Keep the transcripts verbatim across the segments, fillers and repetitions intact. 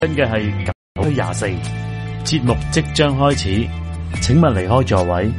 跟嘅係九區廿四節目即將開始，請勿離開座位。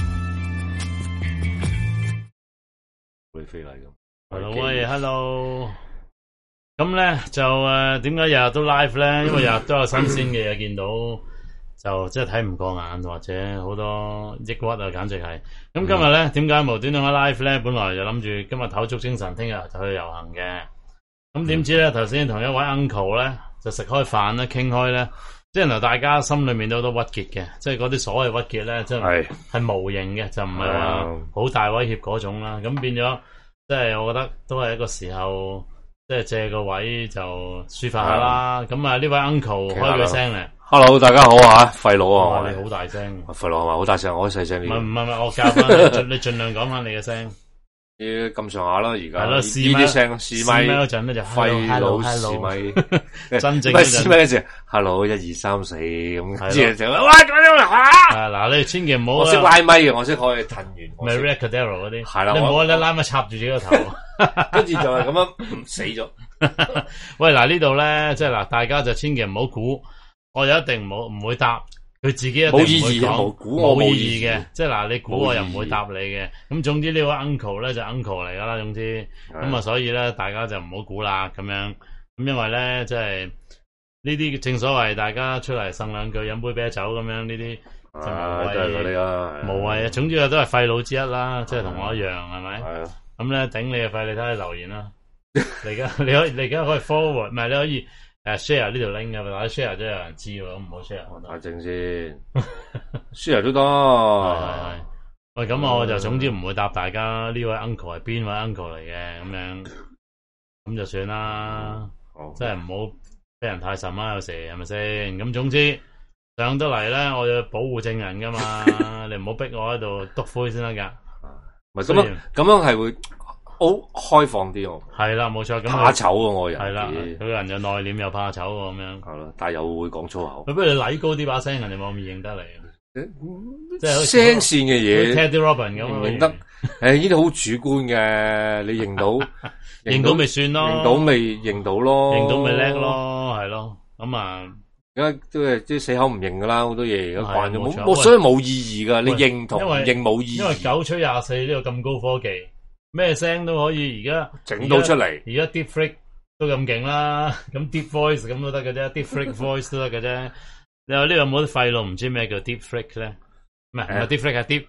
會飛嚟咁。 Hello，喂 ，Hello。咁咧就誒，點解日日都 live 咧？因為日日都有新鮮嘅嘢見到，就即係睇唔過眼，或者好多抑鬱啊，簡直係。咁今日咧，點解無端端開 live 咧？本來就諗住今日唞足精神，聽日就去遊行嘅。咁點知咧，頭先同一位 uncle 咧就食開飯咧，傾開咧，即係原來大家心裏面都好多鬱結嘅，即係嗰啲所謂鬱結咧，即係係無形嘅，就唔係話好大威脅嗰種啦。咁變咗，即係我覺得都係一個時候，即係借個位就抒發下啦。咁啊，呢位 uncle 開佢聲嚟 ，Hello， 大家好啊，廢佬啊， 你好大聲， 廢佬係嘛？好大聲，我細聲啲。唔係唔係唔係，我教翻你，你盡量講翻你嘅聲。 要咁上下啦，而家係咯， 呢啲聲試咪嗰陣咧就廢佬試咪， 真正唔係試咪嗰時 ，Hello 一二三四咁，之後就哇咁樣吓。 嗱，你千祈唔好， 我識拉咪嘅，我識可以褪完。 咪 Recadero 嗰啲係啦， 你唔好咧拉咪插住自己個頭， 跟住就係咁樣死咗。 喂，嗱呢度咧，即係嗱，大家就千祈唔好估，我就一定唔好唔會答。佢自己一定唔會講，冇意義，冇估我冇意義嘅，即係嗱，你估我又唔會答你嘅。咁總之呢位 uncle 咧就 uncle 嚟噶啦，總之咁啊，所以咧大家就唔好估啦，咁樣咁因為咧即係呢啲正所謂大家出嚟呻兩句，飲杯啤酒咁樣呢啲就無謂，無謂啊。總之都係廢佬之一啦，即係同我一樣係咪？咁咧頂你嘅肺，你睇下留言啦。你而家你可以你而家可以 forward，唔係你可以。誒 share 呢條 link 嘅，但係 share 真係有人知喎，咁唔好 share。我打正先，share 都得。 係係係。喂，咁我就總之唔會答大家呢位 uncle 係邊位 uncle 嚟嘅，咁樣咁就算啦。哦，即係唔好俾人太神啦，有時係咪先？咁總之上得嚟咧，我要保護證人噶嘛，你唔好逼我喺度篤灰先得㗎。 唔係咁樣，咁樣係會。好開放啲喎， 係啦，冇錯。咁怕醜喎，我人係啦，佢個人又內斂又怕醜喎，咁樣係咯，但係又會講粗口。 不如你禮高啲把聲，人哋冇咁認得你。 即係聲線嘅嘢 ，Teddy Robin 咁認得。誒，呢啲好主觀嘅，你認到認到咪算咯， 認到咪認到咯， 認到咪叻咯，係咯。咁啊， 而家都係即係死口唔認噶啦，好多嘢而家慣咗，冇冇所以冇意義噶。你認同唔認冇意義。 因為九吹廿四呢個咁高科技。咩聲都可以，而家整到出嚟。 而家 Deepfake 都咁勁啦，咁 Deep Voice 咁都得嘅啫，Deepfake Voice 都得嘅啫。你話呢個冇啲廢佬唔知咩叫 Deepfake 咧？唔係唔係 Deepfake 係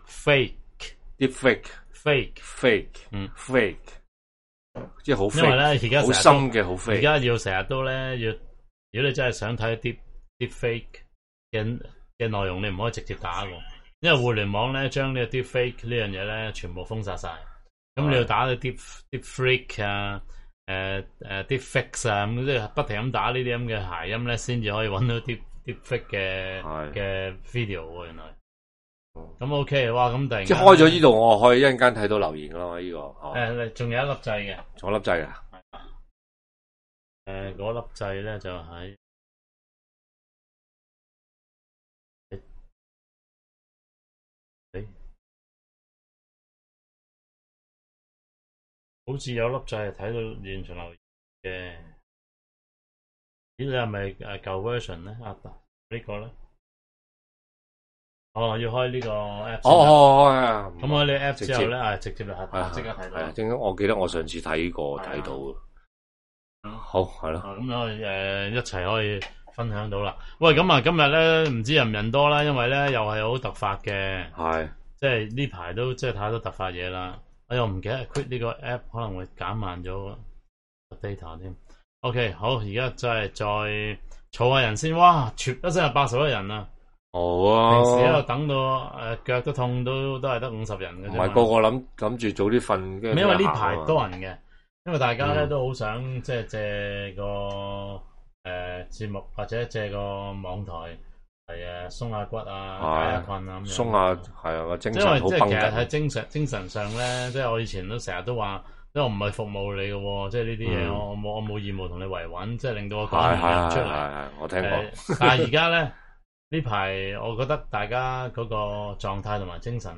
Deepfake，Deepfake，Fake，Fake，嗯 ，Fake， 即係好 fake。 因為咧而家好深嘅好 fake。 而家要成日都咧要，如果你真係想睇 Deep Deepfake 嘅嘅內容，你唔可以直接打喎，因為互聯網咧將呢個 Deepfake 呢樣嘢咧全部封殺晒。咁你要打啲 deep deep freak 啊，誒誒 deep fix 啊，咁即係不停咁打呢啲咁嘅諧音咧，先至可以揾到 deep deep fake 嘅嘅 video 喎，原來。咁 OK，哇！咁突然即係開咗呢度，我可以一陣間睇到留言噶啦，呢個。 誒，仲有一粒掣嘅。 仲有粒掣啊？ 誒，嗰粒掣咧就喺。好似有粒掣係睇到現場留言嘅，咦？你係咪誒舊 version 咧？啊，呢個咧？哦，要開呢個 app。 哦哦哦， 咁開呢 app 之後咧，係直接就係即刻睇到。 係啊，正我記得我上次睇過睇到嘅。好，係咯。 咁可以誒一齊可以分享到啦。喂，咁啊今日咧唔知人唔人多啦，因為咧又係好突發嘅。係。即係呢排都即係太多突發嘢啦。我又唔記得 quit 呢個 app 可能會減慢咗個 data 添。OK， 好，而家真係再儲下人先。哇，全一聲係八十一人啊！ 好啊， 平時喺度等到誒腳、呃、都痛，都都係得五十人嘅啫。唔係個個諗諗住早啲瞓。 因為呢排多人嘅，因為大家咧、嗯、都好想即係借個誒節、呃、目或者借個網台。係啊，鬆下骨啊，解下困啊咁樣。鬆下係啊，精神好繃緊。因為即係其實喺精神精神上咧，即係我以前都成日都話，即係我唔係服務你嘅，即係呢啲嘢我我冇我冇義務同你維穩，即係令到我講唔出嚟。係係係，我聽過。但係而家咧呢排，我覺得大家嗰個狀態同埋精神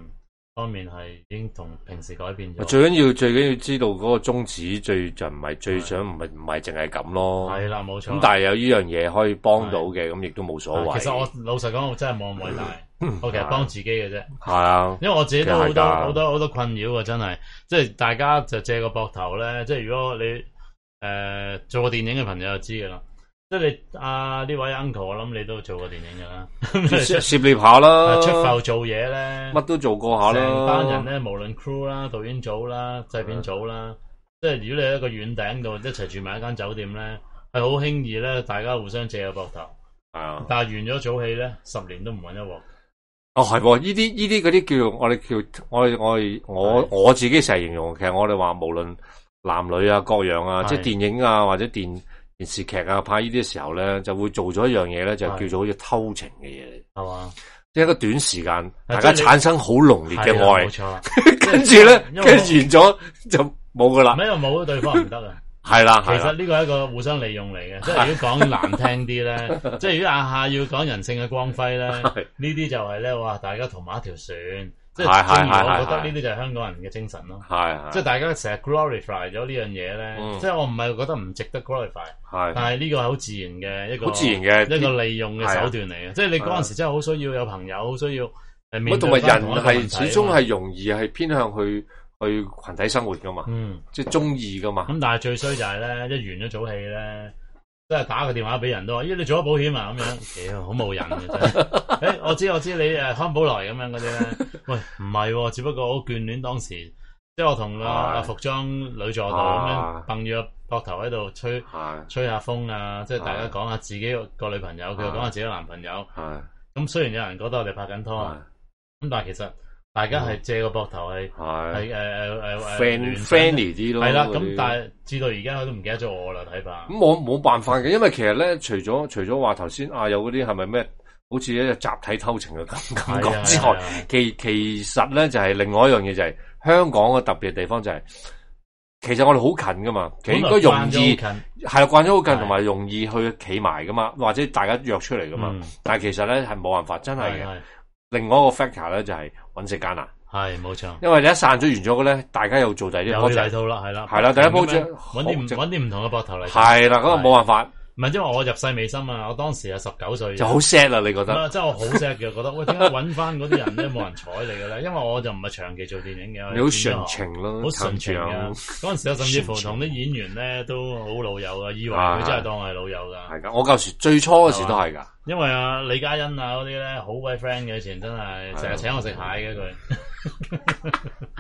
方面係已經同平時改變咗。 最緊要最緊要知道嗰個宗旨，最就唔係最想唔係唔係淨係咁咯。 係啦，冇錯。 咁但係有呢樣嘢可以幫到嘅，咁亦都冇所謂。 其實我老實講，我真係冇咁偉大，我其實幫自己嘅啫。 係啊， 因為我自己都好多好多好多困擾啊，真係。即係大家就借個膊頭咧，即係如果你誒、呃、做過電影嘅朋友就知噶啦。即係你啊呢位 uncle， 我諗你都做過電影噶啦， 涉涉獵下啦， 出埠做嘢咧， 乜都做過下啦。 成班人咧，無論 crew 啦、導演組啦、製片組啦，即係如果你喺一個遠頂度一齊住埋一間酒店咧，係好輕易咧，大家互相借個膊頭。係啊，但係完咗組戲咧，十年都唔搵一鑊。 哦，係喎，呢啲呢啲嗰啲叫我哋叫我我我我自己成日形容，其實我哋話無論男女啊各樣啊，即係電影啊或者電。電視劇啊，拍呢啲時候咧，就會做咗一樣嘢咧，就叫做好似偷情嘅嘢嚟，係嘛？即係一個短時間，大家產生好濃烈嘅愛，冇錯。跟住咧，跟住完咗就冇噶啦。 因為冇咗對方唔得啊。 係啦， 其實呢個係一個互相利用嚟嘅，即係如果講難聽啲咧，即係如果下下要講人性嘅光輝咧，呢啲就係咧，哇！大家同埋一條船。即係正如我覺得呢啲就係香港人嘅精神咯，係即係大家成日 glorify 咗呢樣嘢咧，即係我唔係覺得唔值得 glorify，係，但係呢個係好自然嘅一個好自然嘅一個利用嘅手段嚟嘅，即係你嗰陣時真係好需要有朋友，好需要誒面對翻同一個問題。同埋人係始終係容易係偏向去去群體生活噶嘛，嗯，即係中意噶嘛。咁但係最衰就係咧，一完咗組戲咧。即係打個電話俾人都話，咦你做咗保險啊咁樣，屌好冇癮嘅真係。誒、欸、我知我知你誒康寶萊咁樣嗰啲咧，喂唔係，只不過好眷戀當時，即係我同個服裝女助導咁樣蹦住個膊頭喺度吹吹下風啊，即係大家講下自己個女朋友，佢又講下自己男朋友。咁雖然有人覺得我哋拍緊拖，咁但係其實大家係借個膊頭係係誒誒誒 friend friendly 啲咯， 係啦。咁但係至到而家我都唔記得咗我啦，睇法。 咁我冇辦法嘅，因為其實咧，除咗除咗話頭先啊，有嗰啲係咪咩，好似一個集體偷情嘅感覺之外，其其實咧就係另外一樣嘢，就係香港嘅特別嘅地方就係，其實我哋好近噶嘛，其實應該容易係啦，慣咗好近，同埋容易去企埋噶嘛，或者大家約出嚟噶嘛。但係其實咧係冇辦法，真係嘅。另外一個 factor 咧就係揾食艱難，係冇錯。因為你一散咗完咗嘅咧，大家又做第二啲 project，又第二套啦，係啦，係啦，第一 project 揾啲唔揾啲唔同嘅膊頭嚟，係啦，咁啊冇辦法。唔係因為我入世未深啊，我當時係十九歲，就好 sad 啦，你覺得？即係我好 sad 嘅，覺得喂點解揾翻嗰啲人咧冇人睬你嘅咧？因為我就唔係長期做電影嘅，你好純情咯，好純情嘅。嗰陣時我甚至乎同啲演員咧都好老友啊，以為佢真係當我係老友噶。係噶，我舊時最初嗰時都係噶。因為啊李嘉欣啊嗰啲咧好鬼 friend 嘅，以前真係成日請我食蟹嘅佢。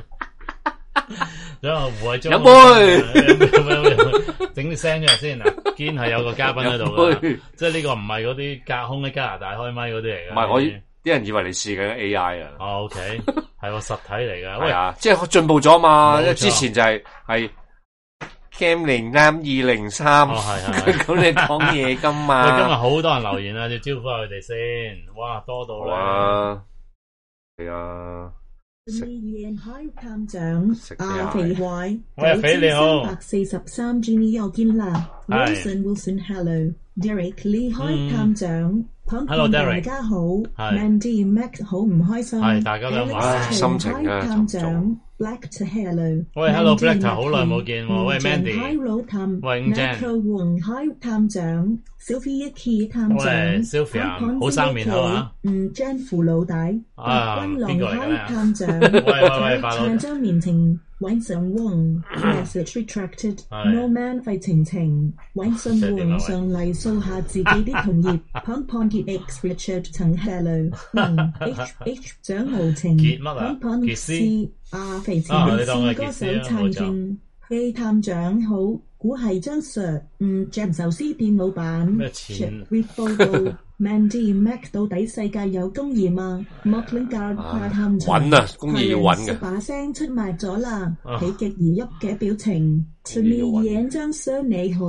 咁啊胡慧中飲杯，整啲聲出嚟先嗱，堅係有個嘉賓喺度嘅，即係呢個唔係嗰啲隔空喺加拿大開咪嗰啲嚟嘅。唔係我啲人以為你試緊 A I 啊。哦 OK， 係個實體嚟噶。係啊，即係進步咗嘛。因為之前就係係 Cam 零三二零三，咁你講嘢噶嘛。喂，今日好多人留言啊，要招呼下佢哋先。哇，多到啦。係啊。食開探長阿肥壞，九千三百四十三 Jenny 又見啦 ，Wilson Wilson Hello，Derek Lee 開探長 ，Hello Derek 大家好 ，Mandy Mac 好唔開心，係大家都話心情嘅探長 ，Black to Hello，喂 Hello Black to 好耐冇見喎，喂 Mandy，喂吳正 ，Michael 開探長 ，Sophie Key 探長 ，Sophia 好生面係嘛？吳正扶老大，白君龍開探長，喂喂喂，長江綿情。晚上旺 message retracted，no man 費情情，晚上旺上嚟掃下自己啲同業 ，pon pon 結 X Richard 曾 hello， H H 長無情 ，pon pon C 阿肥前列腺歌手撐勁，嘿探長好，估係張 Sir， 嗯 Jam 壽司店老闆 ，check with photo。Mandy Mac 到底世界有公義嗎 ？Mockling Guard 跨探長，揾啊，公義要揾嘅。把聲出賣咗啦，喜極而泣嘅表情。前面演張 Sir 你好，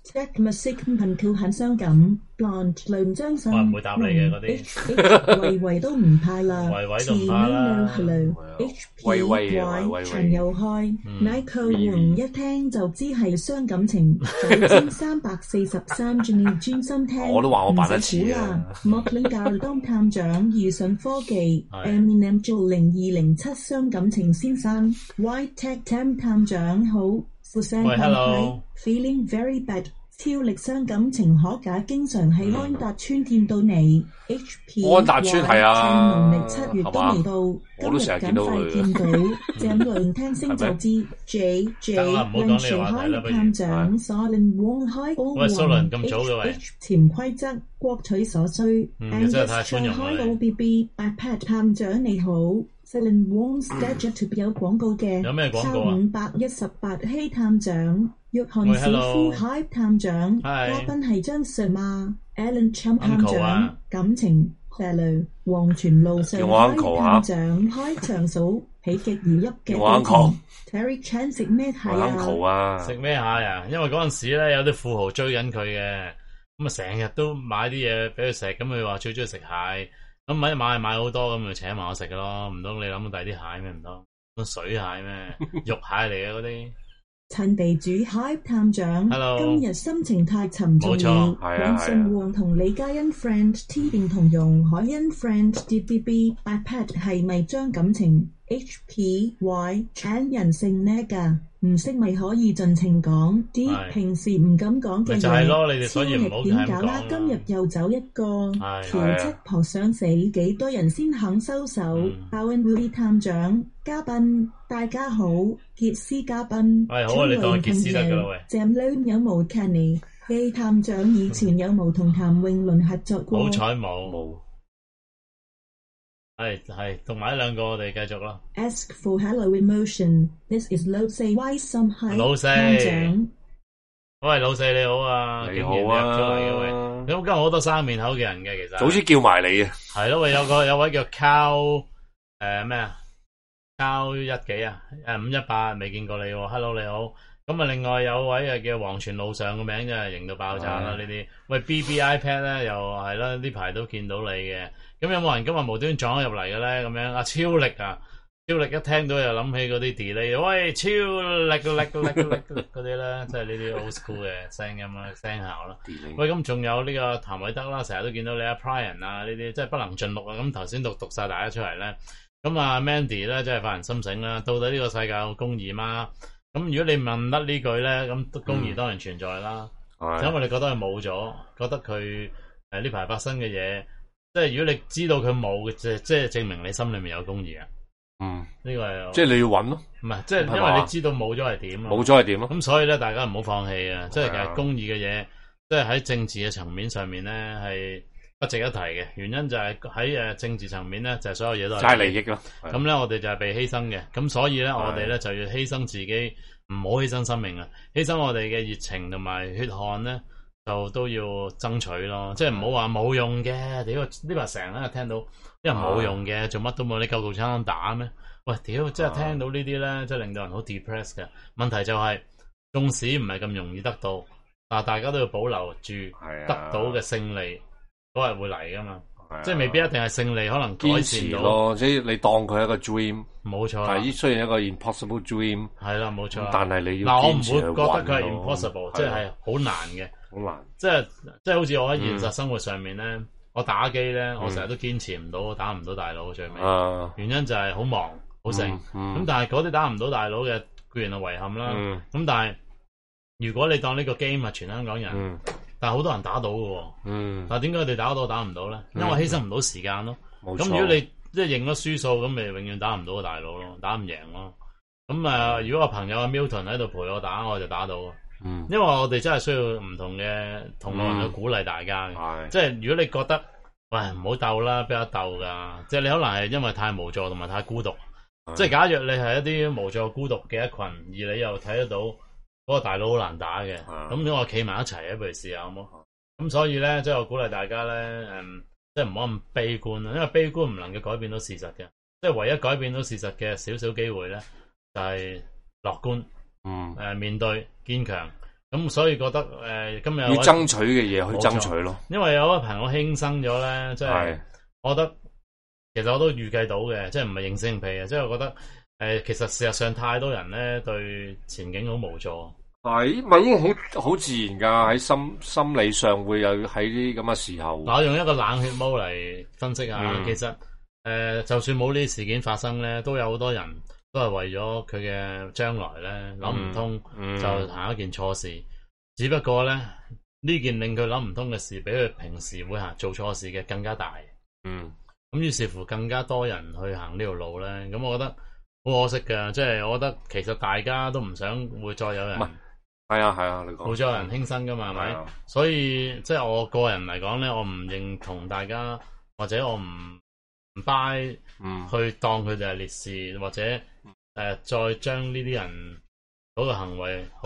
Jack Music 貧窮很傷感 ，Blonde 梁張信， 我唔會答你嘅嗰啲 H H 維維都唔怕啦， 維維都唔怕啦 Hello，H P Y 陳有開 ，Michael 黃一聽就知係傷感情，九千三百四十三轉要專心聽， 我都話我扮得似唔使估啦。Motley 教當探長遇上科技 ，Eminem 做零二零七傷感情先生 ，White Tech Tam 探長好。副聲喂，hello， feeling very bad， 超力傷感情可假，經常喺安達村見到你。H P 安達村係啊， 農曆七月都未到， 我都成日見到佢。 今日趕快見到，鄭亮聽聲就知。J J 讓徐開探長，Solin 往開 O 喂，Solin 咁早嘅喂 H 潛規則，各取所需。 嗯，真係太寬容啦。 開 O B B，iPad 探長你好。Celine Wong's Gadget 有廣告嘅， 有咩廣告啊？ 五百一十八希探長，約翰史夫 Hype 探長，嘉賓係張 Sir 嘛 ？Alan Chum 探長，感情 Hello 黃泉路上開探長，開場數喜極而泣嘅愛情 ，Terry Chan 食咩蟹啊？ 食咩蟹啊？因為嗰陣時咧有啲富豪追緊佢嘅，咁啊成日都買啲嘢俾佢食，咁佢話最中意食蟹。咁咪買買好多，咁咪請埋我食嘅咯，唔通你諗到第啲蟹咩？唔通個水蟹咩？肉蟹嚟嘅嗰啲。趁地主 Hype 探長， Hello. 今日心情太沉重了。黃信旺同李嘉欣 friend T 便同容海欣 friend D B B iPad 係咪將感情 H P Y 產人性呢㗎？唔識咪可以盡情講啲平時唔敢講嘅嘢， 就係咯，你哋所以唔好點搞啦？今日又走一個調七婆想死，幾多人先肯收手 ？Owen Willie 探長嘉賓，大家好，傑斯嘉賓， 喂好啊，你當傑斯得㗎啦喂。 鄭亮有冇 Kenny？希探長以前有冇同譚詠麟合作過？ 好彩冇冇。係係，同埋呢兩個我哋繼續咯。 Ask for hello emotion. This is 老四 why some high 老四，喂老四你好啊， 你好啊， 咁今日好多生面口嘅人嘅其實。 早知叫埋你啊。係咯，喂有個有位叫 Cow 誒咩啊 ？Cow 一幾啊？誒五一八未見過你喎 ，Hello 你好。咁啊，另外有位啊叫黃泉路上個名真係型到爆炸啦呢啲。喂 B B iPad 咧又係啦，呢排都見到你嘅。咁有冇人今日無端撞入嚟嘅咧？咁樣啊，超力啊，超力一聽到又諗起嗰啲 delay， 喂，超力力力力嗰啲咧，即係呢啲 old school 嘅聲音啦、聲效啦。喂，咁仲有呢個譚偉德啦，成日都見到你啊 Brian 啊呢啲，即係不能盡錄啊。咁頭先讀讀晒大家出嚟咧，咁啊 Mandy 咧真係發人心醒啦。到底呢個世界有公義嗎？咁如果你問得呢句咧，咁公義當然存在啦。嗯、因為你覺得佢冇咗，覺得佢誒呢排發生嘅嘢。即係如果你知道佢冇嘅，即係即係證明你心裏面有公義啊。嗯，呢個係即係你要揾咯。 唔係，即係因為你知道冇咗係點啊。 冇咗係點咯。 咁所以咧，大家唔好放棄啊！即係其實公義嘅嘢，即係喺政治嘅層面上面咧，係不值一提嘅。原因就係喺誒政治層面咧，就係所有嘢都係利益咯。 咁咧，我哋就係被犧牲嘅。咁所以咧，我哋咧就要犧牲自己，唔好犧牲生命啊！犧牲我哋嘅熱情同埋血汗咧。就都要爭取咯，即係唔好話冇用嘅。屌呢排成日聽到啲人冇用嘅，做乜都冇，你夠夠槍打咩？喂，屌！即係聽到呢啲咧，即係令到人好 depressed 嘅。問題就係、是，縱使唔係咁容易得到，但係大家都要保留住得到嘅勝利，嗰日會嚟噶嘛。即係未必一定係勝利，可能改善到咯。即係你當佢係一個 dream， 冇錯。 但係雖然一個 impossible dream， 係啦，冇錯。 但係你要嗱，我唔會堅持去覺得佢係揾 impossible，即係好難嘅。 好難， 即係即係好似我喺現實生活上面咧、嗯，我打機咧、嗯，我成日都堅持唔到，打唔到大佬最尾、啊。原因就係好忙，好盛。咁、嗯嗯、但係嗰啲打唔到大佬嘅固然係遺憾啦。咁、嗯、但係如果你當呢個 game 係全香港人，嗯、但係好多人打到嘅。嗯、但係點解佢哋打到打唔到咧？因為犧牲唔到時間咯。咁、嗯、如果你即係認咗輸數，咁咪永遠打唔到個大佬咯，打唔贏咯。咁誒、呃，如果我朋友阿 Milton 喺度陪我打，我就打到。嗯，因為我哋真係需要唔同嘅同路人去鼓勵大家嘅、嗯，即係如果你覺得喂唔好鬥啦，邊有得鬥噶？即係你可能係因為太無助同埋太孤獨，即係假若你係一啲無助孤獨嘅一群，而你又睇得到嗰個大佬好難打嘅，咁如果我企埋一齊，不如試下好冇？咁所以咧，即係我鼓勵大家咧，誒、嗯，即係唔好咁悲觀啦，因為悲觀唔能夠改變到事實嘅，即係唯一改變到事實嘅少少機會咧，就係樂觀。嗯，誒、呃，面對堅強， 咁所以覺得誒、呃、今日要爭取嘅嘢去爭取咯。 因為有位朋友輕生咗咧，即係我覺得其實我都預計到嘅，即係唔係認死認屁嘅，即係我覺得誒、呃、其實事實上太多人咧對前景好無助。 係咪已經好好自然噶？喺心心理上會有喺啲咁嘅時候。 嗱，我用一個冷血毛嚟分析下， 嗯、 其實誒、呃、就算冇呢啲事件發生咧，都有好多人都係為咗佢嘅將來咧諗唔通， 嗯嗯、 就行一件錯事。只不過咧呢件令佢諗唔通嘅事，比佢平時會行做錯事嘅更加大。 嗯， 咁於是乎更加多人去行呢條路咧，咁我覺得好可惜噶。即係我覺得其實大家都唔想會再有人。 係啊係啊，你講會再有人輕生噶嘛，係咪？ 啊、 所以即係我個人嚟講咧，我唔認同大家，或者我唔唔 buy 去當佢哋係烈士，或者誒、呃、再將呢啲人嗰個行為好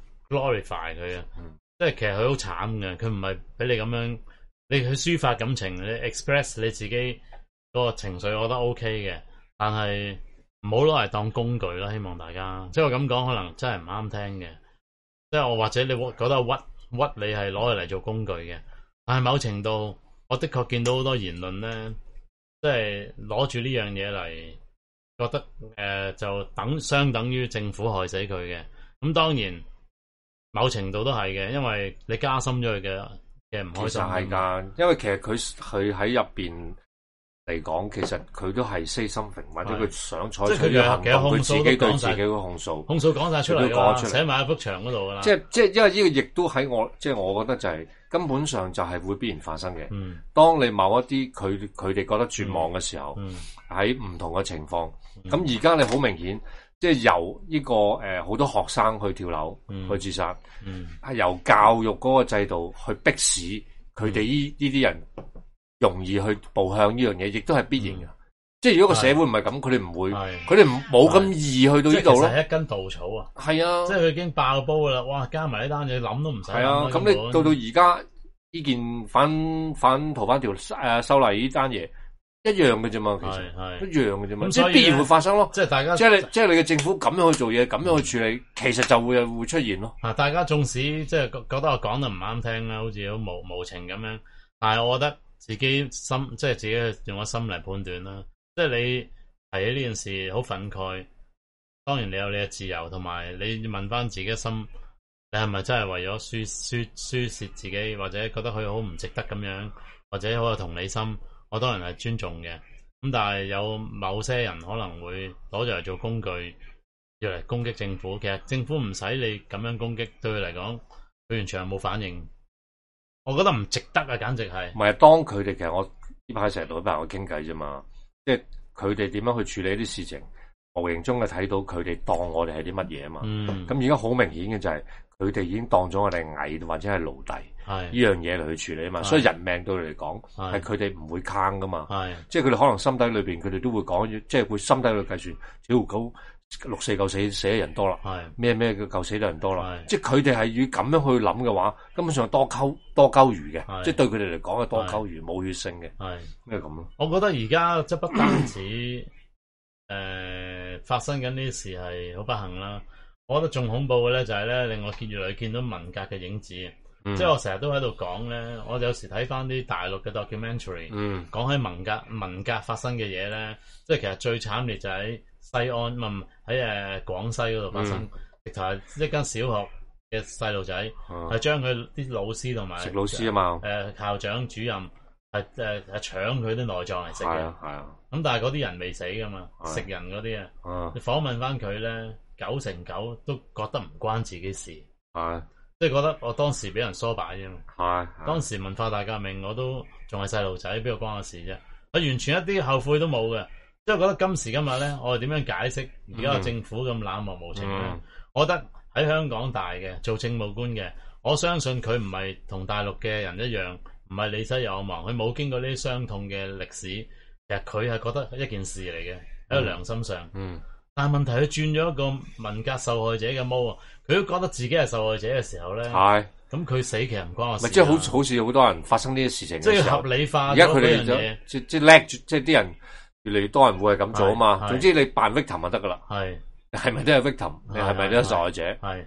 glorify 佢啊。 嗯、 即係其實佢好慘嘅，佢唔係俾你咁樣，你去抒發感情，你 express 你自己嗰個情緒，我覺得 OK 嘅。但係唔好攞嚟當工具啦，希望大家。即係我咁講，可能真係唔啱聽嘅。即係我或者你覺得屈屈你係攞佢嚟做工具嘅，但係某程度我的確見到好多言論咧，即係攞住呢樣嘢嚟覺得誒、呃、就等相等於政府害死佢嘅。咁當然某程度都係嘅，因為你加深咗佢嘅嘅唔開心。 其實係噶，因為其實佢佢喺入邊嚟講，其實佢都係 say something，或者佢想採取嘅行動，佢自己對自己嘅控訴， 控訴講晒出嚟噶，寫埋喺幅牆嗰度噶啦。 即係即係，因為呢個亦都喺我，即係我覺得就係、是、根本上就係會必然發生嘅。 嗯， 當你某一啲佢佢哋覺得絕望嘅時候，喺唔、 嗯、 同嘅情況，咁而家你好明顯，即係由呢、這個誒好、呃、多學生去跳樓、嗯、去自殺，係、嗯、由教育嗰個制度去逼使佢哋呢呢啲人。容易去步向呢樣嘢，亦都係必然嘅。嗯、即係如果個社會唔係咁，佢哋唔會，佢哋冇咁易去到呢度咯。 係一根稻草啊！係啊，即係佢已經爆煲噶啦！哇，加埋呢單嘢諗都唔使。係啊，咁你到到而家呢件反反逃犯條誒修例呢單嘢一樣嘅啫嘛，其實一樣嘅啫嘛，即係必然會發生咯。即係大家，即係你，即係你嘅政府咁樣去做嘢，咁樣去處理，其實就會會出現咯。啊，大家縱使即係覺得我講得唔啱聽啦，好似好無無情咁樣，但係我覺得。自己心即係自己用個心嚟判斷啦，即係你係呢件事好憤慨，當然你有你嘅自由，同埋你要問翻自己嘅心，你係咪真係為咗輸輸輸蝕自己，或者覺得佢好唔值得咁樣，或者好有同理心，我當然係尊重嘅。咁但係有某些人可能會攞住嚟做工具，要嚟攻擊政府。其實政府唔使你咁樣攻擊，對佢嚟講，佢完全係冇反應。我覺得唔值得啊，簡直係。唔係啊，當佢哋其實我呢排成日同啲朋友傾偈啫嘛，即係佢哋點樣去處理呢啲事情，無形中係睇到佢哋當我哋係啲乜嘢啊嘛。咁而家好明顯嘅就係佢哋已經當咗我哋蟻或者係奴隸，呢樣嘢嚟去處理啊嘛。所以人命對佢嚟講係佢哋唔會坑噶嘛。即係佢哋可能心底裏邊佢哋都會講，即係會心底裏計算，只要九六四九死死嘅人多啦，咩咩嘅救死嘅人多啦，即係佢哋係要咁樣去諗嘅話，根本上多溝多鳩魚嘅，即係對佢哋嚟講係多溝魚，冇血性嘅，咩咁咯？我覺得而家即係不單止誒、呃、發生緊呢啲事係好不幸啦，我覺得仲恐怖嘅咧就係咧令我越嚟越見到文革嘅影子，嗯、即係我成日都喺度講咧，我有時睇翻啲大陸嘅 documentary，講喺、嗯、文革文革發生嘅嘢咧，即係其實最慘烈就喺西安，唔喺誒廣西嗰度發生，直頭係一間小學嘅細路仔，係將佢啲老師同埋食老師啊嘛，誒校長主任係誒係搶佢啲內臟嚟食嘅，係啊係啊。咁但係嗰啲人未死噶嘛，食人嗰啲啊，你訪問翻佢咧，九成九都覺得唔關自己事，係即係覺得我當時俾人梳擺啫嘛，係當時文化大革命我都仲係細路仔，邊個關我事啫？我完全一啲後悔都冇嘅。即係覺得今時今日咧，我哋點樣解釋而家個政府咁冷漠無情咧？嗯、我覺得喺香港大嘅做政務官嘅，我相信佢唔係同大陸嘅人一樣，唔係你死有我亡，佢冇經過呢啲傷痛嘅歷史，其實佢係覺得一件事嚟嘅，喺個良心上。嗯。但係問題佢轉咗一個文革受害者嘅毛，佢都覺得自己係受害者嘅時候咧，係咁佢死其實唔關我事。即係好好似好多人發生呢啲事情，即係合理化而家佢哋嘢，即即叻，即係啲人。越嚟越多人會係咁做啊嘛，總之你扮 victim 就得噶啦，係係咪都係 victim？你係咪都係受害者？係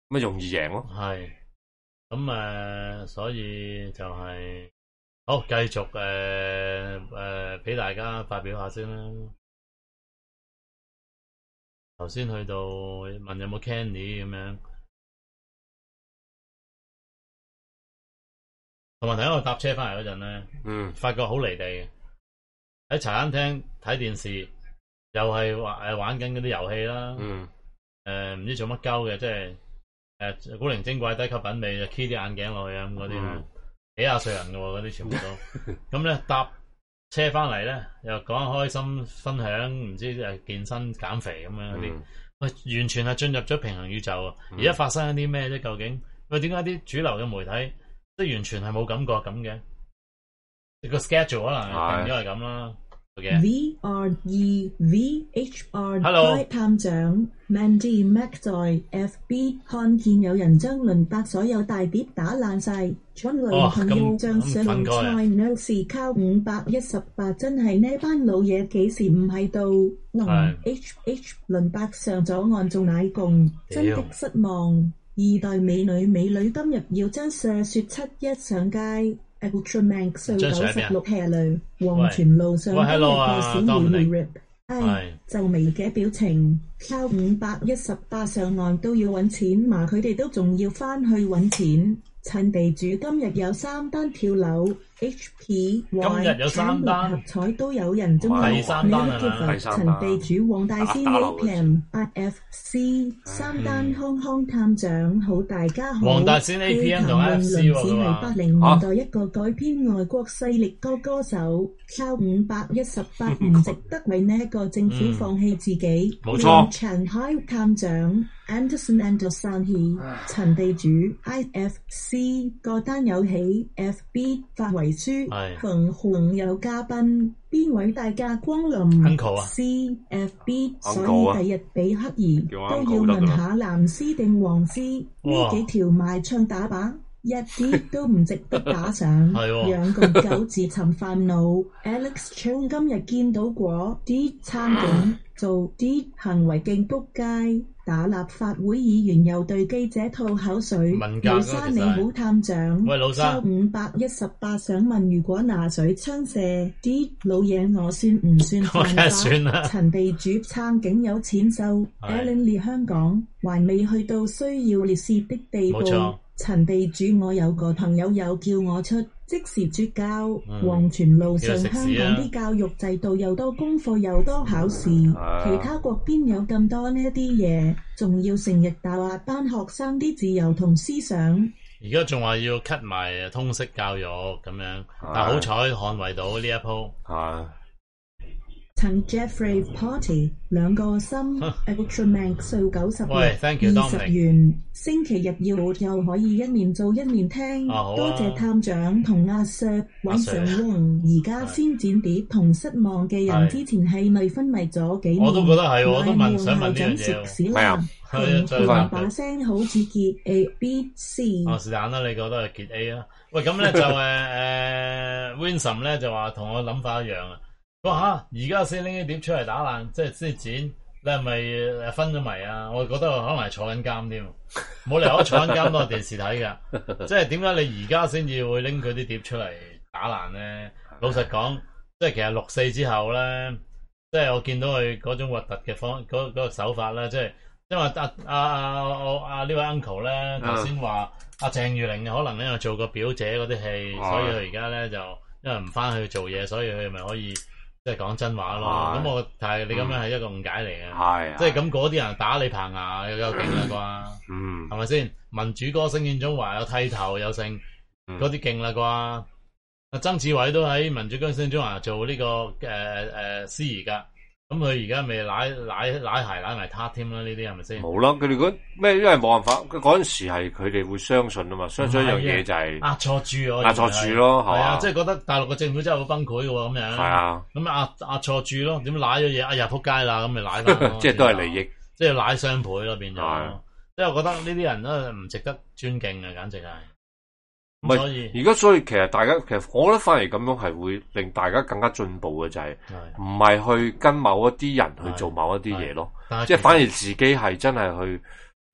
咪容易贏咯。 係，咁誒、呃，所以就係、是、好繼續誒誒，俾、呃呃、大家發表下先啦。頭先去到問有冇 Candy 咁樣，同埋睇我搭車翻嚟嗰陣咧， 嗯， 發覺好離地嘅。喺茶餐廳睇電視，又係玩誒玩緊嗰啲遊戲啦， 嗯，誒、 呃、唔知做乜鳩嘅，即係誒古靈精怪低級品味就 key 啲眼鏡落去啊咁嗰啲咧，幾廿歲人嘅喎嗰啲全部都，咁咧搭車翻嚟咧又講開心分享，唔知誒健身減肥咁樣嗰啲，喂、嗯、完全係進入咗平衡宇宙啊！而家發生緊啲咩啫？究竟喂點解啲主流嘅媒體即係完全係冇感覺咁嘅？個 schedule 可能定咗係咁啦。 V R E V H R 探長 Mandy Mac 在 F B 看見有人將倫伯所有大碟打爛晒，春雷朋友將上菜 no 是靠五百一十八，真係呢班老嘢幾時唔喺度？龍 H H 倫伯上咗岸做奶共，真的失望。二代美女美女今日要將射雪七一上街。Ultraman 數九十六 Hello， 黃泉路上今日個小妹妹 rip， 唉，皺眉嘅表情，靠五百一十八上岸都要揾錢嘛，佢哋都仲要翻去揾錢。陳地主今日有三單跳樓 ，H P Y 三六合彩都有人中意。 三單啊！ 陳地主黃大仙 A P M、I F C 三單康康探長好，大家好。 黃大仙 A P M 同 I F C 喎，佢話。 八零年代一個改編外國勢力歌歌手，靠五百一十八唔值得為呢一個政府放棄自己。 冇錯。 陳海探長 Anderson Anderson 陳地主 I F C。個單有起 ，F B 發遺書，逢紅有嘉賓，邊位大駕光臨 ？C F B， 所以第日俾黑兒都要問下藍絲定黃絲，呢幾條賣唱打靶，一啲都唔值得打賞。養共九字尋煩惱 ，Alex Chung 今日見到過啲參警做啲行為勁仆街。打立法會議員又對記者吐口水，老沙你好探長，收五百一十八，想問如果拿水槍射啲老嘢，我算唔算犯法？陳地主撐警有錢收 ，Alan 列香港還未去到需要烈士的地步。陳地主我有個朋友又叫我出，即時絕交。黃泉路上香港啲教育制度又多功課又多考試，其他國邊有咁多呢啲嘢，仲要成日打壓班學生啲自由同思想。 而家仲話要 cut 埋通識教育咁樣，但好彩捍衛到呢一鋪。 陳 Jeffrey Party 兩個心 Ultraman 數九十六二十元，星期日要又可以一面做一面聽，啊、多謝探長同阿 Sir 晚上翁，而家先剪碟同失望嘅人之前係咪昏迷咗幾年？ 我都覺得係，我都問想問呢樣嘢。係啊， 佢把聲好似傑 A B C。 哦，是但啦，你覺得係傑 A 啦？喂，咁咧就誒誒 Winsome 咧就話同我諗法一樣啊。哇吓！而家先拎啲碟出嚟打爛，即係先剪，你係咪誒分咗迷啊？我覺得可能係坐緊監添，冇理由坐緊監都係電視睇噶。即係點解你而家先至會拎佢啲碟出嚟打爛咧？老實講，即係其實六四之後咧，即係我見到佢嗰種核突嘅方嗰嗰個手法咧，即係因為阿阿阿阿呢位 uncle 咧頭先話阿鄭裕玲可能咧做個表姐嗰啲戲，所以佢而家咧就因為唔翻去做嘢，所以佢咪可以。即係講真話咯，咁的我但係你咁樣係一個誤解嚟嘅，的即係咁嗰啲人打你棚牙又夠勁啦啩，係咪先？民主歌聲獻中華有剃頭有剩，嗰啲勁啦啩。阿曾志偉都喺民主歌聲獻中華做呢、這個誒誒司儀噶，咁佢而家咪舐舐舐鞋舐埋撻添啦？呢啲係咪先？冇啦，佢哋嗰咩？因為冇辦法，佢嗰陣時係佢哋會相信啊嘛，相信一樣嘢就係壓錯注， 壓錯注咯，係啊， 即係覺得大陸嘅政府真係好崩潰嘅咁樣。係啊，咁壓壓錯注咯，點舐咗嘢？哎呀，撲街啦，咁咪舐啦， 即係都係利益， 即係舐雙倍咯，變咗。即係我覺得呢啲人都唔值得尊敬嘅，簡直係。 唔係，而家所以其實大家其實我覺得反而咁樣係會令大家更加進步嘅，就係唔係去跟某一啲人去做某一啲嘢咯，即係反而自己係真係去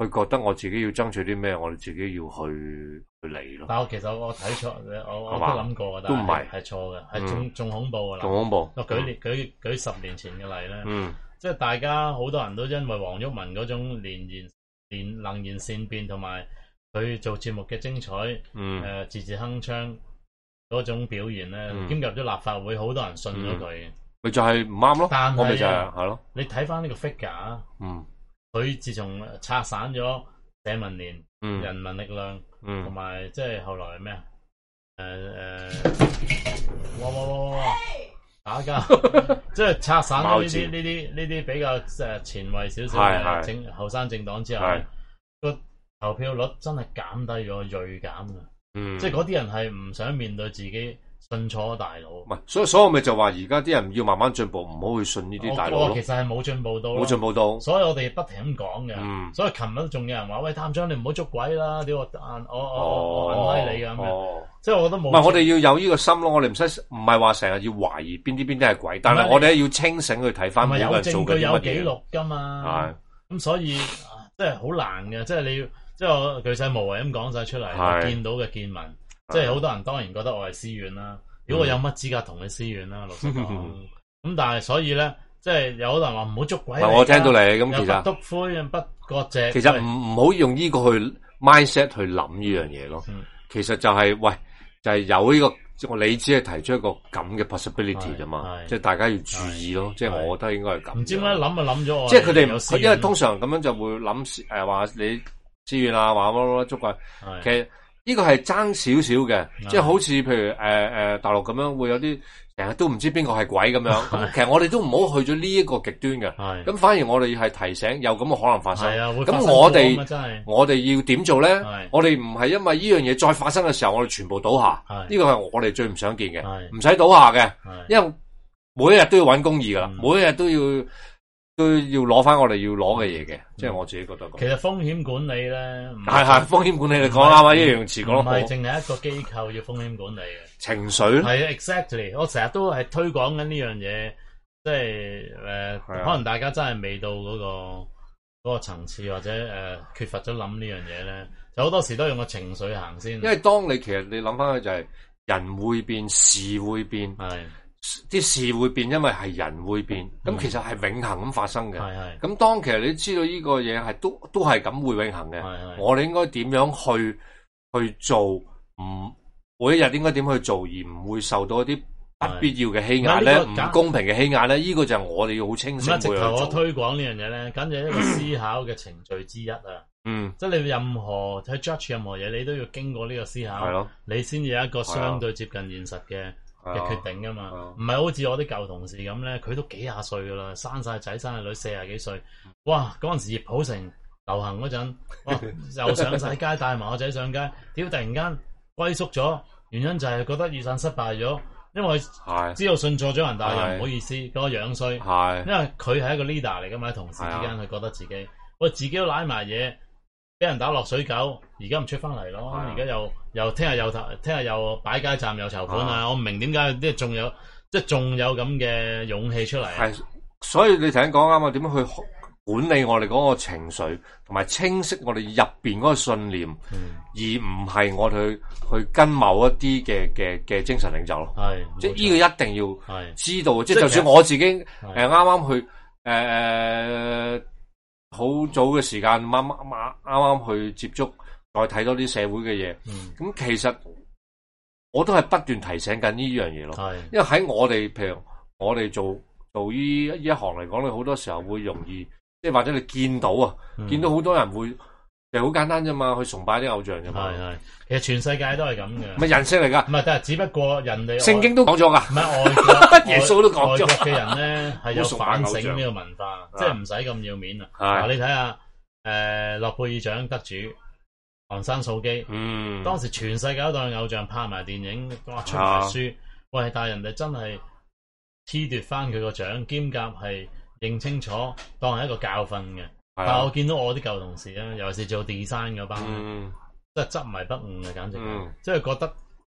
去覺得我自己要爭取啲咩，我哋自己要去去嚟咯。 但我其實我睇錯，我我都諗過，但係都唔係係錯嘅，係仲仲恐怖噶啦。 仲恐怖。 我舉例舉舉十年前嘅例咧， 嗯， 即係大家好多人都因為黃毓民嗰種連言連能言善辯同埋佢做節目嘅精彩， 嗯， 誒字字鏗鏘嗰種表現咧，兼入咗立法會，好多人信咗佢。 咪就係唔啱咯。 但係就係係咯。 你睇翻呢個 figure， 嗯， 佢自從拆散咗社民連、 嗯、 人民力量， 嗯， 同埋即係後來咩啊？誒誒，哇哇哇哇！打交，即係拆散咗呢啲呢啲呢啲比較誒前衛少少嘅政後生政黨之後，個投票率真係減低咗，銳減嘅。嗯，即係嗰啲人係唔想面對自己信錯大佬。唔係， 所以所以我咪就話而家啲人要慢慢進步，唔好去信呢啲大佬。 我其實係冇進步到， 冇進步到。 所以我哋不停咁講嘅。嗯，所以琴日仲有人話：喂，探長你唔好捉鬼啦！屌我我我我拉你咁樣。即係我覺得冇。唔係， 我哋要有呢個心咯。我哋唔使唔係話成日要懷疑邊啲邊啲係鬼，但係我哋要清醒去睇翻每個人做嘅乜嘢。 有證據有記錄噶嘛？係。咁所以即係好難嘅，即係你要。即係我巨細無遺咁講晒出嚟，我見到嘅見聞，即係好多人當然覺得我係私怨啦。如果我有乜資格同你私怨啦，老實講。咁但係所以咧，即係有好多人話唔好捉鬼。 我聽到你咁，其實不篤灰不割席。 其實唔唔好用呢個去 mindset 去諗呢樣嘢咯。其實就係喂，就係有呢個，你只係提出一個咁嘅 possibility 啫嘛。即係大家要注意咯。即係我覺得應該係咁。 唔知點解諗就諗咗我。 即係佢哋，因為通常咁樣就會諗誒話你。資源啊，話乜乜乜捉鬼，其實呢個係爭少少嘅，即係好似譬如誒誒、呃、大陸咁樣會有啲成日都唔知邊個係鬼咁樣，咁其實我哋都唔好去咗呢一個極端嘅，咁反而我哋係提醒有咁嘅可能發生，咁我哋我哋要點做咧？我哋唔係因為呢樣嘢再發生嘅時候，我哋全部倒下，呢個係我哋最唔想見嘅，唔使倒下嘅，因為每一日都要揾公義噶啦，每一日都要。都要攞翻我哋要攞嘅嘢嘅，即係我自己覺得。 其實風險管理咧， 係係風險管理，你講啱啊！呢樣詞講得好。唔係淨係一個機構要風險管理嘅情緒。 係 exactly，我成日都係推廣緊呢樣嘢，即係誒，可能大家真係未到嗰個嗰個層次，或者誒缺乏咗諗呢樣嘢咧，就好多時都用個情緒行先。 因為當你其實你諗翻去就係人會變，事會變。係。啲事會變，因為係人會變，咁、嗯、其實係永恆咁發生嘅。係係。咁當其實你知道呢個嘢係都都係咁會永恆嘅。係係。我哋應該點樣去去做？唔每一日應該點去做，而唔會受到一啲不必要嘅欺壓咧？唔公平嘅欺壓咧？呢、這個就係我哋要好清晰。 直頭我推廣呢樣嘢咧，簡直係一個思考嘅程序之一啊！嗯，即係你任何去 judge 任何嘢，你都要經過呢個思考，係咯，你先有一個相對接近現實嘅。嘅決定噶嘛，唔係好似我啲舊同事咁咧，佢都幾廿歲噶啦，生晒仔生晒女，四廿幾歲，哇！嗰陣時葉普成流行嗰陣，哇，又上晒街帶埋我仔上街，屌突然間龜縮咗，原因就係覺得雨傘失敗咗，因為知道信錯咗人，但係又唔好意思，嗰個樣衰，因為佢係一個 leader 嚟噶嘛，喺同事之間佢覺得自己，喂自己都瀨埋嘢。俾人打落水狗，而家唔出翻嚟咯。而家又又聽日又聽日又擺街站又籌款啊！我唔明點解即係仲有即係仲有咁嘅勇氣出嚟。係， 所以你頭先講啱啊！點樣去管理我哋嗰個情緒，同埋清晰我哋入邊嗰個信念，嗯、而唔係我哋去去跟某一啲嘅嘅嘅精神領袖咯。係，即係呢個一定要知道。即係就算我自己誒啱啱去誒。呃好早嘅時間，啱啱啱啱去接觸，再睇多啲社會嘅嘢。咁、嗯、其實我都係不斷提醒緊呢樣嘢咯。係，因為喺我哋，譬如我哋做做呢呢一行嚟講，你好多時候會容易，即係或者你見到啊，嗯、見到好多人會。其實好簡單啫嘛，去崇拜啲偶像啫嘛。係係，其實全世界都係咁嘅。唔係人性嚟噶，唔係，但係只不過人哋聖經都講咗噶，唔係外國耶穌都講咗。外國嘅人咧係有反省呢個文化，即係唔使咁要面啊。嗱，你睇下誒，諾貝爾獎得主昂山素姬，嗯，當時全世界都當偶像，拍埋電影，哇，出埋書，喂，但係人哋真係褫奪翻佢個獎，兼夾係認清楚，當係一個教訓嘅。但係我見到我啲舊同事咧，尤其是做 design 嗰班，嗯、即係執迷不悟嘅，簡直，嗯、即係覺得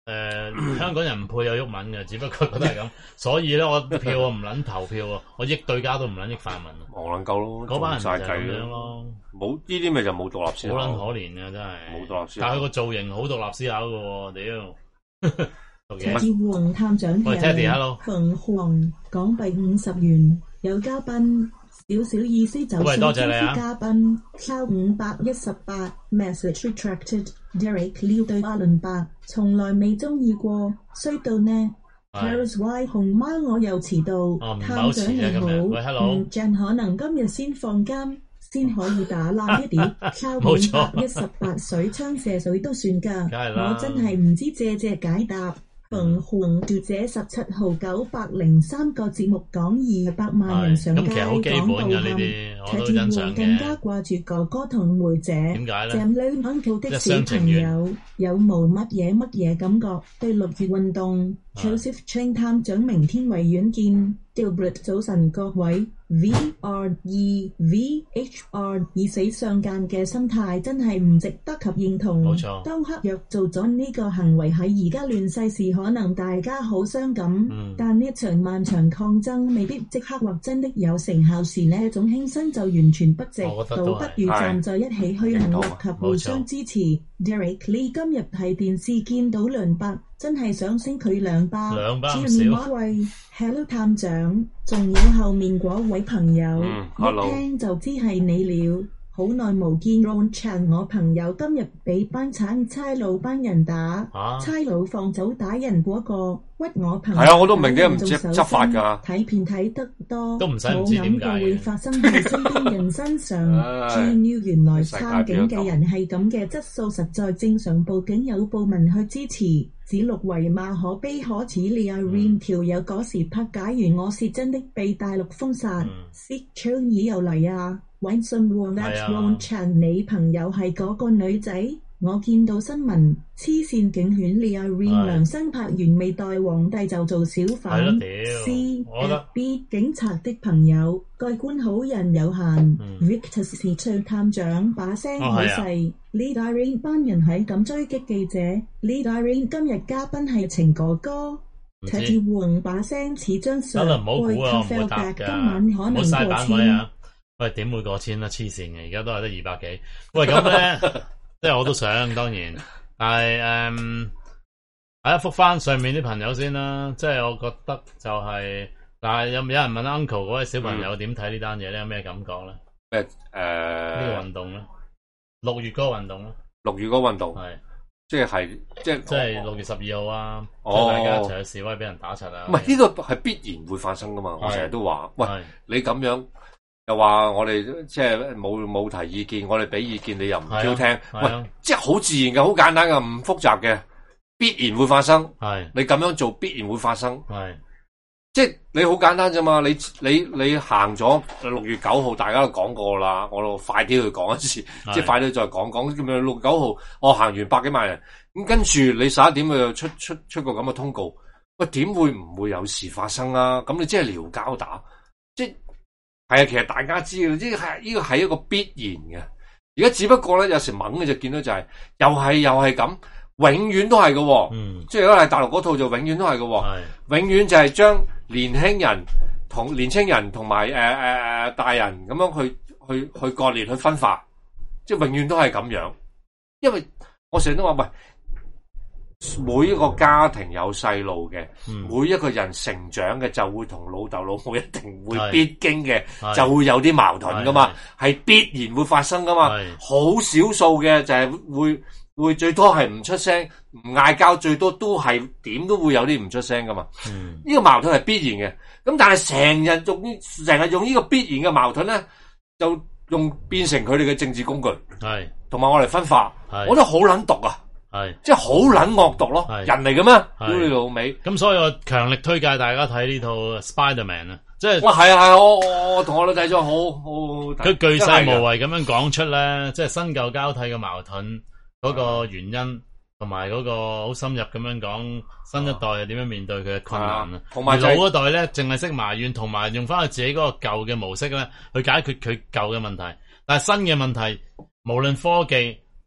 誒，香港人唔配有毓民嘅，只不過覺得係咁，所以咧我票我唔捻投票啊，我益對家都唔捻益泛民啊， 冇能夠咯， 嗰班人就係咁樣咯， 冇呢啲咪就冇獨立思考， 好捻可憐嘅真係， 冇獨立思考， 但係佢個造型好獨立思考嘅，屌。 陳志宏探長喂 Teddy，hello， 馮紅港幣五十元，有嘉賓。少少意思就喂，多謝你啊！ 嘉賓抄五百一十八 message retracted Derek Liu 對阿倫伯從來未中意過，衰到呢 Paris Y 熊貓我又遲到， 哦、探長你好，喂 hello， 唔正可能今日先放監，先可以打爛一碟，抄五百一十八水槍射水都算㗎，我真係唔知借借解答。馮紅讀者十七號九百零三個節目講二百萬人上街講道喊，睇住我更加掛住哥哥同妹姐。點解咧？鄭女 uncle 的小朋友有冇乜嘢乜嘢感覺？對六月運動 ，Joseph Chang 探長明天維園見 ，Dilbert 早晨各位 ，V R E V H R 以死相間嘅心態真係唔值得及認同。 冇錯。 當黑若做咗呢個行為喺而家亂世時，可能大家好傷感，嗯、但呢場漫長抗爭未必即刻或真的有成效時，呢種輕生就完全不值，倒不如站在一起去努力及互相支持。Derek Lee 今日喺電視見到倫伯，真係想升佢兩巴。 兩巴唔少。位 Hello 探長，仲有後面嗰位朋友， 嗯、 一聽就知係你了。好耐冇見 Ron Chan， 我朋友今日俾班橙差佬班人打，啊、差佬放走打人嗰、那個屈我朋友。 係啊，我都唔明點解唔執執法㗎。 睇片睇得多， 都唔使唔知點解。冇諗過會發生喺身邊人身上。最妙原來參警嘅人係咁嘅質素，實在正常。報警有報民去支持，指鹿為馬可悲可恥。李阿 Rin 條友嗰時拍解完，我是真的被大陸封殺。Sit 倡議又嚟啊！揾信喎 That's Ron Chan， 你朋友係嗰個女仔？我見到新聞，黐線警犬李阿 Rin 梁生拍完未待皇帝就做小販。C F B 警察的朋友，蓋棺好人有限。嗯、Victor 是唱探長，把聲好細。李大 Rin 班人係咁追擊記者。李大 Rin 今日嘉賓係情哥哥。睇住黃把聲似張相。 得啦，唔好估啊，唔會答㗎。 今晚可能過千。喂，點會過千啦？黐線嘅，而家都係得二百幾。喂，咁咧，即係我都想，當然，但係誒，大家覆翻上面啲朋友先啦。即係我覺得就係、是，但係有冇有人問 Uncle 嗰位小朋友點睇呢單嘢咧？有咩感覺咧？ 咩誒？呢個運動咧？六月嗰個運動咧？ 六月嗰個運動係，即係即係即係六月十二號啊！ 哦， 大家一齊去示威，俾人打柒啊！ 唔係呢個係必然會發生噶嘛？我成日都話，喂，你咁樣。又話我哋即係冇冇提意見，我哋俾意見你又唔挑聽，啊啊、喂，即係好自然嘅，好簡單嘅，唔複雜嘅，必然會發生。係你咁樣做，必然會發生。係即係你好簡單啫嘛，你你你行咗六月九號，大家都講過啦，我度快啲去講一次，即係快啲再講講咁樣。六月九號我行完百幾萬人，咁跟住你十一點佢就出出出個咁嘅通告，喂，點會唔會有事發生啊？咁你即係撩交打，即係。係啊，其實大家知嘅，呢個係呢個係一個必然嘅。而家只不過咧，有時猛嘅就見到就係、是，又係又係咁，永遠都係嘅。嗯，即係如果係大陸嗰套就永遠都係嘅。係，永遠就係將年輕人同年青人同埋誒誒誒大人咁樣去去去割裂去分化，即係永遠都係咁樣。因為我成日都話喂。每一個家庭有細路嘅，嗯、每一個人成長嘅就會同老豆老母一定會必經嘅，就會有啲矛盾噶嘛，係必然會發生噶嘛。好少數嘅就係會會最多係唔出聲，唔嗌交，最多都係點都會有啲唔出聲噶嘛。呢、嗯、個矛盾係必然嘅，咁但係成日用成日用呢個必然嘅矛盾咧，就用變成佢哋嘅政治工具，係同埋我哋分化，我覺得好撚毒啊！係，即係好撚惡毒咯，人嚟嘅咩？屌你老味！咁所以我強力推介大家睇呢套 Spider-Man 啊，即係哇，係啊係啊，我我同我女仔咗好好， 佢巨細無遺咁樣講出咧，即係新舊交替嘅矛盾嗰個原因，同埋嗰個好深入咁樣講新一代係點樣面對佢嘅困難啊，同埋老一代咧淨係識埋怨，同埋用翻佢自己嗰個舊嘅模式咧去解決佢舊嘅問題，但係新嘅問題無論科技。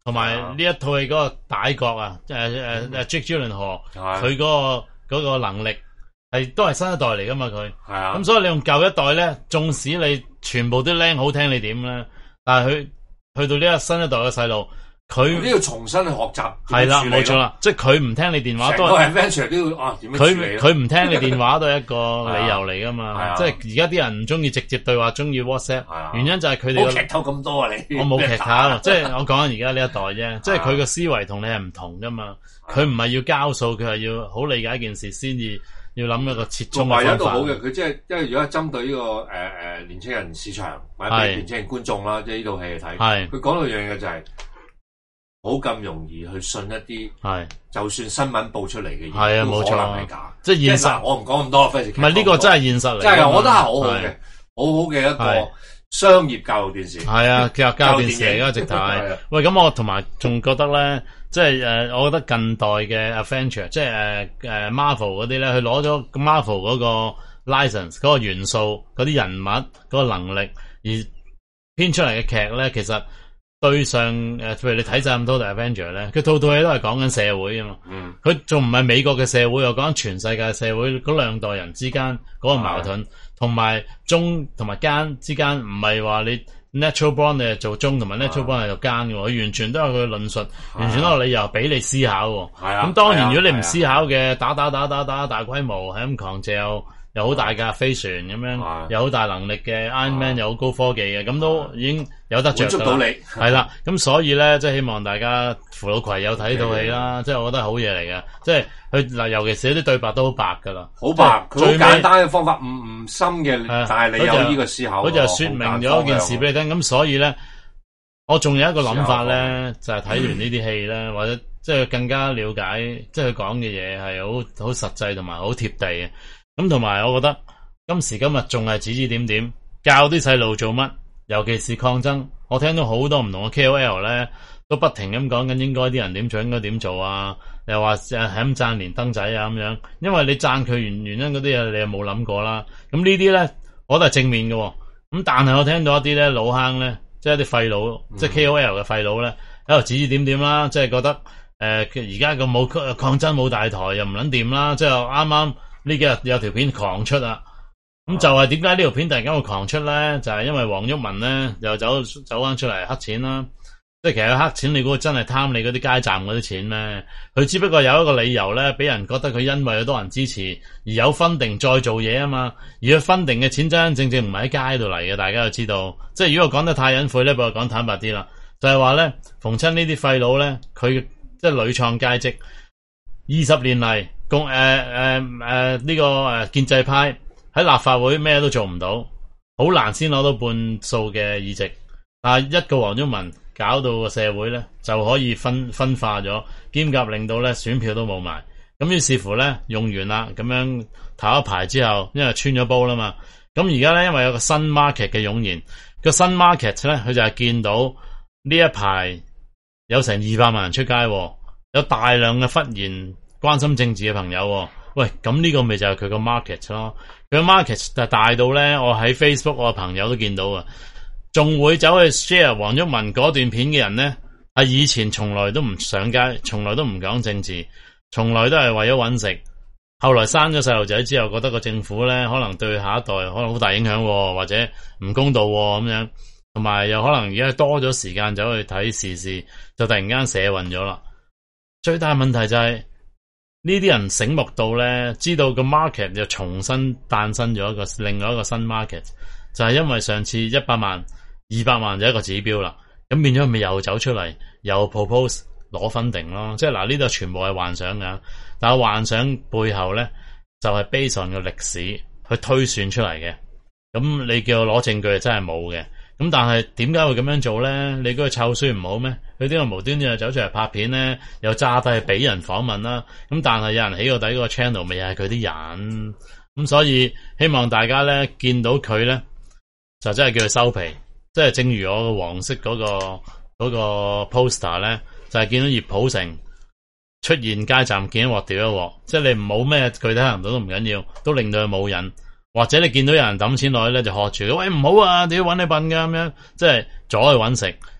同埋呢一套戲嗰個大角啊，誒誒誒 Jake Gyllenhaal，佢嗰個嗰個能力係都係新一代嚟噶嘛佢。係啊。咁所以你用舊一代咧，縱使你全部啲靚好聽，你點咧？但係佢去到呢個新一代嘅細路。佢都要重新去學習， 係啦，冇錯啦，即係佢唔聽你電話都係 adventure 都要啊，點樣處理？ 佢佢唔聽你電話都係一個理由嚟噶嘛，即係而家啲人唔中意直接對話，中意 WhatsApp，原因就係佢哋冇劇透咁多啊！你我冇劇透，即係我講緊而家呢一代啫，即係佢個思維同你係唔同噶嘛，佢唔係要交數，佢係要好理解一件事先至要諗一個切中嘅方法。 同埋有一度好嘅，佢即係因為如果針對呢個誒誒年青人市場或者年青人觀眾啦，即係呢套戲嚟睇，佢講到一樣嘢就係。好咁容易去信一啲，係就算新聞報出嚟嘅嘢，係啊，冇錯，係假。即係現實，我唔講咁多，費事。唔係呢個真係現實嚟，即係我覺得係好好嘅，好好嘅一個商業教育電視。係啊，教育電視嚟噶，直頭係。喂，咁我同埋仲覺得咧，即係誒，我覺得近代嘅 Adventure，即係誒誒 Marvel 嗰啲咧，佢攞咗 Marvel 嗰個 license 嗰個元素、嗰啲人物、嗰個能力而編出嚟嘅劇咧，其實。對上誒，譬如你睇晒咁多《Avenger》咧，佢套套戲都係講緊社會啊嘛。嗯。佢仲唔係美國嘅社會，又講緊全世界嘅社會嗰兩代人之間嗰個矛盾，同埋忠同埋奸之間，唔係話你 natural born 你係做忠，同埋 natural born 係做奸嘅，佢完全都有佢嘅論述，完全都有理由俾你思考。係啊。咁當然，如果你唔思考嘅，打打打打打大規模係咁狂嚼。又好大架飛船咁樣，有好大能力嘅 Iron Man 又好高科技嘅，咁都已經有得着㗎啦。滿足到你係啦，咁所以咧，即係希望大家扶老攜幼睇套戲啦，即係我覺得係好嘢嚟嘅。即係佢嗱，尤其是啲對白都好白噶啦，好白，佢好簡單嘅方法，唔唔深嘅，但係你有呢個思考，佢就說明咗一件事俾你聽。咁所以咧，我仲有一個諗法咧，就係睇完呢啲戲咧，或者即係更加了解，即係佢講嘅嘢係好好實際同埋好貼地嘅。咁同埋，我覺得今時今日仲係指指點點教啲細路做乜，尤其是抗爭。我聽到好多唔同嘅 K O L 咧，都不停咁講緊應該啲人點做，應該點做啊！又話係咁讚連登仔啊咁樣，因為你讚佢原原因嗰啲嘢，你又冇諗過啦。咁呢啲咧，我都係正面嘅。咁但係我聽到一啲咧老坑咧，即係一啲廢佬，嗯、即係 K O L 嘅廢佬咧，喺度指指點點啦，即係覺得誒而家個冇抗爭冇大台又唔撚掂啦，即係啱啱。呢幾日有條片狂出啊！咁就係點解呢條片突然間會狂出咧？就係、是、因為黃毓民咧又走走翻出嚟黑錢啦。即係其實黑錢，你估真係貪你嗰啲街站嗰啲錢咩？佢只不過有一個理由咧，俾人覺得佢因為有多人支持而有分定再做嘢啊嘛。而佢分定嘅錢真真正正唔係喺街度嚟嘅，大家就知道。即係如果我講得太隱晦咧，不如講坦白啲啦，就係話咧，逢親呢啲廢佬咧，佢即係屢創佳績，二十年嚟。共誒誒誒呢個誒建制派喺立法會咩都做唔到，好難先攞到半數嘅議席。但係一個黃毓民搞到個社會咧就可以分分化咗，兼夾令到咧選票都冇埋。咁於是乎咧用完啦，咁樣頭一排之後，因為穿咗煲啦嘛。咁而家咧因為有個新 market 嘅湧現，個新 market 咧佢就係見到呢一排有成二百萬人出街，有大量嘅忽然關心政治嘅朋友，喂，咁呢個咪就係佢個 market 咯。佢個 market 就大到咧，我喺 Facebook 我嘅朋友都見到啊，仲會走去 share 黃毓民嗰段片嘅人咧，係以前從來都唔上街，從來都唔講政治，從來都係為咗搵食。後來生咗細路仔之後，覺得個政府咧可能對下一代可能好大影響，或者唔公道咁樣，同埋又可能而家多咗時間走去睇時事，就突然間社運咗啦。最大問題就係、是。呢啲人醒目到咧，知道個 market 又重新誕生咗一個另外一個新 market，就係因為上次一百萬、二百萬就一個指標啦，咁變咗咪又走出嚟，又 propose 攞分定咯，即係嗱呢度全部係幻想噶，但係幻想背後咧就係 based on 嘅歷史去推算出嚟嘅，咁你叫我攞證據真係冇嘅。咁但係點解會咁樣做咧？你嗰個臭衰唔好咩？佢點解無端端又走出嚟拍片咧？又揸低俾人訪問啦。咁但係有人起個底嗰個 channel，咪又係佢啲人。咁所以希望大家咧見到佢咧，就真係叫佢收皮。即係正如我個黃色嗰、嗰個嗰、嗰個 poster 咧，就係、係、見到葉普成出現街站見一鑊掉一鑊。即係你唔好咩具體行動都唔緊要，都令到佢冇癮。或者你見到有人抌錢落去咧，就喝住，喂唔好啊！你要搵你笨噶咁樣，即係阻去搵食。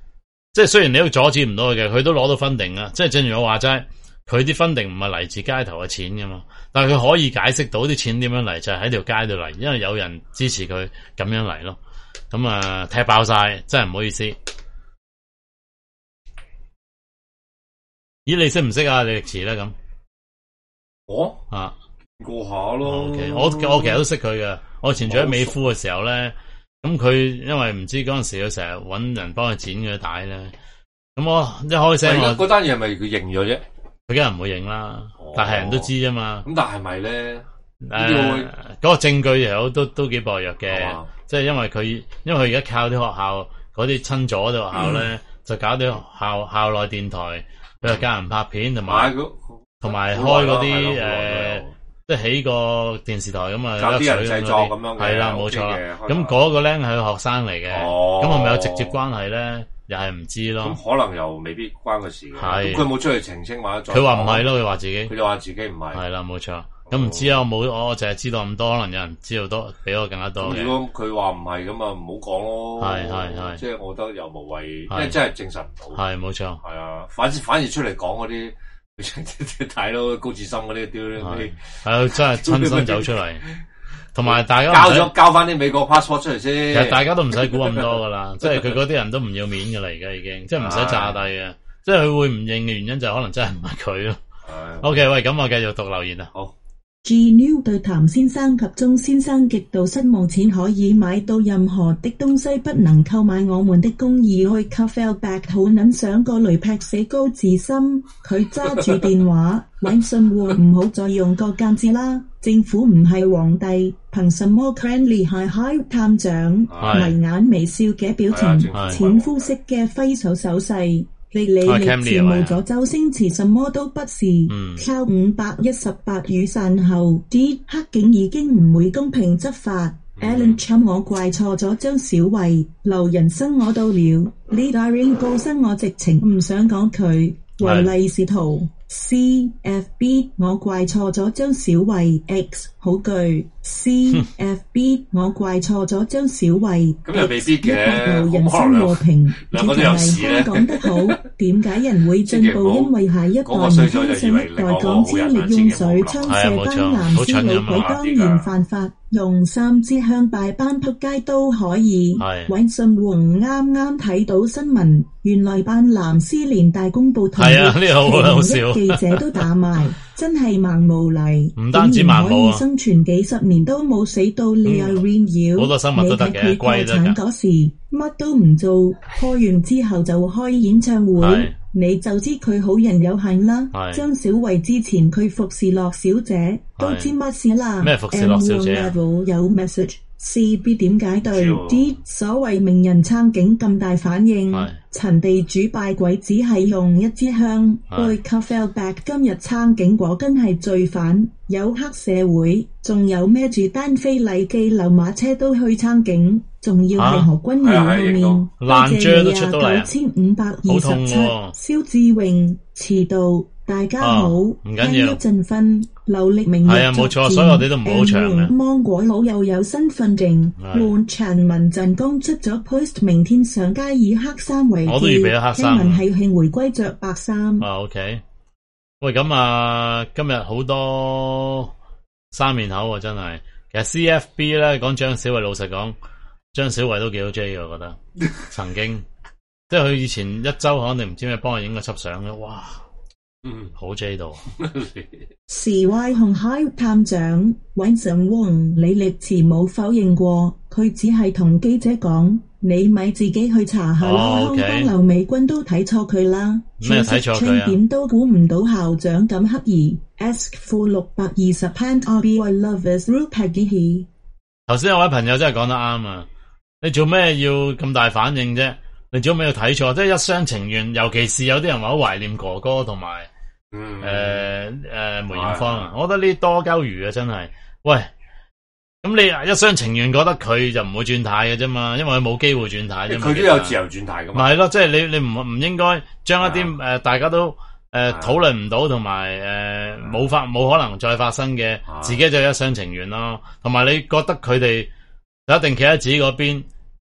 即係雖然你都阻止唔到佢嘅，佢都攞到分定啊！即係正如我話齋，佢啲分定唔係嚟自街頭嘅錢噶嘛，但係佢可以解釋到啲錢點樣嚟，就係喺條街度嚟，因為有人支持佢咁樣嚟咯。咁啊，踢爆晒，真係唔好意思。咦，你識唔識啊？李力持咧咁？ 我啊， 過下咯。 Okay, 我我其實都識佢嘅。我以前做喺美孚嘅時候咧，咁佢因為唔知嗰陣時佢成日搵人幫佢剪嗰啲帶咧，咁我一開聲我嗰單嘢係咪佢認咗啫？ 佢梗係唔會認啦，哦、但係人都知啫嘛。 咁但係咪咧？誒、 呃，嗰、那個證據又都都幾薄弱嘅，哦、即係因為佢因為佢而家靠啲學校嗰啲親咗啲學校咧，嗯、就搞啲校校內電台，佢又教人拍片同埋同埋開嗰啲誒。即係起個電視台咁啊， 搞啲人製作咁樣嘅， 係啦，冇錯。咁嗰個咧係個學生嚟嘅，咁係咪有直接關係咧？又係唔知咯。 咁可能又未必關佢事嘅。係。咁佢冇出去澄清或者佢話唔係咯，佢話自己。 佢就話自己唔係。 係啦，冇錯。咁唔知啊，我冇，我淨係知道咁多，可能有人知道多，比我更加多嘅。 如果佢話唔係咁啊，唔好講咯。 係係係。 即係我覺得又無謂，因為真係證實唔到。 係冇錯。 係啊，反反而出嚟講嗰啲。睇咯，高志森嗰啲屌啲， 係啊，真係親身走出嚟，同埋大家交咗交翻啲美國 passport 出嚟先。 其實大家都唔使估咁多噶啦，即係佢嗰啲人都唔要面噶啦，而家已經，即係唔使詐帝嘅，即係佢會唔認嘅原因就可能真係唔係佢咯。OK，喂，咁我繼續讀留言啦。好。 G New 對譚先生及鍾先生極度失望，錢可以買到任何的東西，不能購買我們的公義。去 Caffelback 好撚想個雷劈死高志森，佢揸住電話搵信喎，唔好再用個間字啦。政府唔係皇帝，憑什麼 Cranley 係 High 探長？迷眼微笑嘅表情，淺膚色嘅揮手手勢。你你你羨慕咗周星馳，什麼都不是。靠五百一十八雨傘後，啲黑警已經唔會公平執法。Alan Chum 我怪錯咗張小慧，留人生我到了。呢大 ring 高薪我直情唔想講佢。唯利是圖 C F B 我怪錯咗張小慧 X 好句 C F B 我怪錯咗張小慧咁又未必嘅， 人生和平主題係講得好，點解人會進步？因為下一代唔聽上一代講，超力用水槍射班男師女鬼當然犯法，用三支香拜班撲街都可以。搵信宏啱啱睇到新聞，原來班藍絲連大公報同一記者都打埋，真係盲無黎。 唔單止盲無啊， 生存幾十年都冇死到你又 ring 妖。 好多生物都得嘅，貴得㗎。 你喺佢破產嗰時乜都唔做，破完之後就開演唱會，你就知佢好人有限啦。張小慧之前佢服侍樂小姐都知乜事啦。 咩服侍樂小姐啊？ 有 message。C B 點解對啲所謂名人撐警咁大反應？陳地主拜鬼只係用一支香。對 Caffelback 今日撐警果真係罪犯，有黑社會，仲有孭住單飛禮記流馬車都去撐警，仲要係何君堯後面。 爛張都出到嚟啊！ 九千五百二十七，蕭志榮遲到。大家好， 唔緊要。 一陣瞓，劉力明係啊，冇錯，所以我哋都唔好長嘅。 芒果佬又有身份證，換陳民陣剛出咗 post， 明天上街以黑衫為主。 我都預備咗黑衫。 聽聞係慶回歸着白衫。 啊 ，OK。喂，咁啊，今日好多三面口啊，真係。其實 C F B 咧講張小慧，老實講，張小慧都幾好 J 嘅，我覺得。曾經，即係佢以前一周肯定唔知咩幫佢影個輯相嘅，哇！嗯，好 J 到。 時 Y 同 High 探長 Winston Wong 李力持冇否認過，佢只係同記者講：你咪自己去查下啦。香港劉美君都睇錯佢啦， 咩睇錯佢啊？ 點都估唔到校長咁刻意。Ask for 六百二十 pound R B I lovers Rupert。 頭先有位朋友真係講得啱啊！你做咩要咁大反應啫？你做咩要睇錯？即係一廂情願，尤其是有啲人話好懷念哥哥同埋，誒誒梅艷芳啊！我覺得呢多鳩餘啊，真係。喂，咁你一廂情願覺得佢就唔會轉態嘅啫嘛，因為佢冇機會轉態啫嘛。 佢都有自由轉態噶嘛。咪係咯，即係你你唔唔應該將一啲誒、呃、大家都誒討論唔到同埋誒冇發冇可能再發生嘅，自己就一廂情願咯。同埋你覺得佢哋就一定企喺自己嗰邊。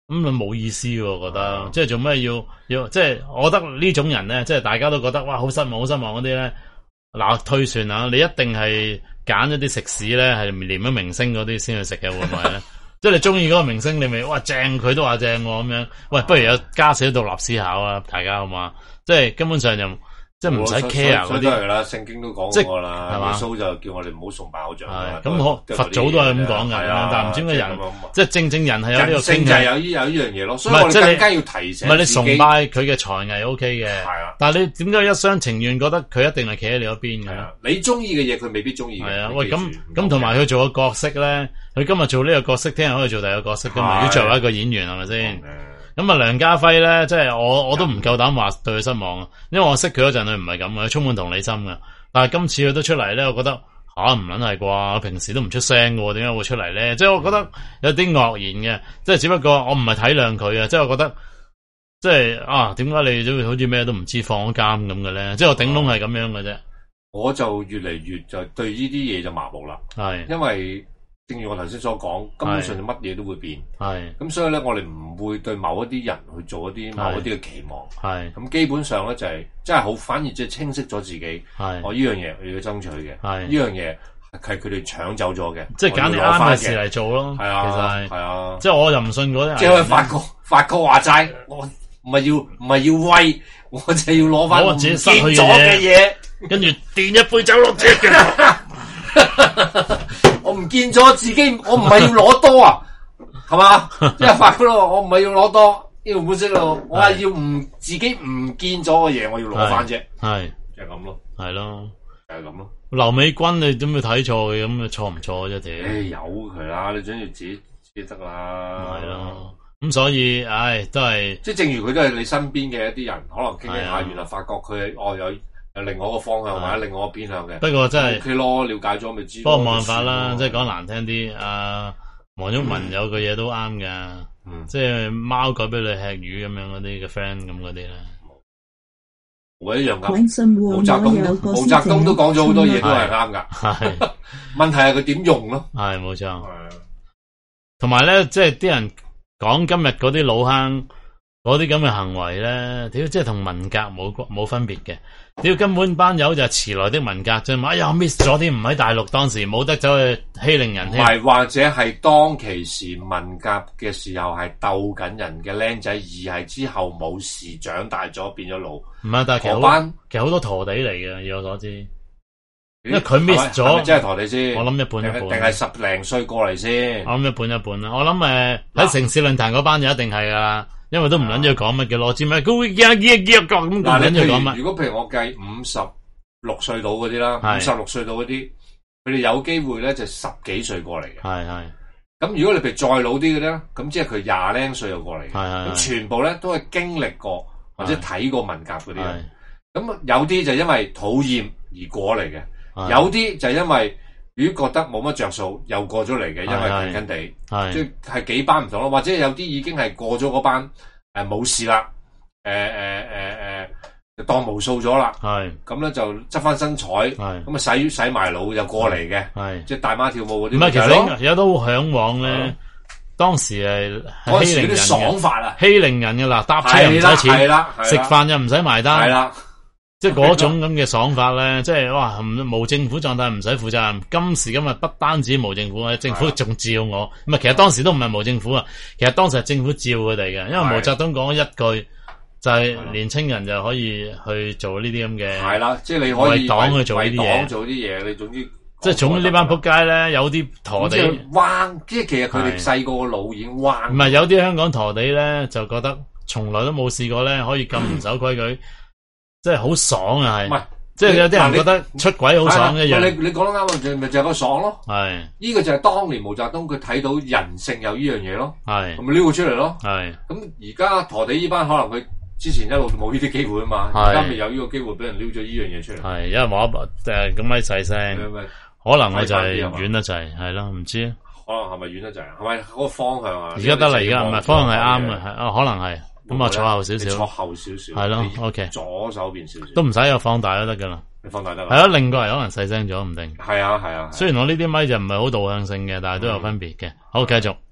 咁啊冇意思喎，我覺得，即係做咩要要，即係我覺得呢種人咧，即係大家都覺得哇好失望好失望嗰啲咧，嗱推算啊，你一定係揀一啲食肆咧係連咗明星嗰啲先去食嘅，會唔會咧？即係你中意嗰個明星，你咪哇正，佢都話正咁樣，喂，不如有加少獨立思考啊，大家好嘛？即係根本上就。即係唔使 care 嗰啲係啦，聖經都講過啦，耶穌就叫我哋唔好崇拜偶像。 係咁，我佛祖都係咁講嘅，但係唔知點解人，即係正正人係有呢個傾向， 有呢有呢樣嘢咯。所以我哋更加要提醒。 唔係你崇拜佢嘅才藝 O K 嘅，係啊。但係你點解一廂情願覺得佢一定係企喺你嗰邊嘅？ 你中意嘅嘢，佢未必中意。 係啊，喂，咁咁同埋佢做個角色咧，佢今日做呢個角色，聽日可以做第二個角色噶嘛？如果作為一個演員係咪先？咁啊，梁家輝咧，即係我我都唔夠膽話對佢失望，因為我識佢嗰陣佢唔係咁嘅，佢充滿同理心嘅。但係今次佢都出嚟咧，我覺得吓唔撚係啩？平時都唔出聲嘅，點解會出嚟咧？即係我覺得有啲愕然嘅，即係只不過我唔係體諒佢啊，即係我覺得即係啊，點解你都好似咩都唔知放咗監咁嘅咧？即係我頂籠係咁樣嘅啫。 我就越嚟越就對呢啲嘢就麻木啦，係因為。正如我頭先所講，根本上就乜嘢都會變，係咁所以咧，我哋唔會對某一啲人去做一啲某一啲嘅期望，係咁基本上咧就係真係好，反而即係清晰咗自己，係我呢樣嘢我要爭取嘅，係呢樣嘢係佢哋搶走咗嘅，即係揀啲啱嘅事嚟做咯，係啊，其實係係啊，即係我又唔信嗰啲，即係發哥發哥話齋，我唔係要唔係要威，我就係要攞翻我自己失去嘅嘢，跟住墊一杯酒落隻嘅。我唔見咗自己，我唔係要攞多啊，係嘛？即係發咯，我唔係要攞多，呢個本色咯，我係要唔自己唔見咗嘅嘢，我要攞翻啫，係就係咁咯，係咯，就係咁咯。劉美君你點會睇錯嘅？咁錯唔錯啫？屌，誒，由佢啦，你想要自己自己得啦，係咯。咁所以，唉，都係即係正如佢都係你身邊嘅一啲人，可能傾傾下，原來發覺佢哦有。有另外一個方向或者另外一個偏向嘅，不過真係 OK 咯，了解咗咪知。不過冇辦法啦，即係講難聽啲，阿黃毓民有句嘢都啱㗎，即係貓改俾你吃魚咁樣嗰啲嘅 friend 咁嗰啲咧，我一樣噶。毛澤東毛澤東都講咗好多嘢都係啱噶，係問題係佢點用咯，係冇錯。同埋咧，即係啲人講今日嗰啲老坑。嗰啲咁嘅行為咧，屌，即係同文革冇冇分別嘅，屌根本班友就係遲來的文革啫嘛，哎呀 miss 咗啲唔喺大陸當時冇得走去欺凌人，唔係或者係當其時文革嘅時候係鬥緊人嘅僆仔，而係之後冇事長大咗變咗老，唔係，但係其實班其實好多陀地嚟嘅，以我所知，因為佢 miss 咗，即係陀地先，我諗一半一半，定係十零歲過嚟先，我諗一半一半啦，我諗誒喺城市論壇嗰班就一定係噶啦。因為都唔捻住講乜嘅羅志咩，佢會夾夾夾咁，唔捻住講乜。如果譬如我計五十六歲到嗰啲啦，五十六歲到嗰啲，佢哋有機會咧就十幾歲過嚟嘅。係係。咁如果你譬如再老啲嘅咧，咁即係佢廿零歲又過嚟嘅。係係。咁全部咧都係經歷過或者睇過文革嗰啲人。咁有啲就因為討厭而過嚟嘅，有啲就因為。如果覺得冇乜着數，又過咗嚟嘅，因為近近地，即係係幾班唔同咯，或者有啲已經係過咗嗰班，誒冇事啦，誒誒誒誒，當無數咗啦，係咁咧就執翻身彩，係咁啊洗洗埋腦又過嚟嘅，係即係大媽跳舞嗰啲，唔係其實有都好向往咧，當時係欺凌人嘅爽法啊，欺凌人嘅啦，搭車又唔使錢，係啦，食飯又唔使埋單，係啦。即係嗰種咁嘅爽法咧，即係哇，無政府狀態唔使負責任。今時今日不單止無政府，政府仲照我。唔係，其實當時都唔係無政府啊，其實當時係政府照佢哋嘅。因為毛澤東講咗一句，就係年青人就可以去做呢啲咁嘅。係啦，即係你可以為黨去做呢啲嘢，做啲嘢。你總之，即係總之呢班仆街咧，有啲陀地彎，即係其實佢哋細個個腦已經彎。唔係，有啲香港陀地咧，就覺得從來都冇試過咧，可以咁唔守規矩。即係好爽啊，係，唔係，即係有啲人覺得出軌好爽一樣。你你講得啱，就咪就係個爽咯。係，呢個就係當年毛澤東佢睇到人性有呢樣嘢咯。係，咁咪撩佢出嚟咯。係，咁而家陀地呢班可能佢之前一路冇呢啲機會啊嘛，而家咪有呢個機會俾人撩咗呢樣嘢出嚟。係，因為我誒咁咪細聲，可能我就係遠得滯，係咯，唔知。可能係咪遠得滯？係咪嗰個方向啊？而家得啦，而家唔係方向係啱嘅，係啊，可能係。咁啊，坐後少少，坐後少少，係咯 ，OK，左手邊少少，都唔使有放大都得噶啦，你放大得啦，係咯，另個人可能細聲咗唔定，係啊係啊，雖然我呢啲咪就唔係好導向性嘅，但係都有分別嘅，好，繼續。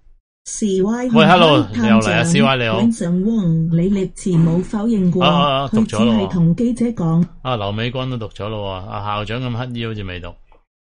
C Y 喂 ，hello， 又嚟啊 ，C Y 你好。 Vincent Wong 李力持冇否認過，佢只係同記者講。 啊，劉美君都讀咗咯，啊校長咁乞衣好似未讀。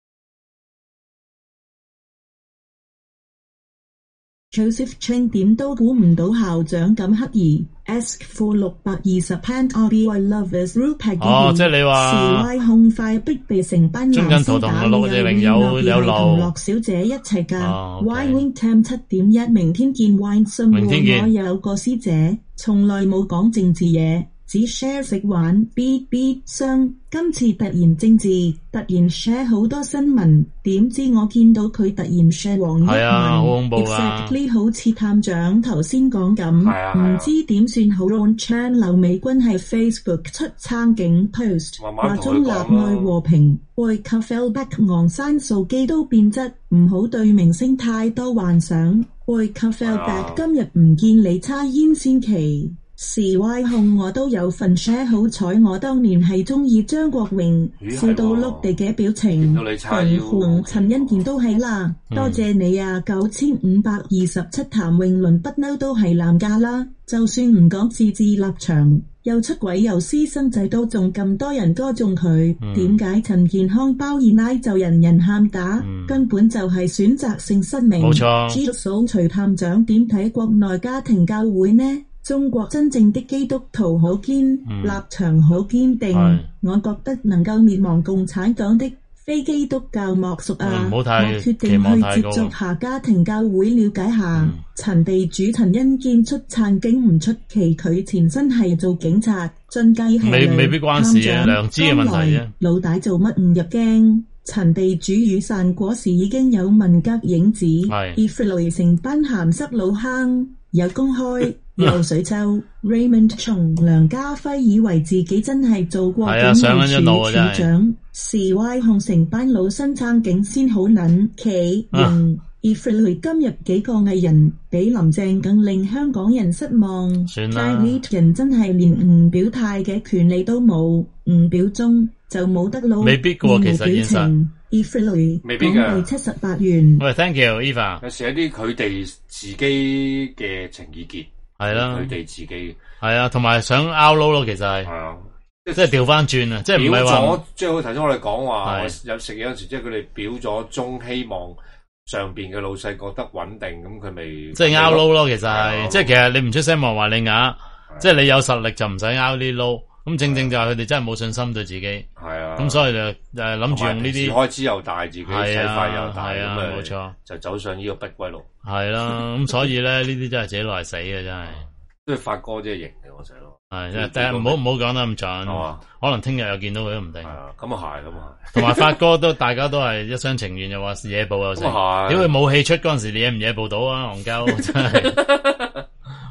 Joseph Cheng 點都估唔到校長咁乞兒 ，ask for 六百二十 pound R B Y lovers rupee 哦，即係你話 C Y 控快逼被成班男師打有有有同樂小姐一齊㗎。 哦 Y Wing Tam 七點一，明天見 Wine 信和我有個師姐，從來冇講政治嘢。只 share 食玩 B B 商，今次突然政治，突然 share 好多新聞，點知我見到佢突然 share 黃毓民 ，exactly 好似探長頭先講咁，唔知點算好。Ron Chan 劉美君係 Facebook 出撐警 post， 話中立愛和平，為及 fellback 昂山素基都變質，唔好對明星太多幻想，為及 fellback 今日唔見你叉煙先奇。C Y 控我都有份 share， 好彩我當年係鍾意張國榮，笑到碌地嘅表情，陳紅陳欣健都係啦，嗯、多謝你啊！九千五百二十七譚詠麟不嬲都係男價啦，就算唔講自治立場，又出軌又私生仔都仲咁多人歌頌佢，點解、嗯、陳健康包二奶就人人喊打？嗯、根本就係選擇性失明。 冇錯。 知數徐探長點睇國內家庭教會呢？中國真正的基督徒好堅，嗯、立場好堅定，是我覺得能夠滅亡共產黨的非基督教莫屬啊！我決定去接觸下家庭教會，了解下。嗯、陳地主陳欣健出撐警唔出奇，佢前身係做警察，進階係未未必關事啊，良知嘅問題啫。 老大做乜唔入鏡？陳地主雨傘嗰時已經有文革影子 ，Ifrilo 成班鹹濕老坑，有公開。游水洲 Raymond 從梁家輝以為自己真係做過警務處處長 ，C Y 控成班老新撐警先好撚企型。Ifrilo 今日幾個藝人比林鄭更令香港人失望。 算啦， 人真係連唔表態嘅權利都冇，唔表忠就冇得撈。 未必嘅，其實現實。 Ifrilo 未必嘅， 七十八元。 喂 ，thank you，Eva。 有時有啲佢哋自己嘅情意結。 係啦， 佢哋自己係啊，同埋想 out 撈咯，其實係，係啊，即係調翻轉啊，即係唔係話， 即係好頭先我哋講話，有食嘢嗰時，即係佢哋表咗忠，希望上邊嘅老細覺得穩定，咁佢咪即係 out 撈咯，其實係，即係其實你唔出聲望話你啞，即係你有實力就唔使 out 啲撈，咁正正就係佢哋真係冇信心對自己，係啊，咁所以就誒諗住用呢啲開支又大，自己使費又大， 係啊，冇錯， 就走上呢個不歸路。 係啦，咁所以咧呢啲真係自己落嚟死嘅，真係。 都係發哥真係型嘅，我成日咯。 係，但係唔好唔好講得咁準，可能聽日又見到佢都唔定。係啊，咁啊係，咁啊係。同埋發哥都大家都係一廂情願，又話野報又成。咁啊係。因為冇戲出嗰陣時，你惹唔惹報到啊？戇鳩真係。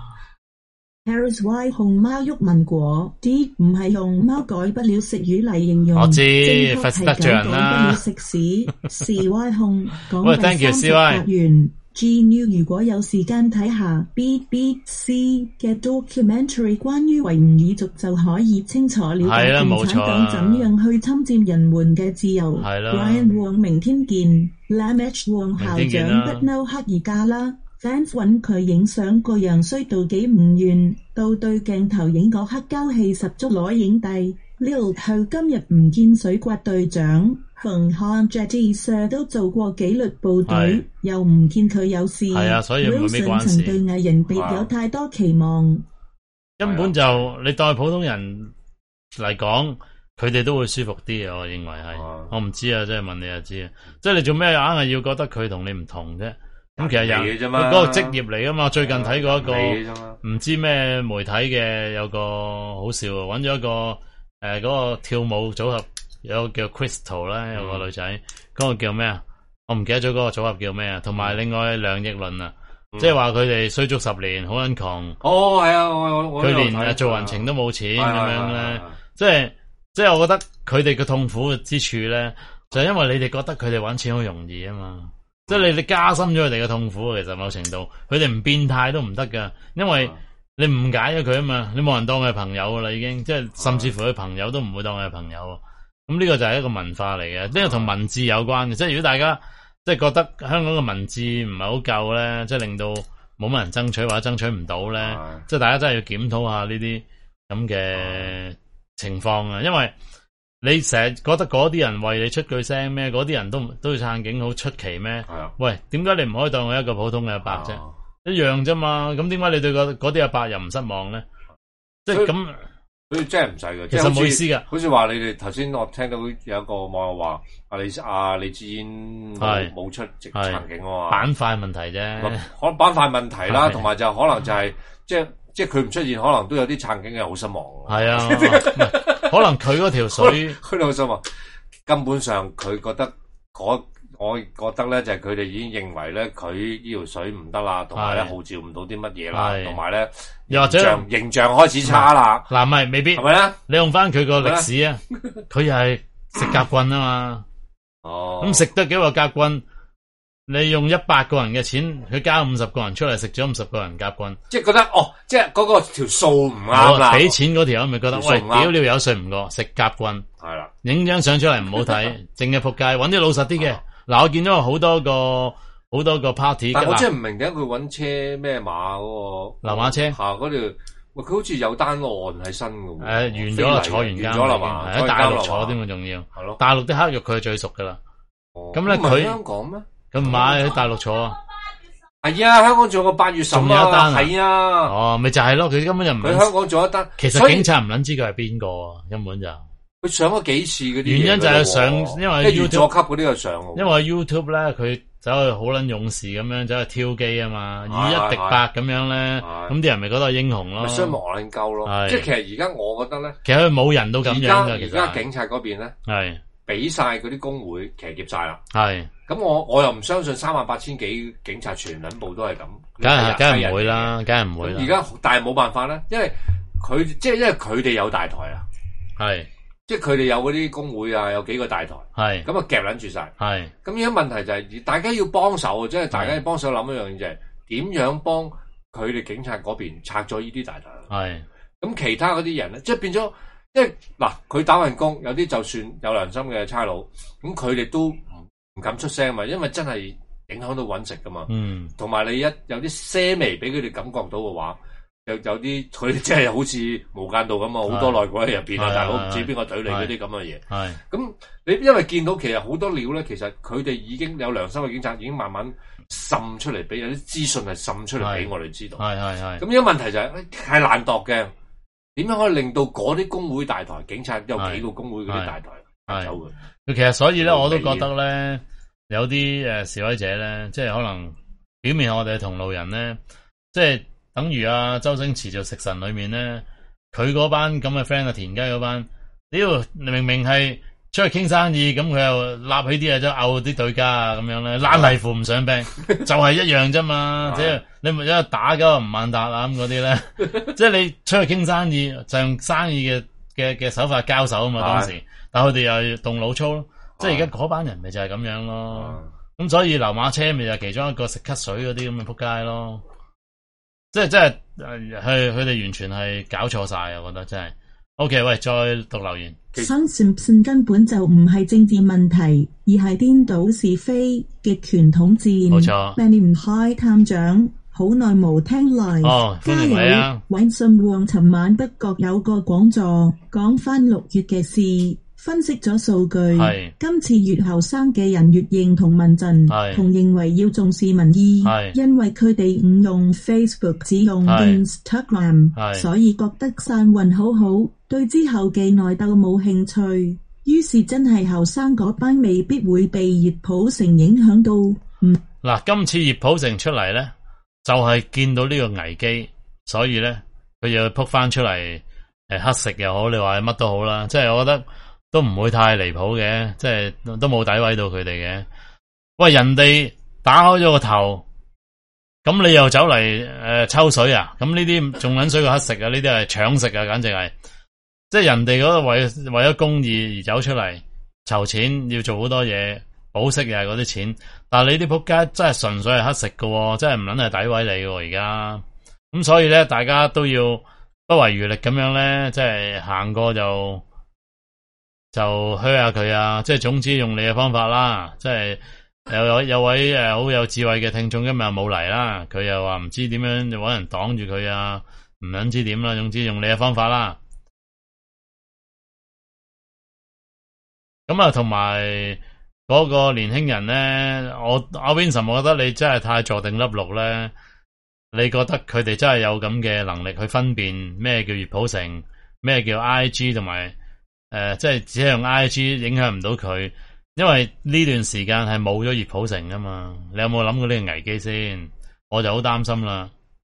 Harris Y 熊貓郁文果啲唔係用貓改不了食魚嚟形容， 我知，佛得像啦。 食屎 C Y 熊講第三十八元。G New 如果有時間睇下 B B C 嘅 documentary 關於維吾爾族就可以清楚了解共產黨怎樣去侵佔人們嘅自由。Brian Wong 明天見 Lam H Wong 校長不嬲黑而家啦。fans 揾佢影相個樣衰到幾唔願，到對鏡頭影個黑膠氣十足攞影帝。Lil 後今日唔見水刮隊長，馮漢 Jetty Sir 都做過紀律部隊，又唔見佢有事。 係啊，所以冇咩關事。 Wilson 曾對藝人別有太多期望， 根本就你當普通人嚟講，佢哋都會舒服啲嘅。我認為係，我唔知啊，即係問你就知啊。即係你做咩硬係要覺得佢同你唔同啫？咁其實有嗰個職業嚟噶嘛。最近睇過一個唔知咩媒體嘅，有個好笑啊，揾咗一個誒嗰個跳舞組合，有個叫 Crystal 啦，有個女仔，嗰個叫咩啊？我唔記得咗嗰個組合叫咩啊？同埋另外梁奕倫啊，即係話佢哋衰足十年，好撚窮。哦，係啊，佢連做人情都冇錢咁樣咧，即係即係我覺得佢哋嘅痛苦之處咧，就係因為你哋覺得佢哋搵錢好容易啊嘛。即係你你加深咗佢哋嘅痛苦，其實某程度佢哋唔變態都唔得噶，因為你誤解咗佢啊嘛，你冇人當佢係朋友噶啦，已經即係甚至乎佢朋友都唔會當佢係朋友。咁呢個就係一個文化嚟嘅，呢個同文字有關嘅。即係如果大家即係覺得香港嘅文字唔係好夠咧，即係令到冇乜人爭取或者爭取唔到咧， 啊、 即係大家真係要檢討下呢啲咁嘅情況啊，因為你成日覺得嗰啲人為你出句聲咩？嗰啲人都都要撐警好出奇咩？ 係啊， 喂，點解你唔可以當我一個普通嘅阿伯啫？ 啊、 一樣啫嘛，咁點解你對嗰啲阿伯又唔失望咧？即係咁。 所以真係唔使嘅， 其實冇意思噶。 好似話你哋頭先我聽到有一個網友話阿李阿李志堅冇冇出席撐警啊嘛， 板塊問題啫， 可能板塊問題啦，同埋就可能就係、是、即係即係佢唔出現，可能都有啲撐警嘅好失望。係啊， 可能佢嗰條水， 佢好失望。根本上佢覺得嗰。我覺得咧就係佢哋已經認為咧佢呢條水唔得啦，同埋咧號召唔到啲乜嘢啦，同埋咧又或者形象，形象開始差啦。嗱，唔係未必係咪咧？你用翻佢個歷史啊，佢又係食甲棍啊嘛。哦，咁食得幾個甲棍？你用一百個人嘅錢，佢加五十個人出嚟食咗五十個人甲棍，即係覺得哦，即係嗰個條數唔啱啦。俾錢嗰條咪覺得喂，屌你有稅唔過，食甲棍係啦，影張相出嚟唔好睇，淨係仆街，搵啲老實啲嘅。嗱，我見到好多個好多個 party，但我真係唔明點解佢揾車咩馬嗰個流馬車下嗰條，喂佢好似有單案喺身嘅喎。誒，完咗啦，坐完監咗啦嘛，喺大陸坐添啊，仲要。係咯。大陸啲黑肉佢係最熟噶啦。哦。咁咧佢香港咩？佢唔係喺大陸坐啊。係啊，香港做個八月十啊。仲有一單係啊。哦，咪就係咯，佢根本就唔。佢香港做一單。其實警察唔撚知佢係邊個，根本就。佢上咗幾次嗰啲，原因就係上，因為 YouTube 座級嗰啲又上，因為 YouTube 咧佢走去好撚勇士咁樣走去挑機啊嘛，以一敵百咁樣咧，咁啲人咪覺得係英雄咯，咪傷亡撚鳩咯，即係其實而家我覺得咧，其實佢冇人都咁樣嘅，而家警察嗰邊咧係俾晒嗰啲工會騎劫晒啦，係，咁我我又唔相信三萬八千幾警察全撚部都係咁，梗係梗係唔會啦，梗係唔會啦，而家但係冇辦法啦，因為佢即係因為佢哋有大台啊，係。即係佢哋有嗰啲工會啊，有幾個大台，係咁啊夾撚住晒，係咁而家問題就係、是、大家要幫手啊，即係大家要幫手諗一樣嘢就係點樣幫佢哋警察嗰邊拆咗呢啲大台，係咁其他嗰啲人咧，即係變咗，即係嗱佢打份工，有啲就算有良心嘅差佬，咁佢哋都唔唔敢出聲嘛，因為真係影響到搵食噶嘛，嗯，同埋你一有啲些微俾佢哋感覺到嘅話。有有啲佢即係好似無間道咁啊，好多內鬼喺入邊啊，大佬唔知邊個懟你嗰啲咁嘅嘢。係咁你因為見到其實好多料咧，其實佢哋已經有良心嘅警察已經慢慢滲出嚟俾有啲資訊係滲出嚟俾我哋知道。係係係。咁而家問題就係、是、係難度嘅，點樣可以令到嗰啲工會大台警察有幾個工會嗰啲大台走嘅？其實所以咧，我都覺得咧，有啲誒示威者咧，即係可能表面我哋係同路人咧，即係。等於啊，周星馳做食神裏面咧，佢嗰班咁嘅 friend 啊，田雞嗰班，屌明明係出去傾生意，咁佢又立起啲啊，就拗啲對家啊，咁樣咧，拉泥扶唔上病，就係一樣啫嘛。即係你咪一個打交吳孟達啊咁嗰啲咧，即係你出去傾生意，就用生意嘅嘅嘅手法交手啊嘛。當時，但係佢哋又動腦操咯，即係而家嗰班人咪就係咁樣咯。咁所以流馬車咪就係其中一個食咳水嗰啲咁嘅仆街咯。即係即係，佢佢哋完全係搞錯晒，我覺得真係。OK， 喂，再讀留言。相信根本就唔係政治問題，而係顛倒是非嘅權統戰。冇錯。Manny 唔開探長，好耐冇聽嚟。哦，歡迎你啊！搵信旺，尋晚不覺有個講座，講翻六月嘅事。分析咗數據，今次越後生嘅人越認同民陣，同認為要重視民意，因為佢哋唔用 Facebook， 只用 Instagram， 所以覺得散運好好，對之後嘅內鬥冇興趣。於是真係後生嗰班未必會被熱普城影響到。嗱、嗯，今次熱普城出嚟咧，就係、是、見到呢個危機，所以咧佢又撲翻出嚟，誒黑食又好，你話乜都好啦，即係我覺得。都唔會太離譜嘅，即係都冇詆毀到佢哋嘅。喂，人哋打開咗個頭，咁你又走嚟誒、呃、抽水啊？咁呢啲仲撚水過黑食啊？呢啲係搶食啊，簡直係。即係人哋嗰個為為咗公義而走出嚟籌錢，要做好多嘢，保釋又係嗰啲錢。但係你啲仆街真係純粹係黑食喎，真係唔撚係詆毀你喎而家。咁所以咧，大家都要不遺餘力咁樣咧，即係行過就。就噓下佢啊！即係總之用你嘅方法啦，即係有有有位誒好有智慧嘅聽眾今日冇嚟啦，佢又話唔知點樣就搵人擋住佢啊，唔撚知點啦，總之用你嘅方法啦。咁啊，同埋嗰個年輕人咧，我阿 Vincent，我覺得你真係太坐定粒六咧。你覺得佢哋真係有咁嘅能力去分辨咩叫熱普城，咩叫 I G， 同埋誒，即係只係用 I G 影響唔到佢。因為呢段時間係冇咗熱普城啊嘛，你有冇諗過呢個危機先？我就好擔心啦。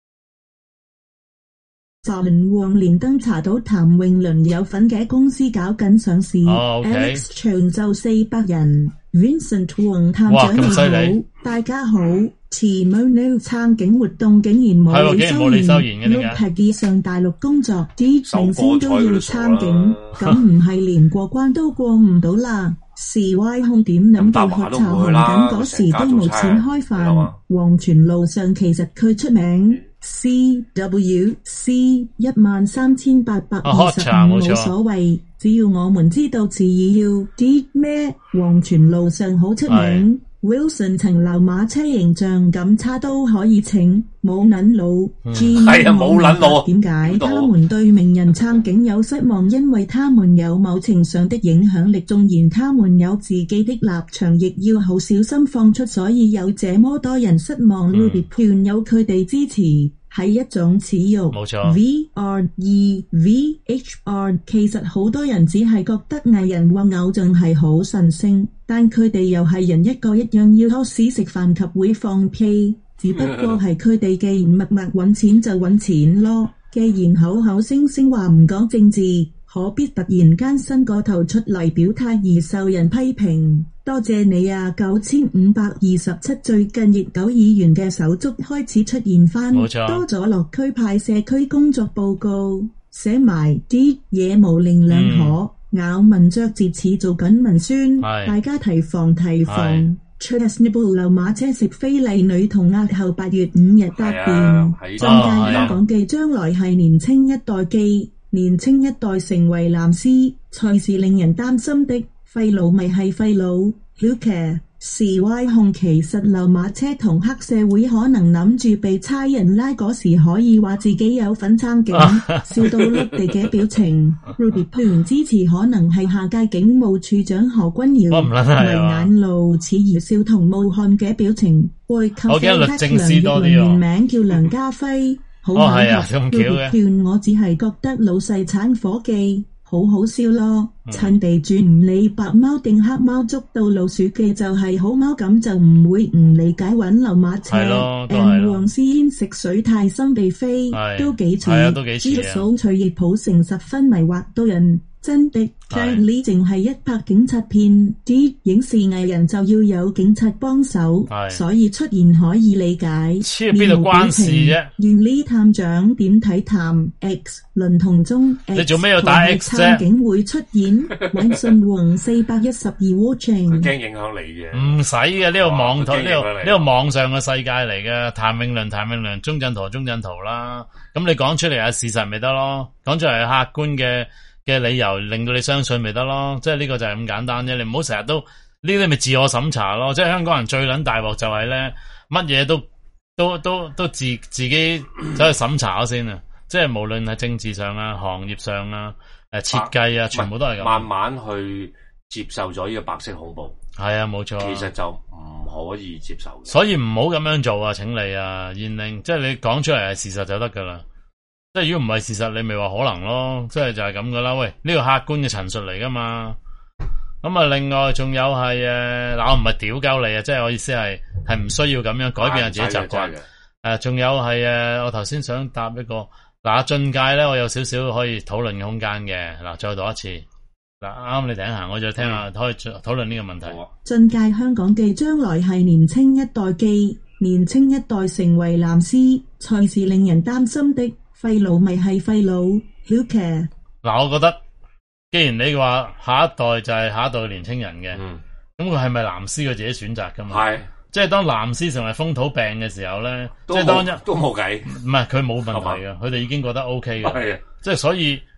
昨輪旺連登查到譚詠麟有份嘅公司搞緊上市， 哦 okay、 Alex 長就四百人 ，Vincent 黃探長你好，大家好。慈母 new 撐警活動竟然冇李修賢 ，Look 係上大陸工作，啲明星都要撐警，咁唔係連過關都過唔到啦。示威控點諗到學茶紅緊嗰時都冇錢開飯，黃泉路上其實佢出名 C W C 一萬三千八百二十五冇所謂，只要我們知道詞義要啲咩，黃泉路上好出名。Wilson 層樓馬車形象咁差都可以請，冇撚路。 係啊，冇撚路。 點解他們對名人撐警有失望？因為他們有某程上的影響力，縱然他們有自己的立場，亦要好小心放出，所以有這麼多人失望。Ruby 團有佢哋支持，係一種恥辱。 冇錯。 V R E V H R 其實好多人只係覺得藝人或偶像係好神聖。但佢哋又係人一個一樣要拖屎食飯及會放屁，只不過係佢哋既然默默揾錢就揾錢咯，既然口口聲聲話唔講政治，何必突然間伸個頭出嚟表態而受人批評？多謝你啊，九千五百二十七最近熱狗議員嘅手足開始出現返，多咗落區派社區工作報告，寫埋啲嘢模棱兩可。嗯咬文嚼字似做緊文宣，大家提防提防。Chasnibble 流馬車食非禮女童押後八月五日答辯。中間香港嘅將來係年青一代記，年青一代成為藍絲，才是令人擔心的。廢老咪係廢老 ，Who care？示威控其實流馬車同黑社會可能諗住被差人拉嗰時可以話自己有份撐警，笑到甩地嘅表情。Ruby 團支持可能係下屆警務處長何君堯，眉眼露似兒笑同冒汗嘅表情。背靠非黑梁葉原名叫梁家輝，好巧合。Ruby 團我只係覺得老細鏟伙計。好好笑咯，趁地主唔理白貓定黑貓捉到老鼠嘅就係好貓，咁就唔會唔理解搵流馬車。誒，黃絲煙食水太深地飛，都幾似。知數隨熱普城十分迷惑到人，真的。但呢淨係一拍警察片，啲影視藝人就要有警察幫手，所以出現可以理解。 邊度關事啫？ 原理探長點睇探 X 論同中？ 你做咩要打 X 啫？ 撐警會出現，搵信黃四百一十二 watching。 驚影響你嘅？唔使嘅，呢個網台，呢個呢個網上嘅世界嚟嘅。譚詠麟，譚詠麟，鍾鎮濤，鍾鎮濤啦。咁你講出嚟係事實咪得咯？講出嚟係客觀嘅。嘅理由令到你相信咪得咯，即係呢個就係咁簡單啫。你唔好成日都呢啲咪自我審查咯。即係香港人最撚大鑊就係咧，乜嘢都都都都自自己走去審查咗先啊！即係無論係政治上啊、行業上啊、誒設計啊，全部都係咁。 慢慢去接受咗呢個白色恐怖。 係啊，冇錯。 其實就唔可以接受。 所以唔好咁樣做啊！請你啊，燕玲，即係你講出嚟係事實就得噶啦。即係如果唔係事實，你咪話可能咯，即係就係咁噶啦。喂，呢個客觀嘅陳述嚟噶嘛。咁啊，另外仲有係誒，嗱我唔係屌鳩你啊，即係我意思係係唔需要咁樣改變下自己習慣。誒，仲有係誒，我頭先想答一個嗱，進界咧，我有少少可以討論嘅空間嘅。嗱，再讀一次。嗱，啱你頂行，我再聽下可以討論呢個問題。 進界香港嘅將來係年青一代記，年青一代成為藍絲，才是令人擔心的。廢老咪係廢老 ，Who care？ 嗱，我覺得既然你話下一代就係下一代嘅年青人嘅，咁佢係咪藍絲佢自己選擇噶嘛？係，即係當藍絲成為風土病嘅時候咧，即係當一都冇計， 唔係佢冇問題嘅，佢哋已經覺得 O K 嘅，即係所以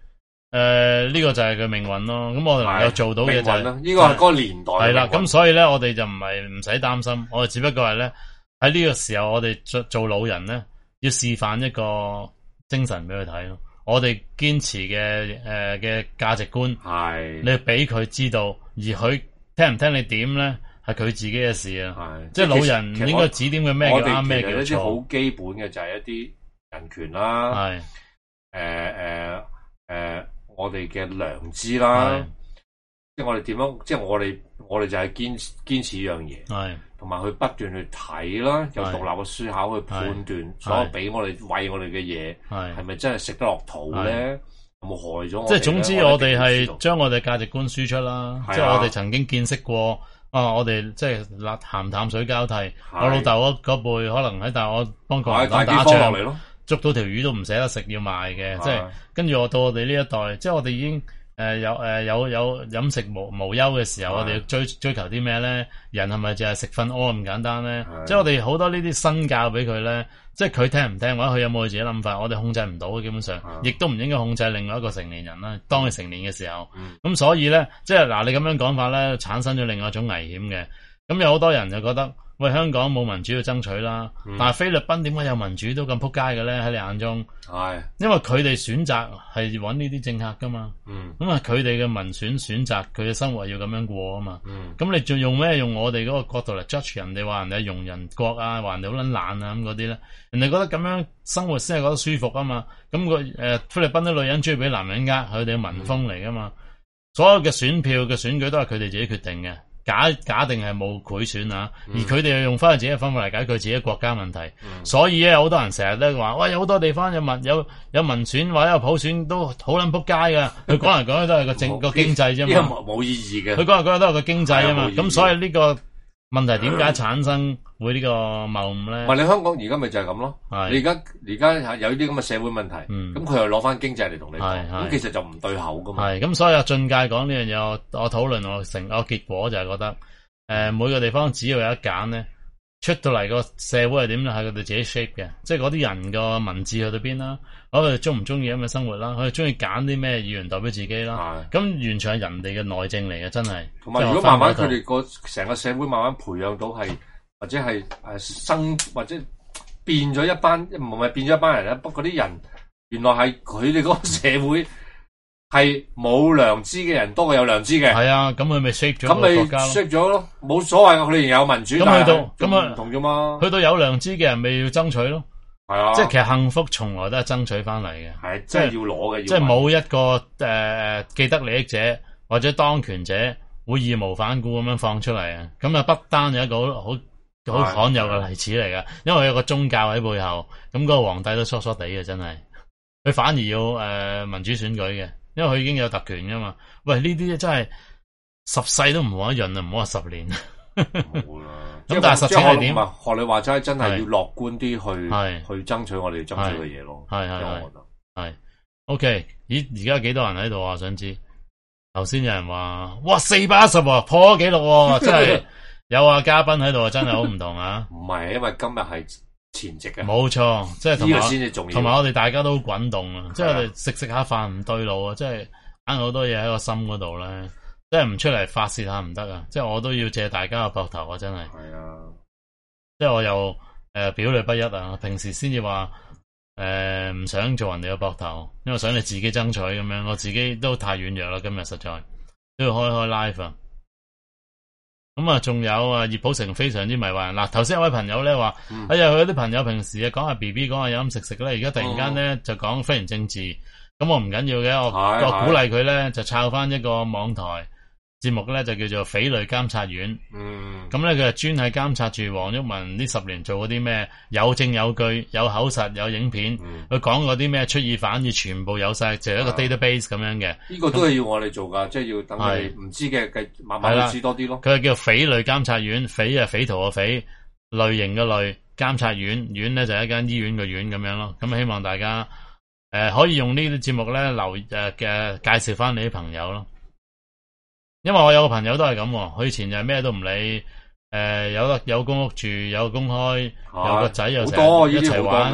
誒呢個就係佢命運咯。咁我哋能夠做到嘅就係呢個係嗰個年代係啦。咁所以咧，我哋就唔係唔使擔心，我哋只不過係咧喺呢個時候，我哋做做老人咧，要示範一個精神俾佢睇咯。我哋堅持嘅誒嘅價值觀，係你俾佢知道，而佢聽唔聽你點咧，係佢自己嘅事啊。係即係老人唔應該指點佢咩叫啱咩叫錯。 一啲好基本嘅就係一啲人權啦，係誒誒誒，我哋嘅良知啦，即係我哋點樣，即係我哋我哋就係堅堅持呢樣嘢，係同埋去不斷去睇啦，有獨立嘅思考去判斷所有俾我哋餵我哋嘅嘢，係係咪真係食得落肚咧？有冇害咗我哋？ 即係總之，我哋係將我哋價值觀輸出啦。即係我哋曾經見識過啊！我哋即係鹹淡水交替。我老豆嗰嗰輩可能喺大我幫國民黨打仗，捉到條魚都唔捨得食，要賣嘅。即係跟住我到我哋呢一代，即係我哋已經。誒、呃、有誒、呃、有有飲食無無憂嘅時候，我哋要追追求啲咩咧？人係咪淨係食瞓屙咁簡單咧？即係我哋好多呢啲新教俾佢咧，即係佢聽唔聽或者佢有冇佢自己諗法，我哋控制唔到嘅，基本上，亦都唔應該控制另外一個成年人啦。當佢成年嘅時候，咁、嗯、所以咧，即係嗱，你咁樣講法咧，產生咗另外一種危險嘅。咁有好多人就覺得。喂，香港冇民主要爭取啦，嗯、但係菲律賓點解有民主都咁撲街嘅咧？喺你眼中，係因為佢哋選擇係揾呢啲政客噶嘛，咁啊佢哋嘅民選選擇佢嘅生活要咁樣過啊嘛，咁、嗯、你仲用咩用我哋嗰個角度嚟 judge 人哋話人哋係庸人國啊，話人哋好撚懶啊咁嗰啲咧？人哋覺得咁樣生活先係覺得舒服啊嘛，咁、個誒、呃、菲律賓啲女人中意俾男人呃，佢哋嘅民風嚟噶嘛，嗯、所有嘅選票嘅選舉都係佢哋自己決定嘅。假假定係冇賄選啊，嗯、而佢哋又用翻佢自己嘅方法嚟解決自己嘅國家問題，嗯、所以咧好多人成日都話，喂，有好多地方有民有有民選或者有普選都好撚撲街噶，佢講嚟講去都係個政個經濟啫嘛， 冇意義嘅， 佢講嚟講去都係個經濟啊嘛，咁所以呢個問題點解產生會呢個謬誤咧？ 唔係你香港而家咪就係咁咯，你而家而家有啲咁嘅社會問題，咁佢、嗯、又攞翻經濟嚟同你講，咁其實就唔對口噶嘛。係咁，所以阿俊介講呢樣嘢，我我討論我成個結果就係覺得，誒、呃、每個地方只要有一揀咧，出到嚟個社會係點咧，係佢哋自己 shape 嘅，即係嗰啲人個文字去到邊啦，佢哋中唔中意咁嘅生活啦，佢哋中意揀啲咩議員代表自己啦，咁的完全係人哋嘅內政嚟嘅，真係。同埋如果慢慢佢哋個成個社會慢慢培養到係。或者係誒生或者變咗一班唔係變咗一班人咧，不過啲人原來係佢哋嗰個社會係冇良知嘅人多過有良知嘅。係啊，咁佢咪 shape 咗個國家咯。咁咪 shape 咗咯，冇所謂，佢哋有民主。咁去到咁啊唔同啫嘛。去到有良知嘅人咪要爭取咯。係啊，即係其實幸福從來都係爭取翻嚟嘅。係，即係要攞嘅。即係冇一個誒、呃、既得利益者或者當權者會義無反顧咁樣放出嚟啊！咁啊，不單有一個好好。好罕有嘅例子嚟噶，因為有個宗教喺背後，咁、那、嗰個皇帝都疏疏地嘅，真係佢反而要誒、呃、民主選舉嘅，因為佢已經有特權噶嘛。喂，呢啲真係十世都唔可以潤啊，唔好話十年。冇啦。咁但係實際係點？學你話齋，真係要樂觀啲去是去爭取我哋爭取嘅嘢咯。係係係。係。OK，咦？而家幾多人喺度啊？想知？頭先有人話，哇，四百一十破咗紀錄，真係。有啊，嘉賓喺度真係好唔同啊！唔係，因為今日係前夕嘅，冇錯，即係呢個先至重要。同埋我哋大家都滾動啊，即係我哋食食下飯唔對路啊，即係硬好多嘢喺個心嗰度咧，即係唔出嚟發洩下唔得啊！即係我都要借大家個膊頭啊，真係。係啊，即係我又誒、呃、表裏不一啊！平時先至話誒唔想做人哋個膊頭，因為想你自己爭取咁樣，我自己都太軟弱啦，今日實在都要開開 live 啊！咁啊，仲有啊，葉寶成非常之迷幻。嗱，頭先有位朋友咧話，嗯、哎呀，佢有啲朋友平時啊講下 B B， 講下飲飲食食咧，而家突然間咧、嗯、就講非常政治。咁我唔緊要嘅，我是我鼓勵佢咧就抄翻一個網台節目咧，就叫做《匪類監察院》。嗯，咁咧佢係專係監察住黃毓民呢十年做嗰啲咩，有證有據、有口實、有影片。佢講嗰啲咩出爾反爾，全部有晒，就係、是、一個 database 咁樣嘅。呢個都係要我哋做噶，即係那要等佢哋唔知嘅，繼慢慢去知多啲咯。佢係叫匪類監察院，匪啊匪徒嘅匪，類型嘅類，監察院，院咧就係一間醫院嘅院咁樣咯。咁希望大家誒、呃、可以用呢啲節目咧留誒嘅、呃、介紹翻你啲朋友咯。因為我有個朋友都係咁，佢以前就係咩都唔理，誒、呃、有得有公屋住，有公開，有個仔又成日一齊玩，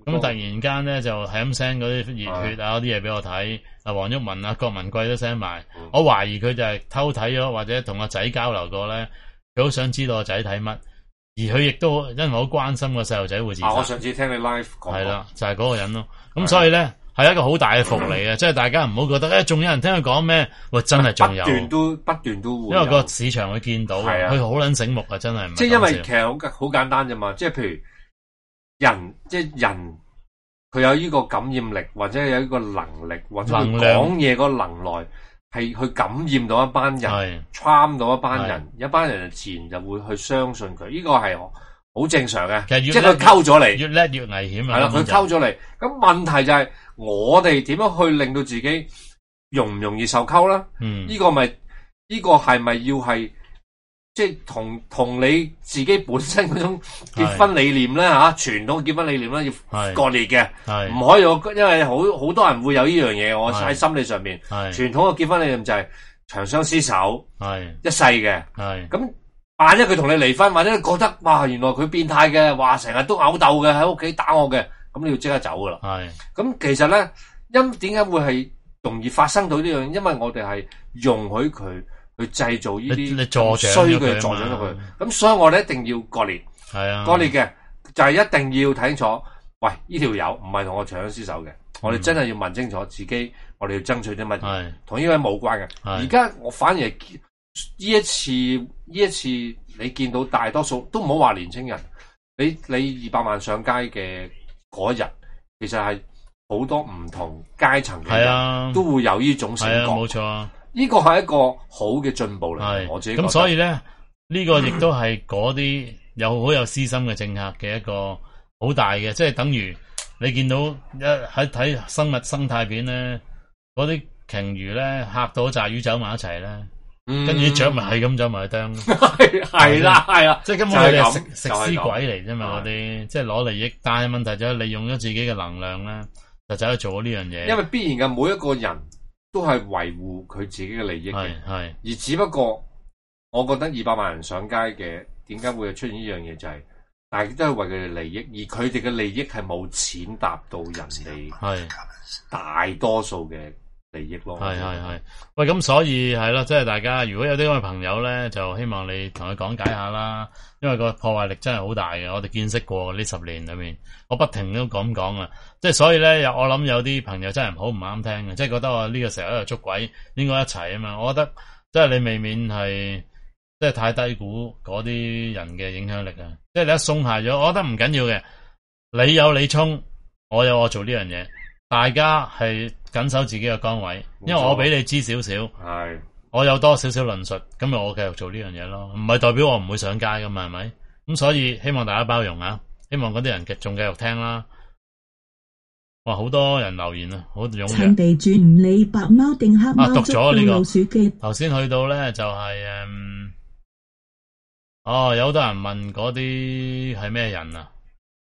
咁突然間咧就係咁 send 嗰啲熱血啊嗰啲嘢俾我睇，啊黃毓民啊郭文貴都 send 埋，嗯、我懷疑佢就係偷睇咗或者同個仔交流過咧，佢好想知道個仔睇乜，而佢亦都因為好關心個細路仔會自殺。 啊，我上次聽你 live 講係啦，就係、是、嗰個人咯。咁所以咧係一個好大嘅福利啊！即係大家唔好覺得誒，仲、欸、有人聽佢講咩？喂，真係仲有，不斷都不斷都會， 因為個市場會見到，佢好撚醒目啊！真係， 即係因為其實好好簡單啫嘛，即係譬如人，即係人。佢有呢個感染力，或者有呢個能力，或者佢講嘢個能耐，係去感染到一班人 charm 到一班人，一班人自然就會去相信佢。呢、這個係好正常嘅，即係佢溝咗嚟， 越叻越危險啊！ 係啦，佢溝咗嚟。咁問題就係、是、我哋點樣去令到自己容唔容易受溝啦？嗯，呢、這個咪呢、這個係咪要係？即係同同你自己本身嗰種結婚理念咧吓，傳統結婚理念咧要割裂嘅，唔可以有，因為好好多人會有呢樣嘢，我喺心理上面，傳統嘅結婚理念就係長相廝守，一世嘅。咁萬一佢同你離婚，或者你覺得哇原來佢變態嘅，話成日都毆鬥嘅，喺屋企打我嘅，咁你要即刻走噶啦。咁其實咧，因點解會係容易發生到呢樣？因為我哋係容許佢。去製造呢啲衰嘅助長咗佢，咁所以我哋一定要割裂，係啊，割裂嘅就係一定要睇清楚。喂，呢條友唔係同我長相廝守嘅，我哋真係要問清楚自己，我哋要爭取啲乜嘢，同呢位冇關嘅。而家我反而係呢一次，呢一次你見到大多數都唔好話年青人，你你二百萬上街嘅嗰日，其實係好多唔同階層嘅人都會有呢種醒覺， 冇錯啊。 呢個係一個好嘅進步嚟，我自己覺得。咁所以咧，呢、這個亦都係嗰啲有好有私心嘅政客嘅一個好大嘅，即係等於你見到一喺睇生物生態片咧，嗰啲鯨魚咧嚇到紮魚走埋一齊咧，跟住啲雀咪係咁走埋去釘。 係係啦係啦， 即係根本佢哋係食食屍鬼嚟啫嘛，嗰啲即係攞利益，但係問題就係利用咗自己嘅能量咧，就走去做呢樣嘢。 因為必然嘅每一個人。都係維護佢自己嘅利益嘅，而只不過我覺得二百萬人上街嘅點解會出現呢樣嘢，就係大家都係為佢哋利益，而佢哋嘅利益係冇踐踏到人哋係大多數嘅利益咯。 係係係，喂，咁所以係咯，即係大家如果有啲咁嘅朋友咧，就希望你同佢講解下啦，因為個破壞力真係好大嘅，我哋見識過呢十年裏面，我不停都咁講啊。即係所以咧，有我諗有啲朋友真係唔好唔啱聽嘅，即係覺得我呢個時候喺度捉鬼，應該一齊啊嘛。我覺得即係你未免係即係太低估嗰啲人嘅影響力啊！即係你一鬆懈咗，我覺得唔緊要嘅。你有你衝，我有我做呢樣嘢，大家係緊守自己嘅崗位，因為我比你知少少，係我有多少少論述，咁咪我繼續做呢樣嘢咯。唔係代表我唔會上街噶嘛，係咪？咁所以希望大家包容啊，希望嗰啲人仲繼續聽啦。哇！好多人留言啊，好踴躍。請地轉唔理白貓定黑貓，捉到老鼠嘅。頭先去到咧就係、是、誒、嗯，哦，有好多人問嗰啲係咩人啊？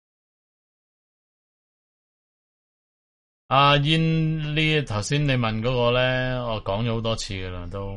阿燕呢？頭先你問嗰個咧，我講咗好多次噶啦，都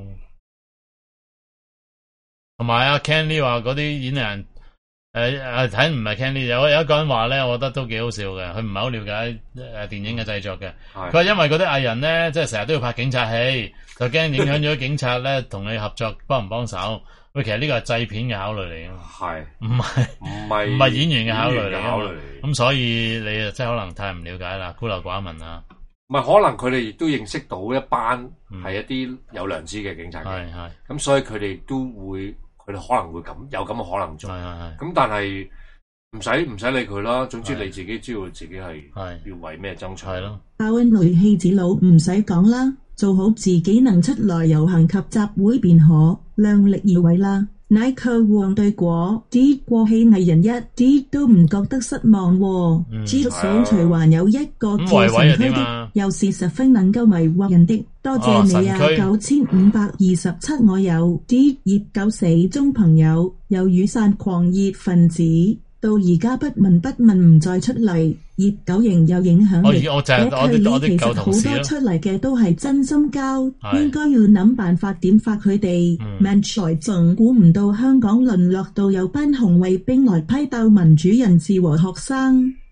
同埋阿 Ken Lee 話嗰啲演藝人。誒誒，睇唔係 Candy，有有一個人話咧，我覺得都幾好笑嘅。佢唔係好了解誒電影嘅製作嘅。佢話因為嗰啲藝人咧，即係成日都要拍警察戲，就驚影響咗警察咧同你合作幫唔幫手。喂，其實呢個係製片嘅考慮嚟啊，係唔係唔係唔係演員嘅考慮嚟啊？咁所以你啊，真係可能太唔了解啦，孤陋寡聞啦。 唔係，可能佢哋亦都認識到一班係一啲有良知嘅警察嘅，係係咁，所以佢哋都會。佢哋可能會咁有咁嘅可能做，咁但係唔使唔使理佢啦。總之你自己知道自己係要為咩爭取。係咯。阿溫雷戲子佬唔使講啦，做好自己能出來遊行及集會便可，量力而為啦。乃扣旺對果啲過氣藝人一啲都唔覺得失望喎。知想隨還有一個叫神區的，又是十分能夠迷惑人的。多謝你啊！九千五百二十七，我有啲葉狗死忠朋友，有雨傘狂熱分子，到而家不聞不問唔再出嚟。葉狗仍有影響力。我佢呢其實好多出嚟嘅都係真心交，應該要諗辦法點發佢哋。萬才仲估唔到香港淪落到有班紅衛兵來批鬥民主人士和學生。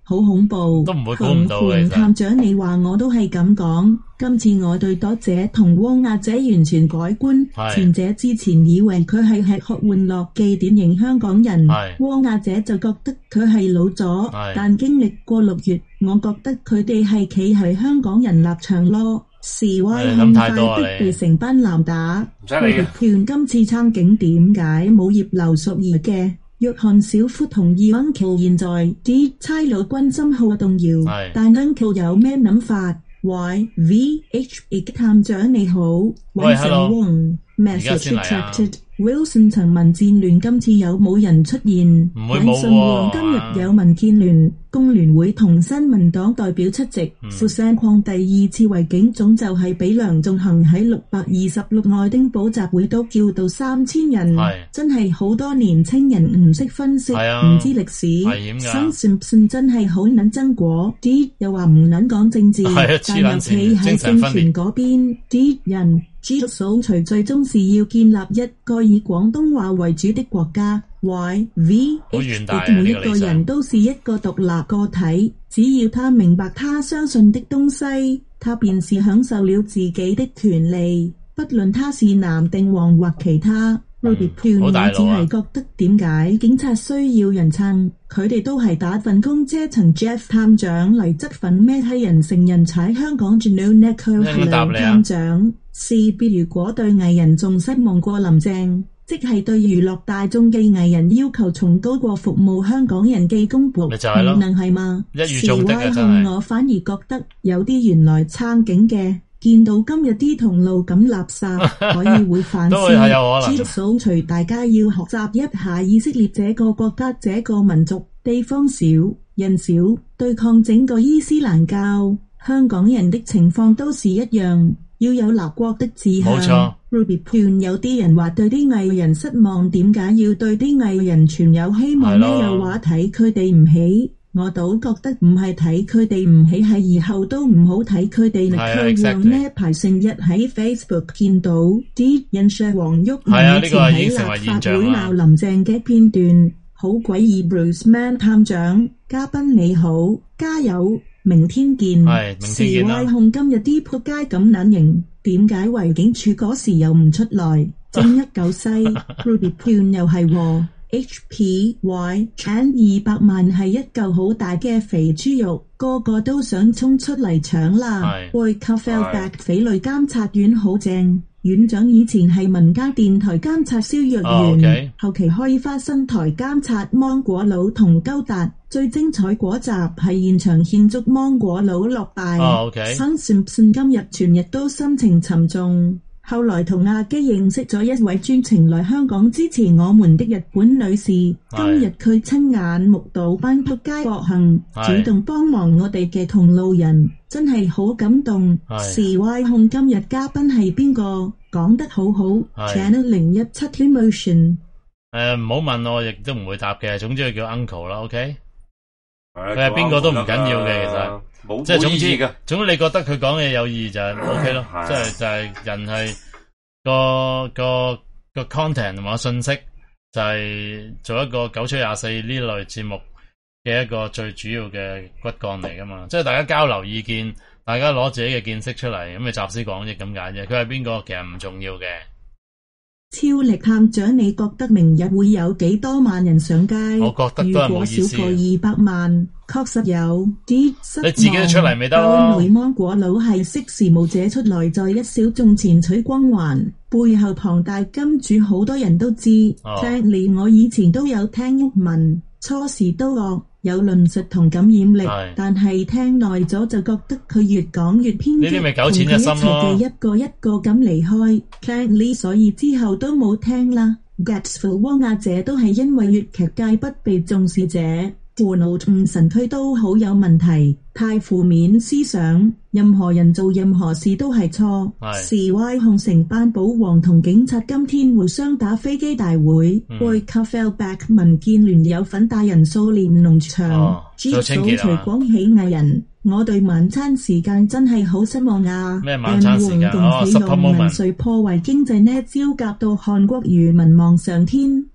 好恐怖， 都唔會估唔到嘅。 探長，你話我都係咁講。今次我對朵姐同汪亞姐完全改觀。前者之前以為佢係吃喝玩樂嘅典型香港人，汪亞姐就覺得佢係老咗。但經歷過六月，我覺得佢哋係企喺香港人立場咯。示威咁快的被成班鬧打，佢哋勸今次撐警點解冇葉劉淑儀嘅？約翰小夫同意 Uncle 現在啲差佬軍心好動搖，但 Uncle 有咩諗法 ？Y V H 探長你好， 喂 ，Hello， message accepted。Wilson 曾問戰聯今次有冇人出現？ 唔會冇喎。 今日有民建聯、工聯會同新民黨代表出席。富山礦第二次圍警總就係俾梁頌恆喺六百二十六愛丁堡集會都叫到三千人，真係好多年青人唔識分析，唔知歷史。新善信真係好撚憎果啲，又話唔撚講政治，但又企喺政權嗰邊啲人。知數除最終是要建立一個以廣東話為主的國家。Y V H 每一個人都是一個獨立個體，只要他明白他相信的東西，他便是享受了自己的權利，不論他是藍定黃或其他。Ruby 票我只係覺得點解警察需要人撐，佢哋都係打份工啫。曾 Jeff 探長嚟質詢咩係人成人踩香港 Genoneco 係梁探長。是別如果對藝人仲失望過林鄭，即係對娛樂大眾嘅藝人要求仲高過服務香港人嘅公僕，可能係嘛？ 一語中的啊，真係。 我反而覺得有啲原來撐警嘅，見到今日啲同路咁垃圾，可以會反思。知數除大家要學習一下以色列這個國家、這個民族，地方少人少，對抗整個伊斯蘭教，香港人的情況都是一樣。要有立國的志向。冇錯 Ruby 判有啲人話對啲藝人失望，點解要對啲藝人存有希望呢？又話睇佢哋唔起，我倒覺得唔係睇佢哋唔起，係以後都唔好睇佢哋力佢讓呢排成日喺 Facebook 見到啲人上黃毓民以前喺立法會鬧林鄭嘅片段，好詭異。Bruce Man 探長，嘉賓你好，加油！明天見。示威控今日啲仆街咁撚型，點解圍警處嗰時又唔出來？正一九西 Ruby 片又係喎 H P Y Chan 二百萬係一嚿好大嘅肥豬肉，個個都想衝出嚟搶啦。Boy Cafell 匪類監察院好正。院長以前係民間電台監察蕭若元， oh, okay. 後期開花新台監察芒果佬同鳩達，最精彩嗰集係現場獻祝芒果佬落敗。 Oh, okay. 新善信今日全日都心情沉重，後來同阿基認識咗一位專程來香港支持我們的日本女士，今日佢親眼目睹班仆街惡行，主動幫忙我哋嘅同路人，真係好感動。示威控今日嘉賓係邊個？講得好好。Channel 零一七 Emotion。 誒，唔好問我，亦都唔會答嘅。總之佢叫 Uncle 啦 ，OK。佢係邊個都唔緊要嘅，其實。冇即係總之，總之你覺得佢講嘢有意義就係 OK 咯。即係就係人係個個個 content 同埋信息，就係做一個九七廿四呢類節目嘅一個最主要嘅骨幹嚟噶嘛。即係大家交流意見。大家攞自己嘅見識出嚟，咁咪集思廣益咁解啫。佢係邊個其實唔重要嘅。 超力探長，你覺得明日會有幾多萬人上街？ 我覺得都係冇意思。 如果少過二百萬，確實有啲失望。 你自己都出嚟未得咯？ 女芒果佬係識時務者出來，在一小眾前取光環，背後龐大金主好多人都知。 哦、 連我以前都有聽聞，初時都惡。有論述同感染力，但係聽耐咗就覺得佢越講越偏激，同佢一齊嘅一個一個咁離開 Clanley 所以之後都冇聽啦。Gatsville 汪亞姐都係因為粵劇界不被重視者，胡鬧誤神區都好有問題，太負面思想，任何人做任何事都係錯。示威控成班保皇同警察今天互相打飛機大會。Boy Cafell Back 民建聯有份大人數連農場 G 組除廣喜藝人，我對晚餐時間真係好失望啊！ 咩晚餐時間？哦， 民粹破壞經濟呢招夾到韓國漁民望上天。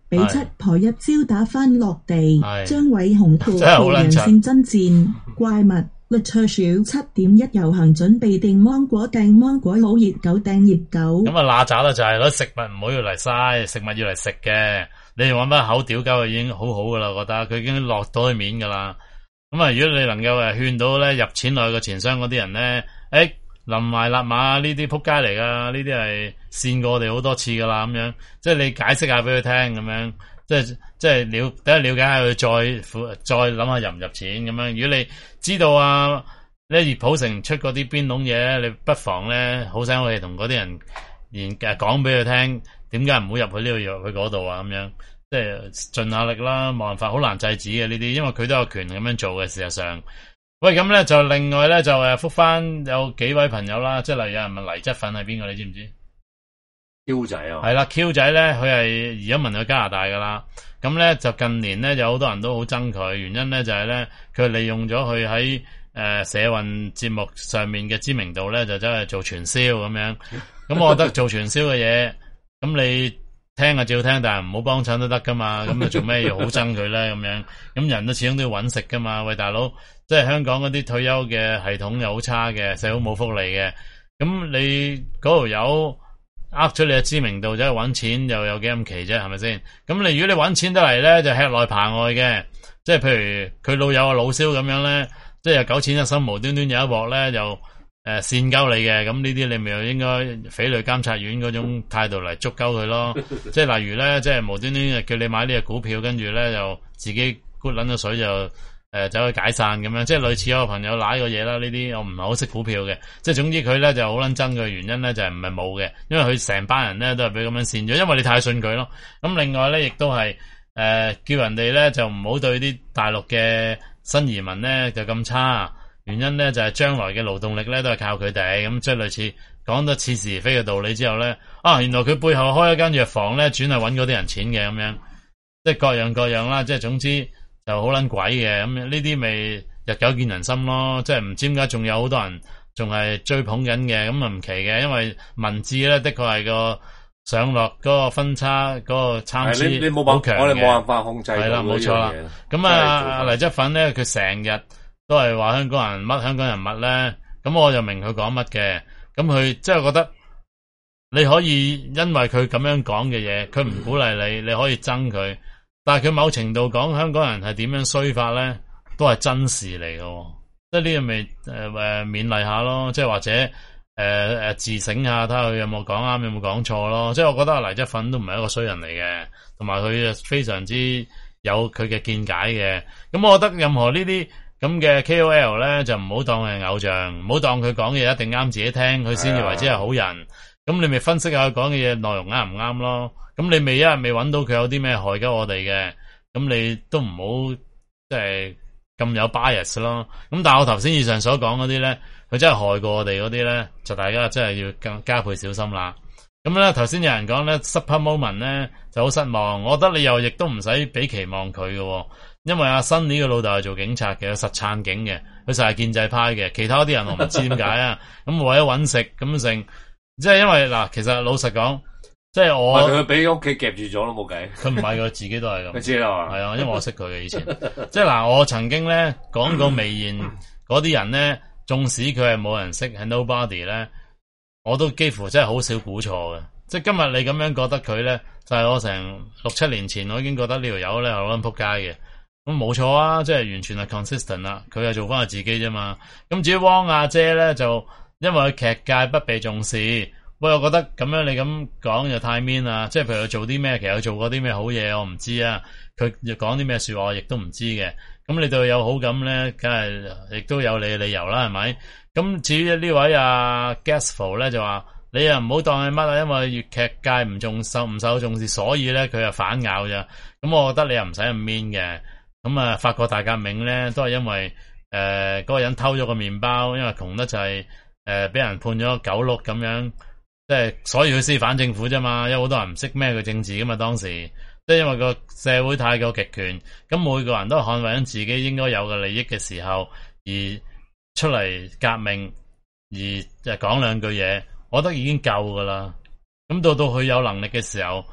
俾七婆一招打返落地，張偉雄徒步人性爭戰怪物。律卓小七點一遊行準備訂芒果訂芒果，老熱狗訂熱狗。 咁啊，嗱喳啦就係攞食物唔好要嚟嘥，食物要嚟食嘅。你哋搵翻口屌鳩已經好好噶啦，我覺得佢已經落到去面噶啦。咁啊，如果你能夠誒勸到咧入錢落去個錢箱嗰啲人咧，誒臨埋立馬呢啲撲街嚟噶，呢啲係跣過我哋好多次噶啦，咁樣即係你解釋下俾佢聽咁樣。即係即係了，第一了解下佢，再再諗下入唔入錢咁樣。如果你知道啊，呢葉普成出嗰啲邊籠嘢，你不妨咧好聲好氣同嗰啲人言誒講俾佢聽，點解唔好入去呢度入去嗰度啊？咁樣即係盡下力啦，冇辦法，好難制止嘅呢啲，因為佢都有權咁樣做嘅。事實上，喂咁咧就另外咧就誒覆翻有幾位朋友啦，即係例如有人問黎則奮係邊個，你知唔知？ Q 仔啊， 係啦 ，Q 仔咧，佢係移咗民去加拿大噶啦。咁咧就近年咧，有好多人都好憎佢，原因咧就係咧，佢利用咗佢喺誒社運節目上面嘅知名度咧，就走去做傳銷咁樣。咁我覺得做傳銷嘅嘢，咁你聽啊照聽，但係唔好幫襯都得噶嘛。咁啊做咩要好憎佢咧？咁樣咁人都始終都要搵食噶嘛。喂，大佬，即係香港嗰啲退休嘅系統又好差嘅，社會冇福利嘅。咁你嗰條友呃咗你嘅知名度，走去搵錢又有幾咁奇啫，係咪先？咁你如果你搵錢得嚟咧，就吃內扒外嘅，即係譬如佢老友啊老蕭咁樣咧，即係有九淺一深，無端端有一鑊咧，又誒線鳩你嘅，咁呢啲你咪又應該匪類監察院嗰種態度嚟捉鳩佢咯。即係例如咧，即係無端端叫你買呢隻股票，跟住咧又自己咕撚咗水就。誒，走、呃、去解散咁樣，即係類似有個朋友瀨個嘢啦。呢啲我唔係好識股票嘅，即係總之佢咧就好撚憎嘅原因咧就係唔係冇嘅，因為佢成班人咧都係俾咁樣跣咗，因為你太信佢咯。咁另外咧亦都係誒、呃、叫人哋咧就唔好對啲大陸嘅新移民咧就咁差，原因咧就係、是、將來嘅勞動力咧都係靠佢哋，咁即係類似講得似是而非嘅道理之後咧，啊原來佢背後開一間藥房咧，轉係搵嗰啲人錢嘅咁樣，即係各樣各樣啦，即係總之。就好撚鬼嘅，咁呢啲咪日久見人心咯，即係唔知點解仲有好多人仲係追捧緊嘅，咁啊唔奇嘅，因為文字咧的確係個上落嗰個分差嗰、嗰個參差好強嘅， 我哋冇辦法控制。係啦， 冇錯啦。咁啊，黎則奮咧，佢成日都係話香港人乜香港人物咧，咁我就明佢講乜嘅。咁佢即係覺得你可以因為佢咁樣講嘅嘢，佢唔鼓勵你，你可以憎佢。但係佢某程度講香港人係點樣衰法咧，都係真事嚟嘅，即係呢個咪誒誒勉勵下咯，即係或者誒誒、呃、自省下，睇下佢有冇講啱，有冇講錯咯。即係我覺得黎則奮都唔係一個衰人嚟嘅，同埋佢非常之有佢嘅見解嘅。咁我覺得任何呢啲咁嘅 K O L 咧，就唔好當係偶像，唔好當佢講嘢一定啱自己聽，佢先以為之係好人。咁你咪分析下佢講嘅嘢內容啱唔啱咯。咁你未一日未揾到佢有啲咩害緊我哋嘅，咁你都唔好即係咁有 bias 咯。咁但係我頭先以上所講嗰啲咧，佢真係害過我哋嗰啲咧，就大家真係要更加倍小心啦。咁咧頭先有人講咧 Super Moment 咧就好失望，我覺得你又亦都唔使俾期望佢嘅，因為阿新呢個老豆係做警察嘅，實撐警嘅，佢實係建制派嘅，其他啲人我唔知點解啊。咁為咗揾食咁成，即係因為嗱，其實老實講。即係我， 佢俾屋企夾住咗咯，冇計。 佢唔係佢自己都係咁。 佢知啦嘛。 係啊，因為我識佢嘅以前。即係嗱，我曾經咧講過微言嗰啲人咧，縱使佢係冇人識，係 nobody 咧，我都幾乎真係好少估錯嘅。即係今日你咁樣覺得佢咧，就係、是、我成六七年前我已經覺得呢條友咧係好撚仆街嘅。咁冇錯啊，即係完全係 consistent 啦。佢係做翻佢自己啫嘛。咁至於汪阿姐咧，就因為佢劇界不被重視。喂，我覺得咁樣你咁講就太 mean 啦，即係譬如佢做啲咩，其實佢做過啲咩好嘢，我唔知啊。佢又講啲咩說話，我亦都唔知嘅。咁你對佢有好感咧，梗係亦都有你嘅理由啦，係咪？咁至於呢位阿 Gasful 咧就話，你又唔好當係乜啊，因為粵劇界唔重受唔受重視，所以咧佢又反咬咋。咁我覺得你又唔使咁 mean 嘅。咁啊，法國大革命咧都係因為誒嗰、呃那個人偷咗個麵包，因為窮得就係誒俾人判咗九六咁樣。即係所以佢先反政府啫嘛，因為好多人唔識咩佢政治噶嘛當時，即係因為個社會太過極權，咁每個人都捍衛緊自己應該有嘅利益嘅時候，而出嚟革命，而就講兩句嘢，我覺得已經夠噶啦。咁到到佢有能力嘅時候，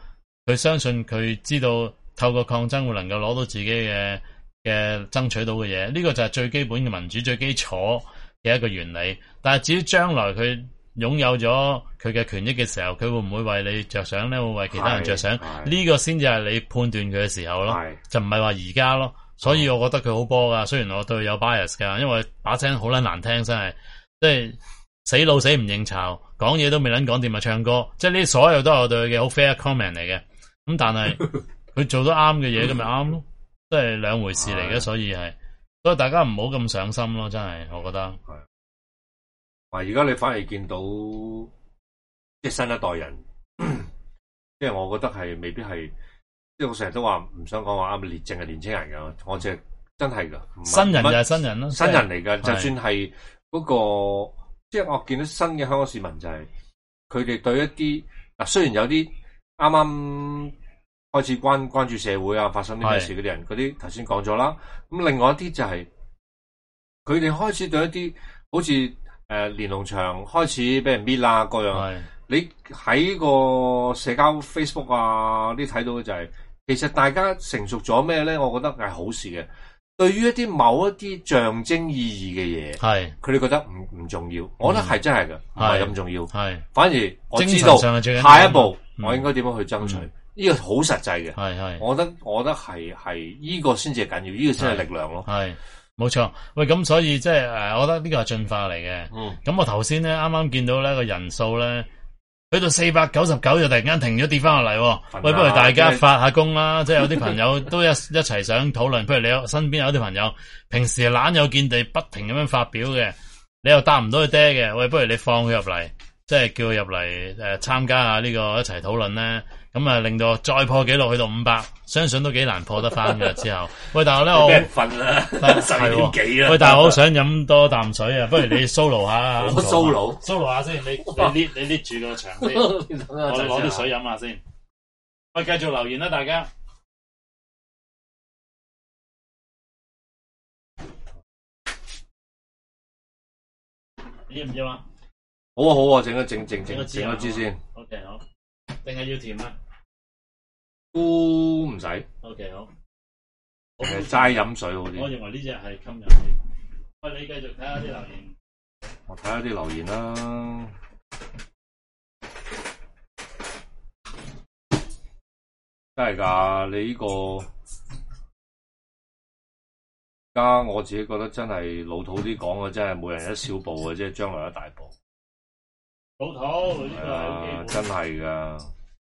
佢相信佢知道透過抗爭會能夠攞到自己嘅嘅爭取到嘅嘢，呢個就係最基本嘅民主最基礎嘅一個原理。但係至於將來佢擁有咗佢嘅權益嘅時候，佢會唔會為你着想咧？會為其他人着想？呢個先至係你判斷佢嘅時候咯，就唔係話而家咯。所以我覺得佢好波噶，雖然我對佢有 bias 噶，因為把聲好撚難聽，真係即係死老死唔認巢，講嘢都未撚講掂咪唱歌，即係呢啲所有都係我對佢嘅好 fair comment 嚟嘅。咁但係佢做得啱嘅嘢，咁咪啱咯，即係兩回事嚟嘅，所以係，所以大家唔好咁上心咯，真係，我覺得。係。 啊！而家你反而見到即係新一代人，即係我覺得係未必係，即係我成日都話唔想講話啱列正係年青人噶，我即係真係噶。 新人就係新人咯， 新人嚟噶，就算係嗰個，即係我見到新嘅香港市民就係，佢哋對一啲嗱，雖然有啲啱啱開始關關注社會啊，發生啲咩事嗰啲人，嗰啲頭先講咗啦。咁另外一啲就係，佢哋開始對一啲好似誒連儂牆開始俾人搣啦，各樣。你喺個社交 Facebook 啊啲睇到嘅就係，其實大家成熟咗咩咧？我覺得係好事嘅。對於一啲某一啲象徵意義嘅嘢，係佢哋覺得唔唔重要。我覺得係真係嘅，唔係咁重要。係反而我知道下一步我應該點樣去爭取，呢個好實際嘅。係係，我覺得我覺得係係呢個先至係緊要，呢個先係力量咯。係。冇錯，喂，咁所以即係誒，我覺得呢個係進化嚟嘅。嗯，咁我頭先咧啱啱見到咧個人數咧去到四百九十九，就突然間停咗跌翻落嚟。喂，不如大家發下功啦，即係有啲朋友都一一齊想討論。譬如你有身邊有啲朋友平時懶有見地，不停咁樣發表嘅，你又答唔到佢爹嘅，喂，不如你放佢入嚟，即係叫佢入嚟誒參加下呢個一齊討論咧。咁啊，令到再破紀錄去到五百，相信都幾難破得翻嘅之後。喂，但係咧我瞓啦，十二點幾啦。 喂，但係我好想飲多啖水啊，不如你 solo 下。 我 solo，solo 下先，你你捏你捏住個牆先，我攞啲水飲下先。喂，繼續留言啦，大家。要唔要啊？ 好啊好啊，整一整整整整一支先。 OK 好。定係要甜啊？ 都唔使。 O K 好。 誒，齋飲水好啲。 我認為呢隻係襟飲啲。喂，你繼續睇下啲留言。 我睇下啲留言啦。真係噶，你呢個而家我自己覺得真係老土啲講嘅，真係每人一小步嘅啫，將來一大步。 老土呢個係真係噶。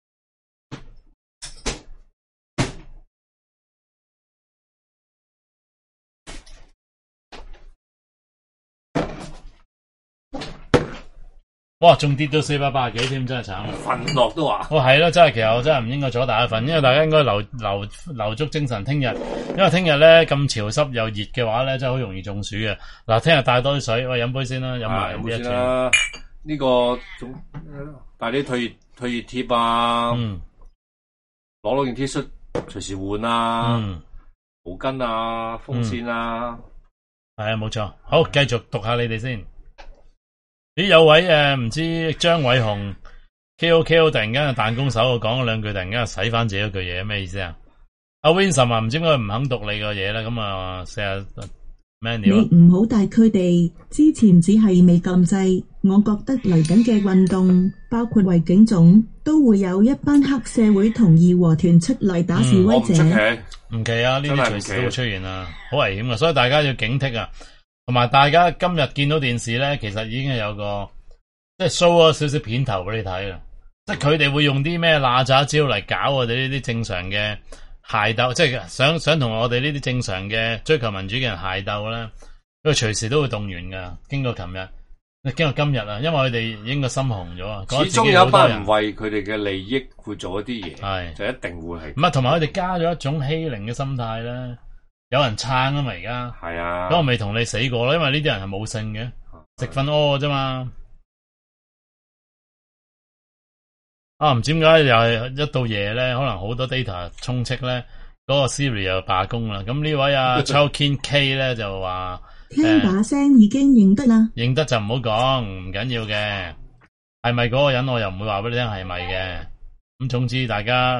哇，仲跌到四百八十幾添，真係慘。 瞓落都話。 哦，係咯，真係，其實我真係唔應該阻大家瞓，因為大家應該留留留足精神，聽日，因為聽日咧咁潮濕又熱嘅話咧，真係好容易中暑嘅。嗱，聽日帶多啲水，喂，飲杯先啦，飲埋飲杯先啦。呢、這個總帶啲退熱退熱貼啊，嗯，攞攞件 T 恤隨時換啊，嗯，毛巾啊，風扇啊， 係啊，冇錯。好，繼續讀下你哋先。咦，有位誒唔知張偉雄 K O K O 突然間彈弓手，講咗兩句，突然間洗翻自己一句嘢，咩意思啊？阿 Vincent 啊，唔知點解唔肯讀你個嘢咧？咁啊，成日咩料？ 你唔好帶佢哋，之前只係未禁制，我覺得嚟緊嘅運動，包括維警總，都會有一班黑社會同義和團出嚟打示威者。 唔奇啊，呢啲隨時都會出現啊，好危險啊，所以大家要警惕啊。同埋大家今日見到電視咧，其實已經係有個即係 show 咗少少片頭俾你睇啦。即係佢哋會用啲咩嗱喳招嚟搞我哋呢啲正常嘅械鬥，即係想想同我哋呢啲正常嘅追求民主嘅人械鬥咧，佢隨時都會動員噶。經過琴日，經過今日啊，因為佢哋已經個心紅咗啊。 始終有一班人為佢哋嘅利益會做一啲嘢，係就一定會係。 唔係，同埋佢哋加咗一種欺凌嘅心態咧。有人撐啊嘛，而家係啊， 咁我未同你死過咯，因為呢啲人係冇性嘅，食瞓屙嘅啫嘛。啊，唔知點解又係一到夜咧，可能好多 data 充斥咧，嗰、那個 Siri 又罷工啦。咁呢位啊 Chowkin K 咧就話聽把聲已經認得啦， 認得就唔好講，唔緊要嘅。係咪嗰個人我又唔會話俾你聽係咪嘅。咁總之大家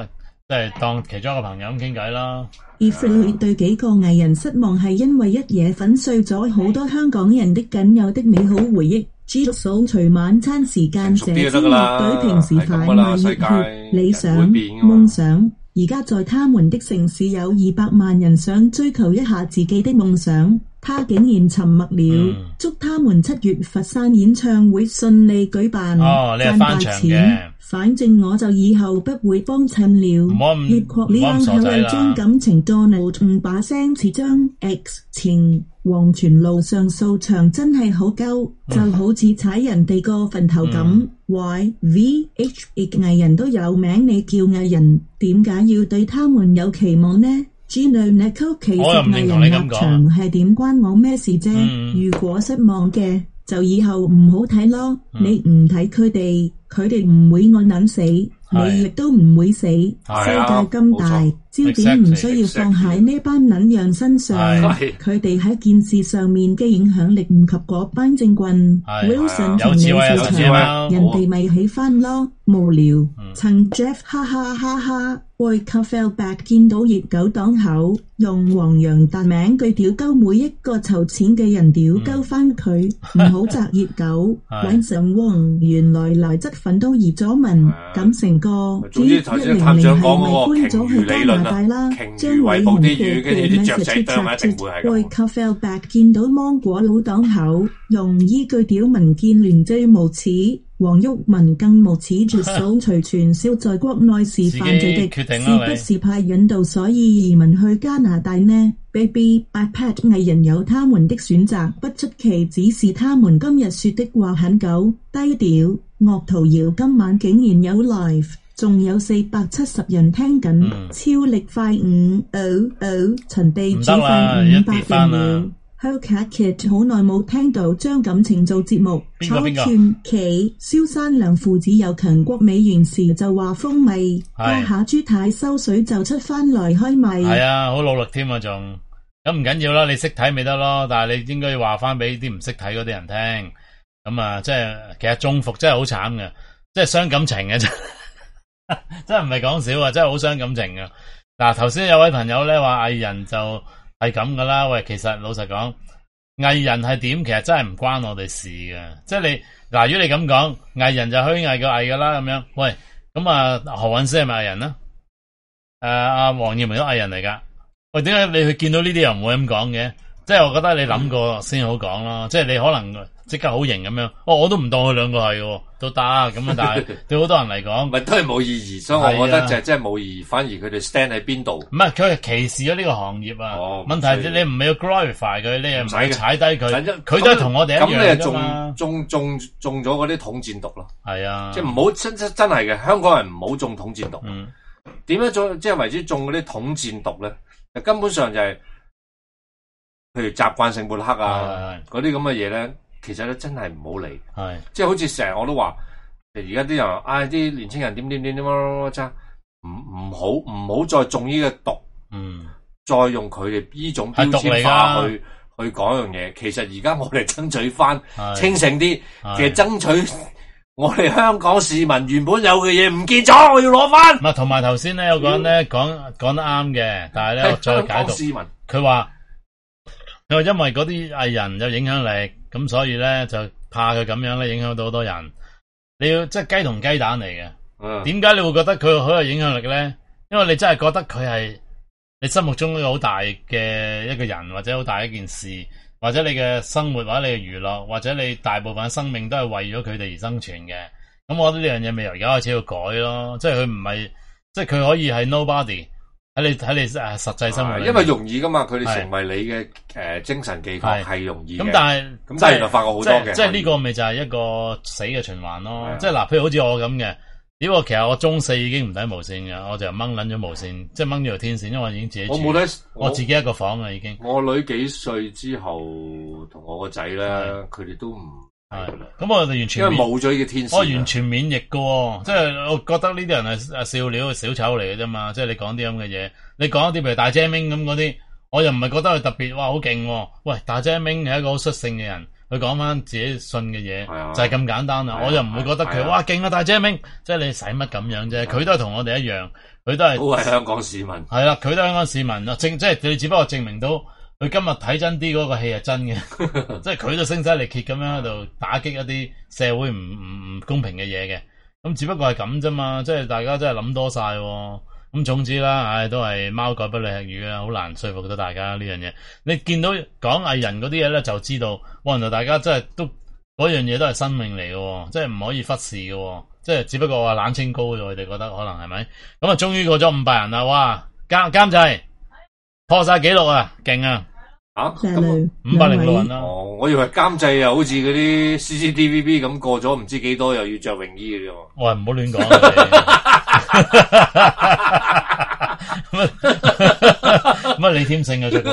即係當其中一個朋友咁傾偈啦。 而 Floyd 對幾個藝人失望係因為一夜粉碎咗好多香港人的僅有的美好回憶。知足掃除晚餐時間，這支樂隊平時快賣熱血、理想、夢想。而家在他們的城市有二百萬人想追求一下自己的夢想，他竟然沉默了。嗯、祝他們七月佛山演唱會順利舉辦， 哦、賺大錢。 反正我就以後不會幫襯了。越國呢啱係將感情 Donald 把聲似將 X 前黃泉路上掃場真係好鳩，嗯、就好似踩人哋個墳頭咁。嗯、Y V H 藝人都有名，你叫藝人，點解要對他們有期望呢？Gino Nicole 其實藝人立場係點關我咩事啫？嗯、如果失望嘅，就以後唔好睇咯。嗯、你唔睇佢哋，佢哋唔會餓撚死，你亦都唔會死。世界咁大，焦點唔需要放喺呢班撚樣身上。佢哋喺件事上面嘅影響力唔及嗰班政棍。Wilson 同李兆祥，人哋咪起翻咯。無聊，趁 Jeff 哈哈哈哈。喂 Cafe Back 見到熱狗檔口，用黃洋達名句屌鳩每一個籌錢嘅人屌鳩翻佢，唔好摘熱狗。揾上汪，原來來質粉都移咗民，咁成個總之頭先探長講嗰個鯨魚理論啦，鯨魚餵哺啲魚，跟住啲雀仔啄埋一定會係咁。 喂 Cafe Back 見到芒果佬檔口，用依句屌民建聯最無恥。黃毓民更無恥絕數隨傳銷在國內是犯罪的，是不是派引導所以移民去加拿大呢 ？Baby iPad 藝人有他們的選擇，不出奇，只是他們今日說的話很狗低調。樂圖瑤今晚竟然有 live， 仲有四百七十人聽緊，嗯、超力快五哦哦，陳地主快五百人了。Hellcat Kid 好耐冇聽到將感情做節目，炒串企蕭山良父子有強國美元時就話風味，家下朱太收水就出翻嚟開咪。 係啊，好努力添啊，仲咁唔緊要啦，你識睇咪得咯，但係你應該要話翻俾啲唔識睇嗰啲人聽。咁啊，即係其實中伏真係好慘嘅，即係傷感情嘅真，真係唔係講笑啊，真係好傷感情嘅。嗱，頭先有位朋友咧話藝人就。係咁噶啦，喂，其實老實講，藝人係點，其實真係唔關我哋事嘅。即係你嗱，如果你咁講，藝人就虛偽個藝噶啦，咁樣。喂，咁啊，何韻詩係咪藝人啊？誒，阿黃耀明都藝人嚟噶。喂，點解你去見到呢啲人唔會咁講嘅？即係我覺得你諗過先好講咯。即係你可能即刻好型咁樣，哦，我都唔當佢兩個係嘅，都得咁啊。但係對好多人嚟講， 咪都係冇意義。所以我覺得就係真係冇意義，反而佢哋 stand 喺邊度？唔係佢係歧視咗呢個行業啊。 哦、 問題係你唔係要 glorify 佢，你又唔使踩低佢，佢都係同我哋一樣㗎嘛。 咁你係中中中中咗嗰啲統戰毒咯。係啊， 即係唔好真真真係嘅，香港人唔好中統戰毒。 嗯， 點樣中即係為之中嗰啲統戰毒咧？根本上就係、是，譬如習慣性抹黑啊，嗰啲咁嘅嘢咧。其實咧真係唔好理， 係即係好似成日我都話，而家啲人話，唉、哎，啲年青人點點點點乜乜唔唔好唔好再中呢個毒， 嗯， 再用佢哋呢種標籤化去去講樣嘢。其實而家我哋爭取翻清醒啲，其實爭取我哋香港市民原本有嘅嘢唔見咗，我要攞翻。 唔係同埋頭先咧有個人咧講講得啱嘅，但係咧我再解讀，佢話佢話因為嗰啲藝人有影響力。咁所以咧就怕佢咁樣咧影響到好多人，你要即係雞同雞蛋嚟嘅。點解、嗯、你會覺得佢好有影響力咧？因為你真係覺得佢係你心目中一個好大嘅一個人，或者好大一件事，或者你嘅生活，或者你嘅娛樂，或者你大部分生命都係為咗佢哋而生存嘅。咁我覺得呢樣嘢未由而家開始要改咯，即係佢唔係，即係佢可以係 nobody。喺你喺你誒實際生活， 因為容易噶嘛，佢哋成為你嘅誒、呃、精神寄託係容易嘅。 咁但係咁但係原來發覺好多嘅， 即係呢個咪就係一個死嘅循環咯。即係嗱，譬如好似我咁嘅，因為其實我中四已經唔睇無線嘅，我就掹捻咗無線，即係掹咗條天線，因為我已經自己住。我冇得，我自己一個房啦已經。 我女幾歲之後同我個仔咧，佢哋都唔。 係，咁我哋完全因為冇咗呢個天線， 我完全免疫嘅，即係我覺得呢啲人係誒笑料小丑嚟嘅啫嘛，即係你講啲咁嘅嘢，你講一啲譬如大姐明咁嗰啲，我又唔係覺得佢特別哇好勁，喂大姐明係一個好率性嘅人， 佢講翻自己信嘅嘢， 啊、 就係咁簡單啦。 啊、 我又唔會覺得佢、啊、哇勁啊大姐明，即係你使乜咁樣啫？佢、啊、都係同我哋一樣，佢都係都係香港市民。係啦，佢都係香港市民啊，正即係你只不過證明到佢今日睇真啲嗰個戲係真嘅，即係佢都聲嘶力竭咁樣喺度打擊一啲社會唔唔唔公平嘅嘢嘅。咁只不過係咁啫嘛，即係大家真係諗多晒。咁總之啦，唉，都係貓改不理吃魚啦，好難說服到大家呢樣嘢。你見到講藝人嗰啲嘢咧，就知道，哇，原來大家真係都嗰樣嘢都係生命嚟嘅，即係唔可以忽視嘅，即係只不過話冷清高咗，佢哋覺得可能係咪？咁啊，終於過咗五百人啦，哇！監監製破晒紀錄啊，勁啊！ 啊，咁五百零六人啦。 哦，我以為監製又好似嗰啲 C C T V B 咁過咗唔知幾多，又要着泳衣嘅啫。 我話唔好亂講。乜李添勝啊着泳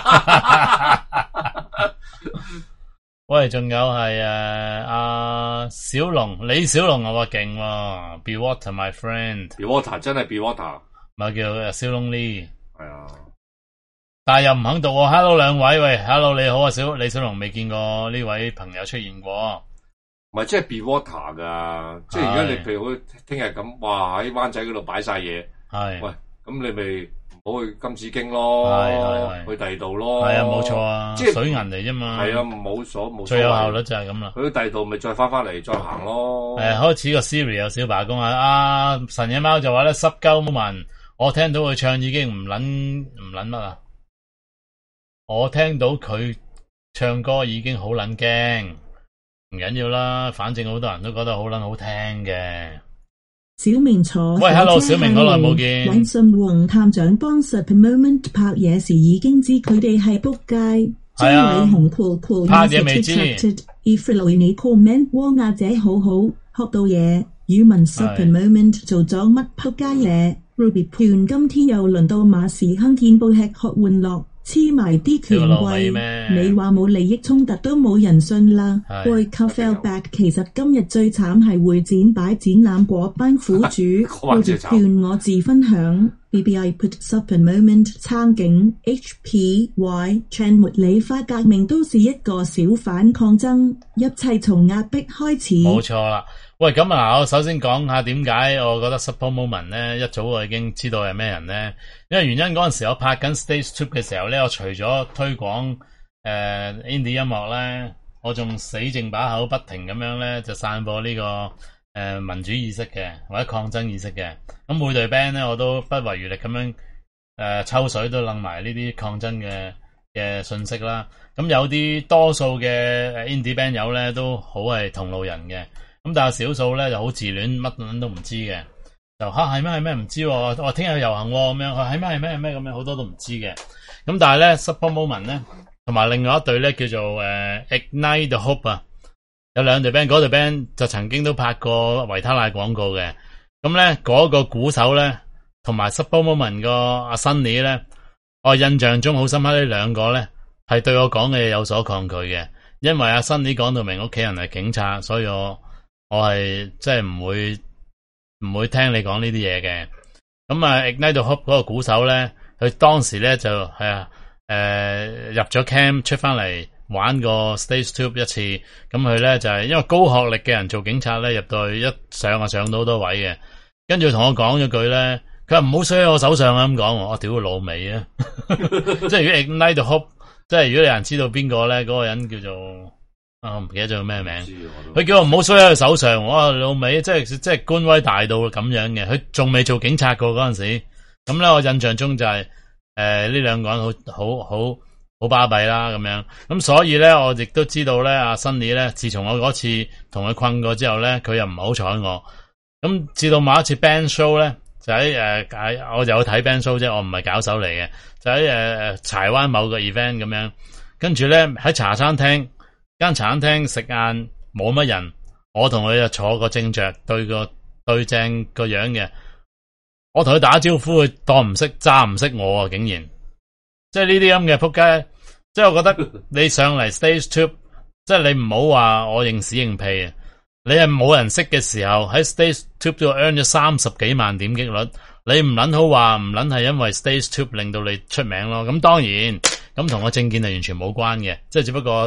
衣？喂，仲有係誒阿小龍李小龍，我話勁喎 ，Be Water My Friend，Be Water 真係 Be Water， 咪叫小龍呢？ 係啊。 但係又唔肯讀喎 ，Hello 兩位，喂 ，Hello 你好啊，小李小龍未見過呢位朋友出現過， 唔係即係 Be Water 噶，即係而家你譬如好聽日咁，哇喺灣仔嗰度擺晒嘢，係，喂，咁你咪唔好去金紫荊咯，係係去第二度咯， 係啊，冇錯啊，即係水銀嚟啫嘛， 係啊，冇所冇最有效率就係咁啦， 去第二度咪再翻翻嚟再行咯， 誒，開始個 Siri 有小罷工啊，阿神野貓就話咧濕鳩 moment，我聽到佢唱已經唔捻唔捻乜啊。我聽到佢唱歌已經好撚驚，唔緊要啦，反正好多人都覺得好撚好聽嘅。 小明坐喂 ，Hello， 小明好耐冇見。 尹信宏探長幫 Super Moment 拍嘢時已經知佢哋係仆街。張偉雄 cool cool 拍嘢未知。 Ifrilo 你 comment 汪亞姐好好學到嘢。語文 Super Moment 做咗乜仆街嘢 ？Ruby 判今天又輪到馬時亨見報吃喝玩樂。黐埋啲權貴，你話冇利益衝突都冇人信啦。喂 Fell back， 其實今日最慘係會展擺展覽嗰班苦主，會勸我自分享。B B I put Super Moment 撐警 H P Y 唱茉莉花革命都是一個小反抗爭，一切從壓迫開始。 冇錯啦。喂，咁啊，我首先講下點解我覺得 Super Moment 咧，一早我已經知道係咩人咧。因為原因嗰陣時我拍緊 Stage Two 嘅時候咧，我除咗推廣誒、呃、indie 音樂咧，我仲死剩把口不停咁樣咧就散播呢、這個誒、呃、民主意識嘅或者抗爭意識嘅。咁每隊 band 咧我都不遺餘力咁樣誒、呃、抽水都掕埋呢啲抗爭嘅嘅信息啦。咁有啲多數嘅 indie band 友咧都好係同路人嘅。咁但係少數咧就好自戀，乜撚都唔知嘅，就吓係咩係咩唔知，我話聽日遊行咁樣，佢係咩係咩係咩咁樣，好多都唔知嘅。咁但係咧 Super Moment 咧，同埋另外一隊咧叫做誒、呃、Ignite the Hope 啊，有兩隊 band， 嗰隊 band 就曾經都拍過維他奶廣告嘅。咁咧嗰個鼓手咧，同埋 Super Moment 個阿 Sunny 咧，我印象中好深刻呢兩個咧係對我講嘅嘢有所抗拒嘅，因為阿 Sunny 講到明屋企人係警察，所以我。我係即係唔會唔會聽你講呢啲嘢嘅。咁啊 Ignite the Hope 嗰個鼓手咧，佢當時咧就係啊誒入咗 camp 出翻嚟玩個 Stage Two 一次。咁佢咧就係、是、因為高學歷嘅人做警察咧，入到去一上啊上到好多位嘅。跟住同我講咗句咧，佢話唔好衰喺我手上啊咁講。我屌佢老味啊！即係如果 Ignite the Hope，即係如果有人知道邊個咧，嗰、那個人叫做。啊！我唔記得咗咩名，佢叫我唔好衰喺佢手上。我話老味，即係即係官威大到咁樣嘅。佢仲未做警察過嗰陣時，咁咧我印象中就係誒呢兩個人好好好好巴閉啦咁樣。咁所以咧，我亦都知道咧，阿 Sunny 咧，自從我嗰次同佢困過之後咧，佢又唔係好睬我。咁至到某一次 band show 咧，就喺誒喺我就去睇 band show 啫，我唔係搞手嚟嘅，就喺誒誒柴灣某個 event 咁樣。跟住咧喺茶餐廳。間茶餐廳食晏冇乜人，我同佢就坐個正着對個對正個樣嘅，我同佢打招呼，佢當唔識揸唔識我啊！竟然，即係呢啲咁嘅仆街，即係我覺得你上嚟 Stage Two， 即係你唔好話我認屎認屁啊！你係冇人識嘅時候喺 Stage Two 度 earn 咗三十幾萬點擊率，你唔捻好話唔捻係因為 Stage Two 令到你出名咯？咁當然，咁同我政見係完全冇關嘅，即係只不過。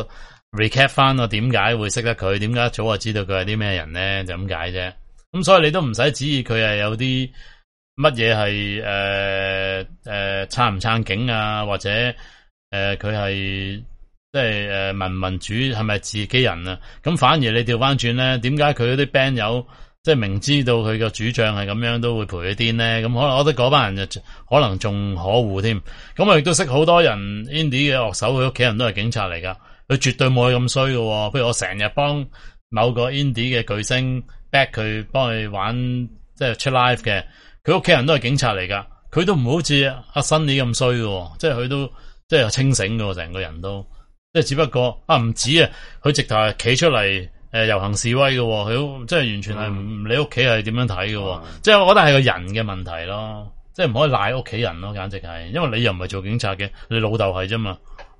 recap 翻我點解會識得佢，點解早就知道佢係啲咩人咧，就咁解啫。咁所以你都唔使指意佢係有啲乜嘢係誒誒撐唔撐警啊，或者誒佢係即係誒民民主係咪自己人啊？咁反而你調翻轉咧，點解佢嗰啲 band 友即係明知道佢個主將係咁樣都會陪佢癲咧？咁可能我覺得嗰班人就可能仲可惡添。咁我亦都識好多人 indie 嘅樂手，佢屋企人都係警察嚟噶，佢絕對冇佢咁衰噶。譬如我成日幫某個 indie 嘅巨星 back 佢，幫佢玩即係出 live 嘅，佢屋企人都係警察嚟噶，佢都唔好似阿 Sunny 咁衰嘅，即係佢都即係清醒嘅，成個人都即係只不過啊唔止啊，佢直頭係企出嚟誒遊行示威嘅，佢即係完全係唔理屋企係點樣睇嘅，嗯、即係我覺得係個人嘅問題咯，即係唔可以賴屋企人咯，簡直係，因為你又唔係做警察嘅，你老豆係啫嘛。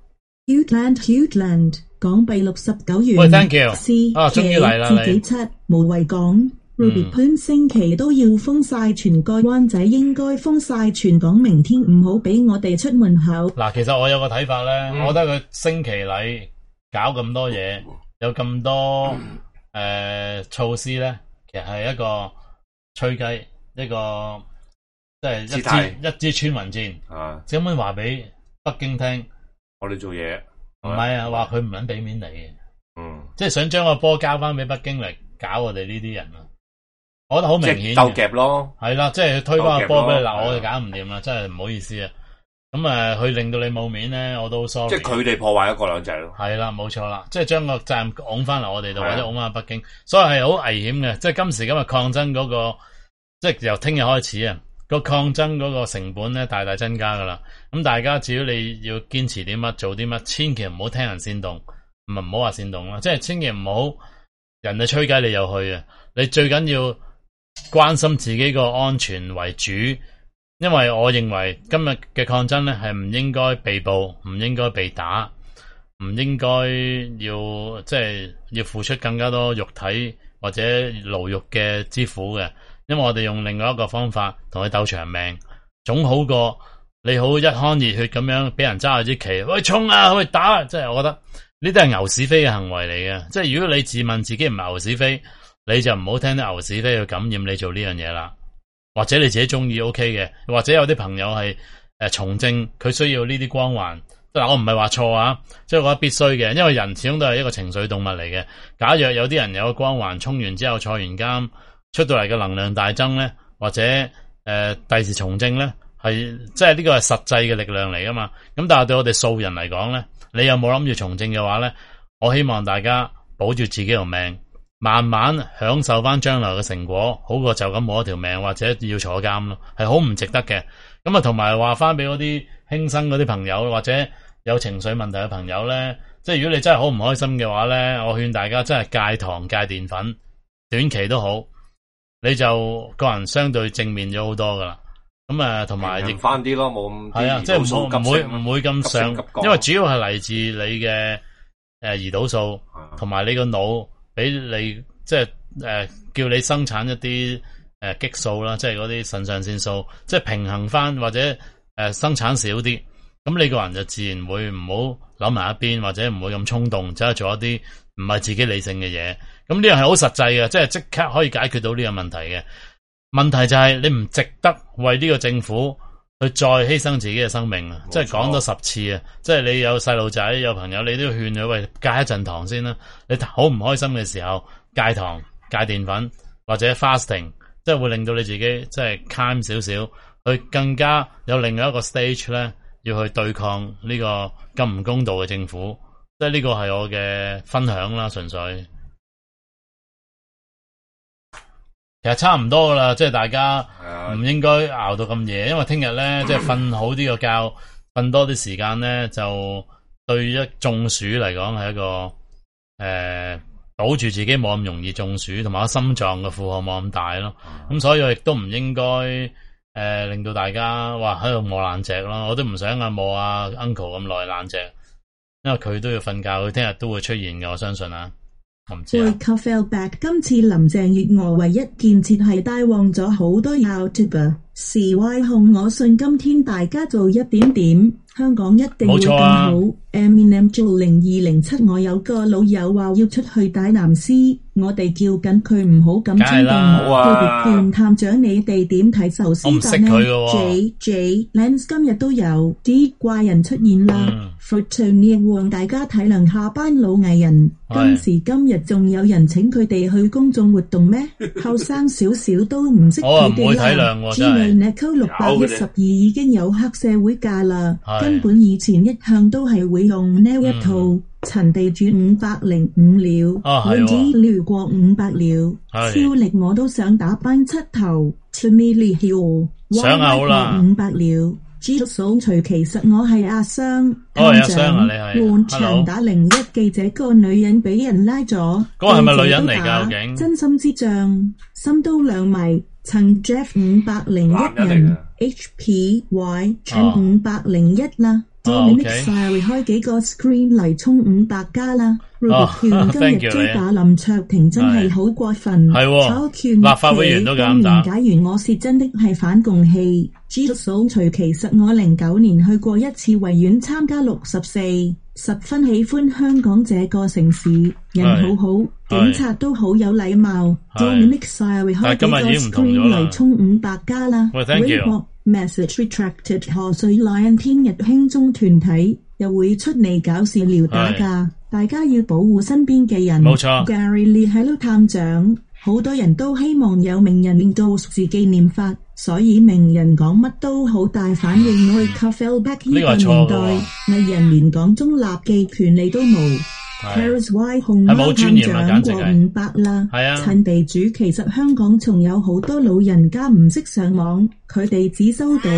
Outland Outland 港幣六十九元。 喂 ，thank you。 C 啊，終於嚟啦自己七無謂講。Ruby 潘星期都要封晒全個灣仔，應該封晒全港，明天唔好俾我哋出門口。 嗱，其實我有個睇法咧，嗯、我覺得佢升旗禮搞咁多嘢，有咁多誒、呃、措施咧，其實係一個吹雞，一個即係一支態一支穿雲箭啊！點樣話俾北京聽？ 我哋做嘢唔係啊，話佢唔肯俾面你嘅， 嗯， 即係想將個波交翻俾北京嚟搞我哋呢啲人啊！我覺得好明顯， 鬥夾咯， 係啦，即係推翻個波俾你，嗱，我哋搞唔掂啦，真係唔好意思啊！咁誒，佢令到你冇面咧，我都 sorry。即係佢哋破壞一國兩制咯。 係啦，冇錯啦，即係將個責任拱翻嚟我哋度，或者拱翻北京，所以係好危險嘅。即係今時今日抗爭嗰個，即係由聽日開始啊，個抗爭嗰個成本咧大大增加噶啦。咁大家只要你要堅持啲乜，做啲乜，千祈唔好聽人煽動，唔係唔好話煽動啦，即係千祈唔好人哋吹雞你又去啊！你最緊要關心自己個安全為主，因為我認為今日嘅抗爭咧係唔應該被捕，唔應該被打，唔應該要即係要付出更加多肉體或者牢獄嘅之苦嘅，因為我哋用另外一個方法同佢鬥長命，總好過你好一腔熱血咁樣俾人揸住支旗，喂衝啊，去打啊！即係我覺得呢啲係牛屎飛嘅行為嚟嘅，即係如果你自問自己唔係牛屎飛，你就唔好聽啲牛屎飛去感染你做呢樣嘢啦，或者你自己中意 OK 嘅，或者有啲朋友係誒、呃、從政，佢需要呢啲光環，嗱我唔係話錯啊，即係我覺得必須嘅，因為人始終都係一個情緒動物嚟嘅。假若有啲人有個光環，衝完之後坐完監出到嚟嘅能量大增咧，或者誒第時從政咧，係即係呢個係實際嘅力量嚟噶嘛。咁但係對我哋素人嚟講咧，你有冇諗住從政嘅話咧，我希望大家保住自己條命，慢慢享受翻將來嘅成果，好過就咁冇一條命或者要坐監咯，係好唔值得嘅。咁啊，同埋話翻俾嗰啲輕生嗰啲朋友或者有情緒問題嘅朋友咧，即係如果你真係好唔開心嘅話咧，我勸大家真係戒糖戒澱粉，短期都好，你就個人相對正面咗好多噶啦。咁啊，同埋亦翻啲咯，冇咁係啊，即係唔唔會唔會咁上，因為主要係嚟自你嘅誒胰島素同埋你個腦。俾你即係誒、呃，叫你生產一啲誒、呃、激素啦，即係嗰啲腎上腺素，即係平衡翻或者誒、呃、生產少啲，咁你個人就自然會唔好諗埋一邊，或者唔會咁衝動，走去做一啲唔係自己理性嘅嘢。咁呢樣係好實際嘅，即係即刻可以解決到呢個問題嘅。問題就係你唔值得為呢個政府去再犧牲自己嘅生命啊！即係講多十次啊！即係你有細路仔有朋友，你都要勸佢喂戒一陣糖先啦。你好唔開心嘅時候戒糖戒澱粉或者 fasting， 即係會令到你自己即係 calm 少少，去更加有另外一個 stage 咧，要去對抗呢個咁唔公道嘅政府。即係呢個係我嘅分享啦，純粹。其實差唔多噶啦，即係大家唔應該熬到咁夜，因為聽日咧即係瞓好啲個覺，瞓多啲時間咧，就對一中暑嚟講係一個誒、呃、保住自己冇咁容易中暑，同埋個心臟嘅負荷冇咁大咯。咁所以我亦都唔應該誒、呃、令到大家話喺度磨爛隻咯。我都唔想阿磨阿 uncle 咁耐爛隻，因為佢都要瞓覺，佢聽日都會出現嘅，我相信啊。 喂 Coffee Back， 今次林鄭月娥唯一建設係帶旺咗好多 YouTuber 示威控，我信今天大家做一點點香港一定會更好。Eminem 做零二零七，我有個老友話要出去打藍絲，我哋叫緊佢唔好咁衝動。特別勸探長，你哋點睇壽司達呢 ？J J Lens 今日都有啲怪人出現啦。Fortune 望大家體諒下班老藝人，今時今日仲有人請佢哋去公眾活動咩？後生少少都唔識佢哋啦。知女 Nico 六百一十二已經有黑社會價啦，根本以前一向都係會用 Nail 一套。陳地主五百零五了，唔知撩過五百了，超力我都想打班七頭 ，To me l e 想嘔啦， 五百了。知數除其實我係阿雙探長， 換場打零一記者個女人俾人拉咗， 嗰個係咪女人嚟㗎？究竟真心之障，心都兩迷。曾 Jeff 五百零一人 ，H P Y 唱五百零一啦。Dominic Siri 開幾個 screen 嚟衝五百加啦 ，Robert 券今日追打林卓廷真係好過分，炒券立法會員都咁打。 假如我是真的係反共氣，知數除其實我零九年去過一次維園參加六十四，十分喜歡香港這個城市，人好好，警察都好有禮貌。Dominic Siri 開幾個 screen 嚟衝五百加啦。 喂 ，thank you。 Message retracted 賀歲兩天日輕中團體又會出嚟搞事撩打架，大家要保護身邊嘅人。 冇錯 Gary Lee 喺度探長，好多人都希望有名人令到自己念法，所以名人講乜都好大反應。我哋 fell back 呢個年代，藝人連講中立嘅權利都冇。Paris Y 控拉探長過五百啦，趁地主其實香港仲有好多老人家唔識上網，佢哋只收到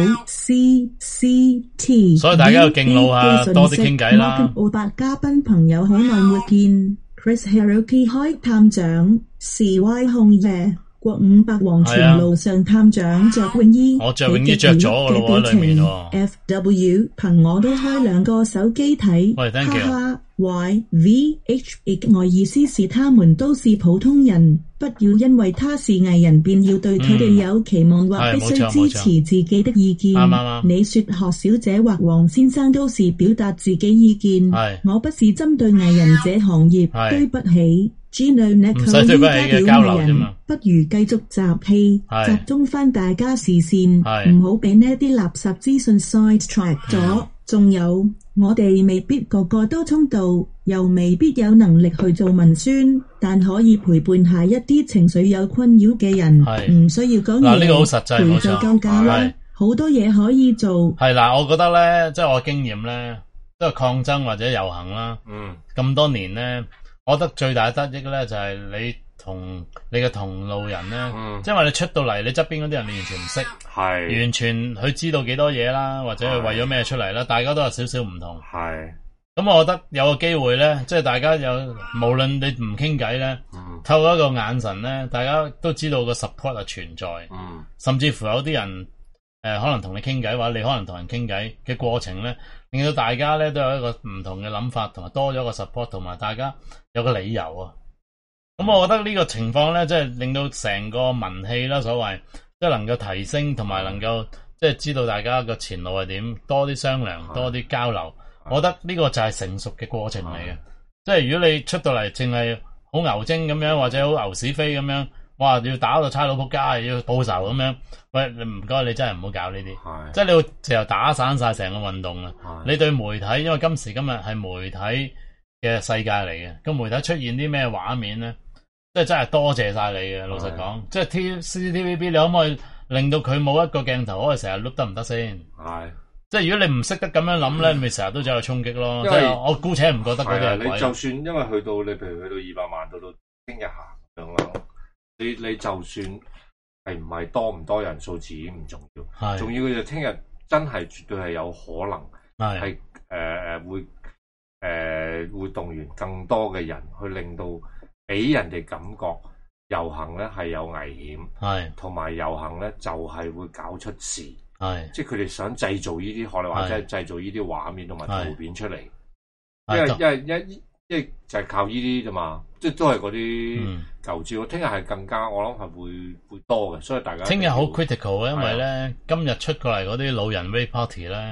C C T， 所以大家要敬老下，多啲傾偈啦。 澳百嘉賓朋友好耐沒見 ，Chris Hiroki 開探長 ，C Y 控嘅過五百黃泉路上探長着泳衣， 我着泳衣着咗嘅咯喎，裏面喎。 F W 憑我都開兩個手機睇，哈哈。Y V H 我意思是他們都是普通人，不要因為他是藝人便要對佢哋有期望或必須支持自己的意見。你說何小姐或黃先生都是表達自己意見，我不是針對藝人這行業，對不起。G 女 Nico 依家表藝人，不如繼續集氣，集中翻大家視線，唔好俾呢啲垃圾資訊 side track 咗。仲有，我哋未必個個都衝動，又未必有能力去做文宣，但可以陪伴下一啲情緒有困擾嘅人，唔需要講嘢， 呢個好實際， 陪就夠架啦。好多嘢可以做。 係啦，我覺得咧，即係我經驗咧，即係抗爭或者遊行啦，嗯，咁多年咧，我覺得最大得益咧就係你同你嘅同路人咧，嗯、即係話你出到嚟，你側邊嗰啲人你完全唔識，係是完全佢知道幾多嘢啦，或者佢為咗咩出嚟啦，是大家都有少少唔同。係咁是，我覺得有個機會咧，即係大家有無論你唔傾偈咧，嗯、透過一個眼神咧，大家都知道個 support 係存在，嗯、甚至乎有啲人誒、呃、可能同你傾偈，或者你可能同人傾偈嘅過程咧，令到大家咧都有一個唔同嘅諗法，同埋多咗個 support，同埋大家有個理由啊。咁我覺得呢個情況咧，即係令到成個文氣啦，所謂即係能夠提升，同埋能夠即係知道大家個前路係點，多啲商量，多啲交流。我覺得呢個就係成熟嘅過程嚟嘅。即係如果你出到嚟淨係好牛精咁樣，或者好牛屎飛咁樣，哇！要打到差佬仆街，要報仇咁樣，喂，你唔該，你真係唔好搞呢啲。即係你會成日打散晒成個運動啦。你對媒體，因為今時今日係媒體嘅世界嚟嘅，個媒體出現啲咩畫面咧？即係真係多謝晒你嘅，老實講，即係 T C C T V B， 你可唔可以令到佢冇一個鏡頭可以成日碌得唔得先？係，即係如果你唔識得咁樣諗咧，你咪成日都走去衝擊咯。即係我姑且唔覺得嗰啲係鬼。你就算因為去到你譬如去到二百萬，到到聽日行咁樣，你你就算係唔係多唔多人數字已經唔重要，係重要嘅就聽日真係絕對係有可能係誒誒會誒、呃、會動員更多嘅人去令到。俾人哋感覺遊行咧係有危險，係同埋遊行咧就係、是、會搞出事，係是即係佢哋想製造呢啲，可能話即係製造呢啲畫面同埋圖片出嚟，因為因為一因為就係靠呢啲啫嘛，即係都係嗰啲舊照。聽日係更加，我諗係會會多嘅，所以大家聽日好 critical 嘅，因為咧、啊、今日出過嚟嗰啲老人 Ray Party 咧，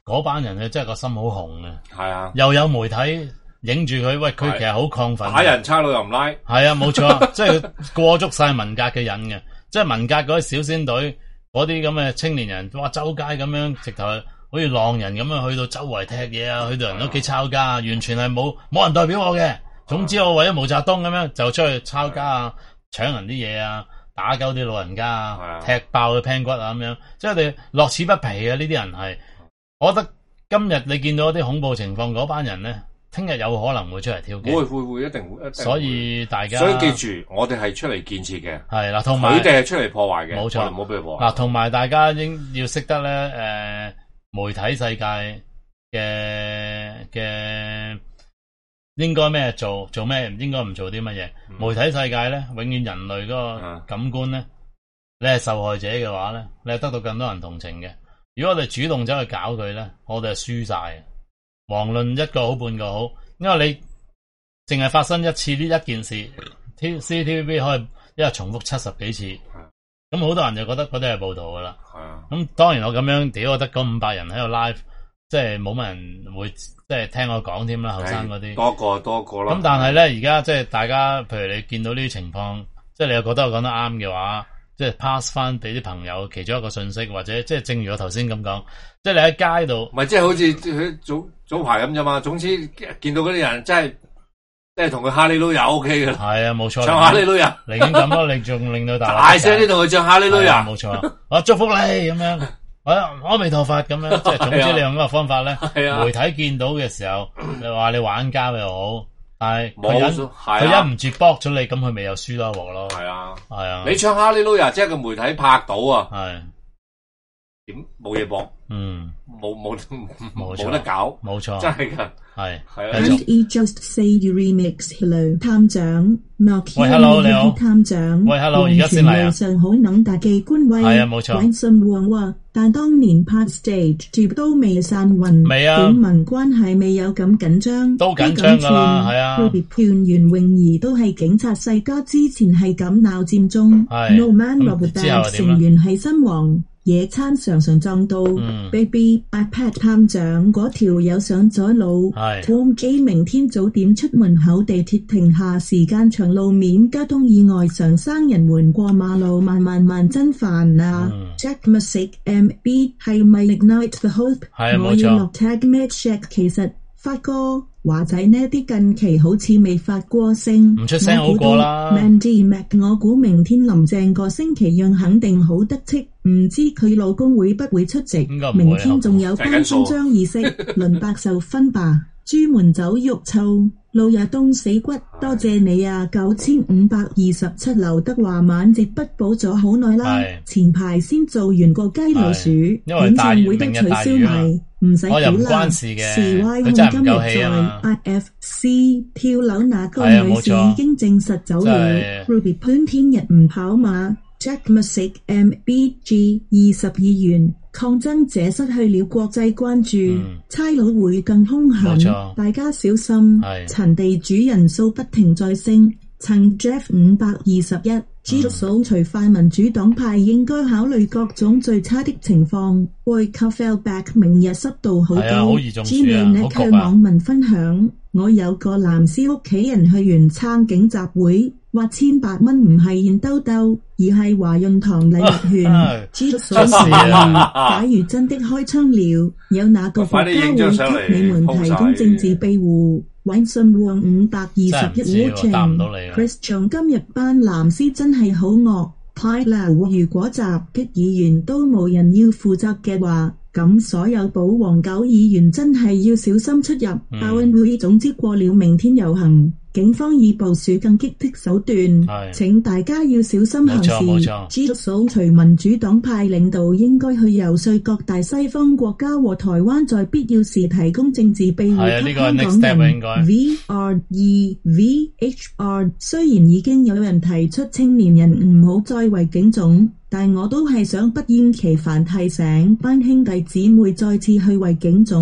嗰班人佢真係個心好紅嘅。 係啊， 又有媒體影住佢，喂，佢其實好亢奮， 打人差佬又唔拉。 係啊，冇錯，即係過足晒文革嘅癮嘅，即係文革嗰啲小先隊嗰啲咁嘅青年人，哇，周街咁樣直頭好似浪人咁樣去到周圍踢嘢啊，去到人屋企抄家啊，完全係冇冇人代表我嘅。總之我為咗毛澤東咁樣就出去抄家啊，搶人啲嘢啊，打鳩啲老人家啊，踢爆佢 pan 骨啊咁樣，即係我哋樂此不疲嘅呢啲人係。我覺得今日你見到啲恐怖情況嗰班人咧，聽日有可能會出嚟挑機。 會會會一定會。 所以大家所以記住，我哋係出嚟建設嘅。 係啦，同埋佢哋係出嚟破壞嘅。 冇錯， 唔好俾佢破壞。 嗱，同埋大家應要識得咧，誒、呃，媒體世界嘅嘅。應該咩做做咩？應該唔做啲乜嘢？嗯、媒體世界咧，永遠人類嗰個感官咧，嗯、你係受害者嘅話咧，你係得到更多人同情嘅。如果我哋主動走去搞佢咧，我哋係輸晒。遑論一個好半個好，因為你淨係發生一次呢一件事 ，C C T V B 可以一日重複七十幾次，咁好、嗯、多人就覺得嗰啲係暴徒噶啦。咁、嗯、當然我咁樣屌，我得嗰五百人喺度 live，即係冇乜人會。即係聽我講添啦，後生嗰啲多個多個啦。 咁但係咧，而家即係大家，譬如你見到呢啲情況，即係你又覺得我講得啱嘅話，即係 pass 翻俾啲朋友其中一個信息，或者即係正如我頭先咁講，即係你喺街度， 唔係即係好似早早排咁啫嘛。總之見到嗰啲人，真係即係同佢哈利路亞 OK 嘅。 係啊，冇錯。 唱哈利路亞， 寧願咁咯，你仲令到大大聲啲同佢唱哈利路亞， 冇錯。我祝福你咁樣。阿彌陀佛咁樣，即係總之你用嗰個方法咧，媒體見到嘅時候，你話你玩家又好，但係佢忍佢忍唔住駁咗你，咁佢咪又輸多鑊咯。 係啊，係啊， 你唱哈利路亞，即係個媒體拍到啊， 係點冇嘢駁，嗯，冇冇冇冇得搞， 冇錯， 真係噶。係係啊 ！Can't you just say you remix hello 探長， 喂 hello 你好， 探長， 喂 hello 而家先嚟啊！ 上好能大記官威， 係啊冇錯。 揾信旺話，但當年拍 stage 住都未散運， 未啊？ 警民關係未有咁緊張， 都緊張噶啦，係啊。 Ruby 判袁詠儀都係警察世家，之前係咁鬧佔中 ，No Man Robert Band 成員係新王。野餐常常撞到、嗯、，Baby iPad 探長嗰條友上咗路 ，Tom J 明天早點出門口，地鐵停下時間長路面，交通意外常生人緩過馬路，慢慢慢真煩啊、嗯、！Jack Music M B 係咪 Ignite the Hope？ 我要落 tag Mad Shack， 其實發哥華仔呢啲近期好似未發過聲， 唔出聲好過啦。 Mandy Mac， 我估明天林鄭個星期樣肯定好得戚，唔知佢老公會不會出席？明天仲有頒勳章儀式，輪白壽分吧。朱門酒肉臭，老也凍死骨。多謝你啊！九千五百二十七劉德華晚直不保咗好耐啦，前排先做完個雞老鼠，演唱會都取消埋，唔使估啦。時歪控今日在 I F C 跳樓那個女士已經證實走了。Ruby 潘天日唔跑馬 ，Jack Music M B G 二十二元。抗爭者失去了國際關注，嗯、差佬會更兇狠，大家小心。陳地主人數不停再升，曾 Jeff 五百二十一 G 數除泛民主黨派應該考慮各種最差的情況。Boy fell back 明日濕度好高 ，G 美呢向網民分享，我有個藍絲屋企人去完撐警集會。話千八蚊唔係現兜兜，而係華潤堂禮物券。G 數時假如真的開槍了，有哪個國家會給你們提供政治庇護？揾信旺五百二十一 Chris 從今日班藍絲真係好惡。派啦，如果襲擊議員都冇人要負責嘅話，咁所有保皇狗議員真係要小心出入。奧運會總之過了明天遊行。警方已部署更激的手段，請大家要小心行事。G 數除民主黨派領導應該去游說各大西方國家和台灣，在必要時提供政治庇護給香港人。V R E V H R 雖然已經有人提出青年人唔好再為警總，但我都係想不厭其煩提醒班兄弟姊妹再次去為警總。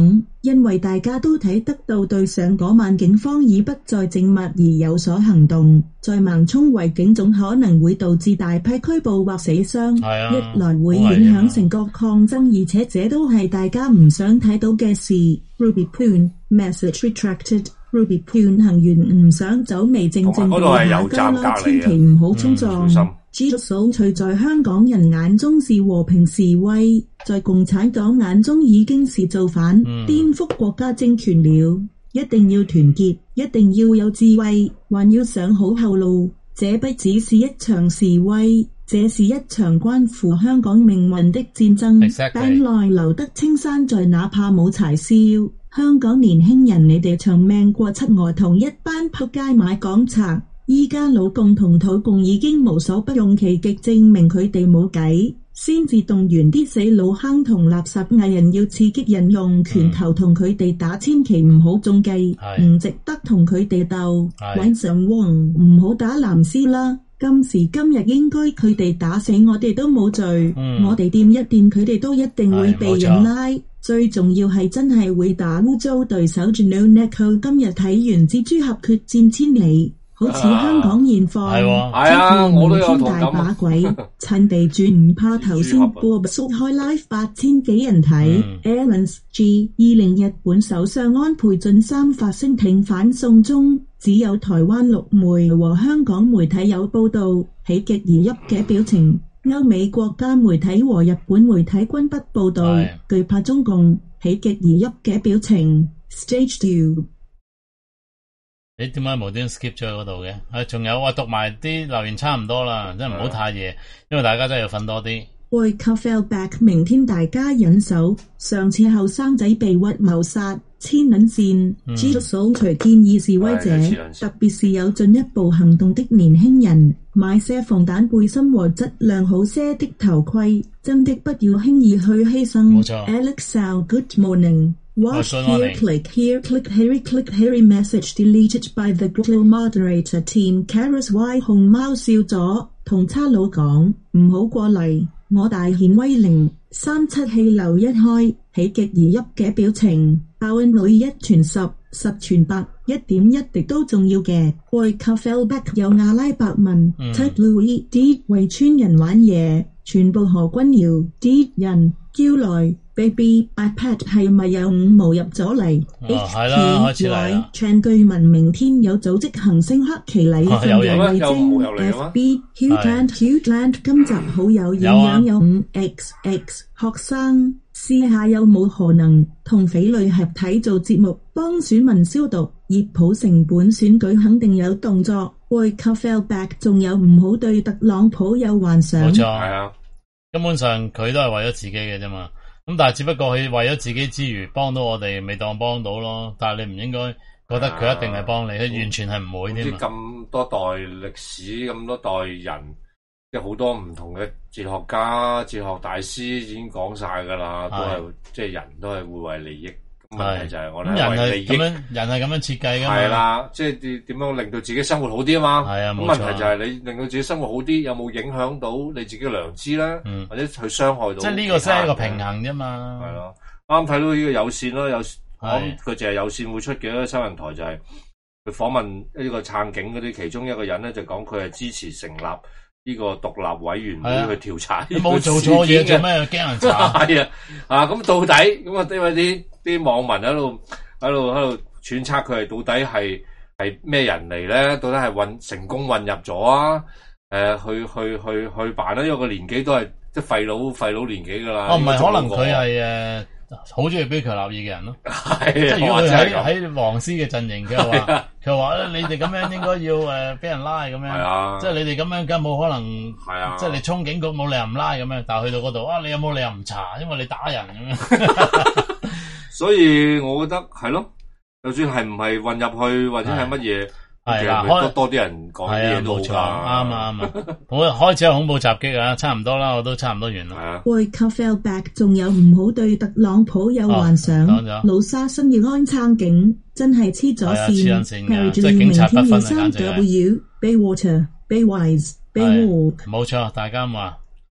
因為大家都睇得到對上嗰晚警方已不再靜默而有所行動，再盲衝圍警總可能會導致大批拘捕或死傷， 啊、 一來會影響成個抗爭，而且這都係大家唔想睇到嘅事。Ruby Poon message retracted。Ruby Poon 行員唔想走微正正地下街啦，千祈唔好衝撞。知足數除在香港人眼中是和平示威，在共產黨眼中已經是造反、嗯、顛覆國家政權了。一定要團結，一定要有智慧，還要想好後路。這不只是一場示威，這是一場關乎香港命運的戰爭。 Exactly. 病內留得青山在，哪怕冇柴燒。香港年輕人，你哋長命過七我同一班仆街買港賊。依家老共同土共已經無所不用其極，證明佢哋冇計，先至動員啲死老坑同垃圾藝人要刺激人用拳頭同佢哋打，千祈唔好中計，唔值得同佢哋鬥。揾上汪唔好打藍絲啦，今時今日應該佢哋打死我哋都冇罪，嗯、我哋掂一掂佢哋都一定會被人拉。最重要係真係會打污糟對手。No Neko 今日睇完蜘蛛俠決戰千里。好似香港現況，即係明天大把鬼，趁地轉唔怕頭先播縮開 live 八千幾人睇。Aaron's G 二零日本首相安倍晉三發聲挺反送中，只有台灣陸媒和香港媒體有報道，喜極而泣嘅表情。歐美國家媒體和日本媒體均不報道，懼怕中共，喜極而泣嘅表情。Stage two。 你點解無端 skip 咗去嗰度嘅？啊，仲有我讀埋啲留言差唔多啦，真係唔好太夜，因為大家真係要瞓多啲。 Boycott fell back， 明天大家忍手。上次後生仔被屈謀殺，千捻線。知足數除建議示威者，特別是有進一步行動的年輕人，買些防彈背心和質量好些的頭盔，真的不要輕易去犧牲。 冇錯。 Alex Good morning。Watch here, click here, click here, click here. Message deleted by the Google moderator team. Karas Y 熊貓笑咗，同差佬講唔好過嚟，我大顯威靈。三七氣流一開，喜極而泣嘅表情。爆恩女一傳十，十傳百，一點一滴都重要嘅。Boycott fell back 有阿拉伯文。Type Louis D 為村人玩嘢，全部何君堯 D 人叫來。Baby iPad 係咪有五毛入咗嚟？ 哦，係啦，開始嚟啦。 唱據聞明天有組織行星黑旗禮奉楊慧貞。F B Hughland Hughland 今集好有營養，有五 X X 學生試下有冇可能同匪類合體做節目，幫選民消毒。熱普成本選舉肯定有動作。Boycott fell back 仲有唔好對特朗普有幻想。 冇錯，係啊，根本上佢都係為咗自己嘅啫嘛。咁但係只不過佢為咗自己之餘幫到我哋，未當幫到咯。但係你唔應該覺得佢一定係幫你，佢、啊、完全係唔會添。 咁多代歷史，咁多代人，即係好多唔同嘅哲學家、哲學大師已經講晒噶啦，都係即係人都係會為利益。問題就係我哋為利益，人係咁樣，人係咁樣設計噶嘛。係啦，即係點點樣令到自己生活好啲啊嘛。係啊，冇錯。咁問題就係你令到自己生活好啲，有冇影響到你自己嘅良知咧？嗯、或者去傷害到？即係呢個先係一個平衡啫嘛。係咯，啱睇到呢個有線啦，有我諗佢淨係有線會出嘅新聞台就係佢訪問呢個撐警嗰啲，其中一個人咧就講佢係支持成立呢個獨立委員會去調查。你冇做錯嘢做咩？驚人查？係啊，啊咁到底咁啊？因為啲。啲網民喺度喺度喺度揣測佢係到底係係咩人嚟咧？到底係混成功混入咗啊？誒、呃，去去去去辦啦，因為個年紀都係即係廢佬廢佬年紀噶啦。哦，唔係，可能佢係誒好中意標強立異嘅人咯。係，即係如果佢喺喺黃絲嘅陣營嘅話，佢話咧你哋咁樣應該要誒俾人拉咁樣。係啊，即係你哋咁樣梗冇可能。係啊，即係你衝警局冇理由唔拉咁樣，但係去到嗰度啊，你有冇理由唔查？因為你打人咁樣。 所以我覺得係咯，就算係唔係混入去或者係乜嘢，係啦，多多啲人講啲嘢都好噶。啱啊啱啊，好開始有恐怖襲擊啊，差唔多啦，我都差唔多完啦。 Boycott fell back 仲有唔好對特朗普有幻想。老沙新要安撐警，真係黐咗線。即係警察不分啊，簡直係。Be water, be wise, be walk。 冇錯，大家話。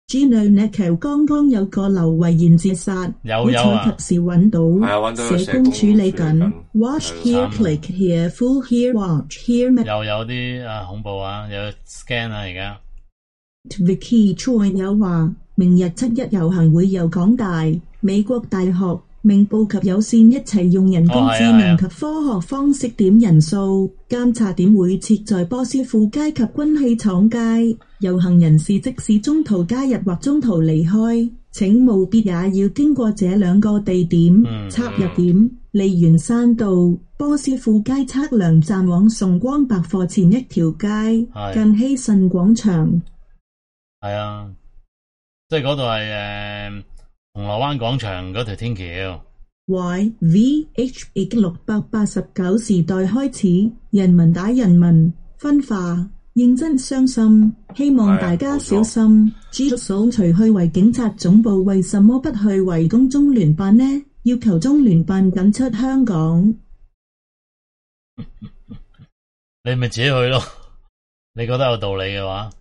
Gino Necco 剛剛有個劉維賢自殺， 有有啊， 及時揾到， 到社工處理緊。Watch here, click here, full here, watch here。 又有啲啊恐怖啊，有 scan 啊而家。 Vicky Choi 有話，明日七一遊行會由港大、美國大學、明報及有線一齊用人工智能及科學方式點人數，監察點會設在波斯富街及軍器廠街。遊行人士即使中途加入或中途離開，請務必也要經過這兩個地點、嗯、插入點：利園山道、波斯富街測量站往崇光百貨前一條街，近希慎廣場。 係啊，即係嗰度係誒銅鑼灣廣場嗰條天橋。 Y V H 六百八十九時代開始，人民打人民，分化，認真傷心，希望大家小心。G 數除去為警察總部，為什麼不去圍攻中聯辦呢？要求中聯辦緊出香港。 你咪自己去咯，你覺得有道理嘅話。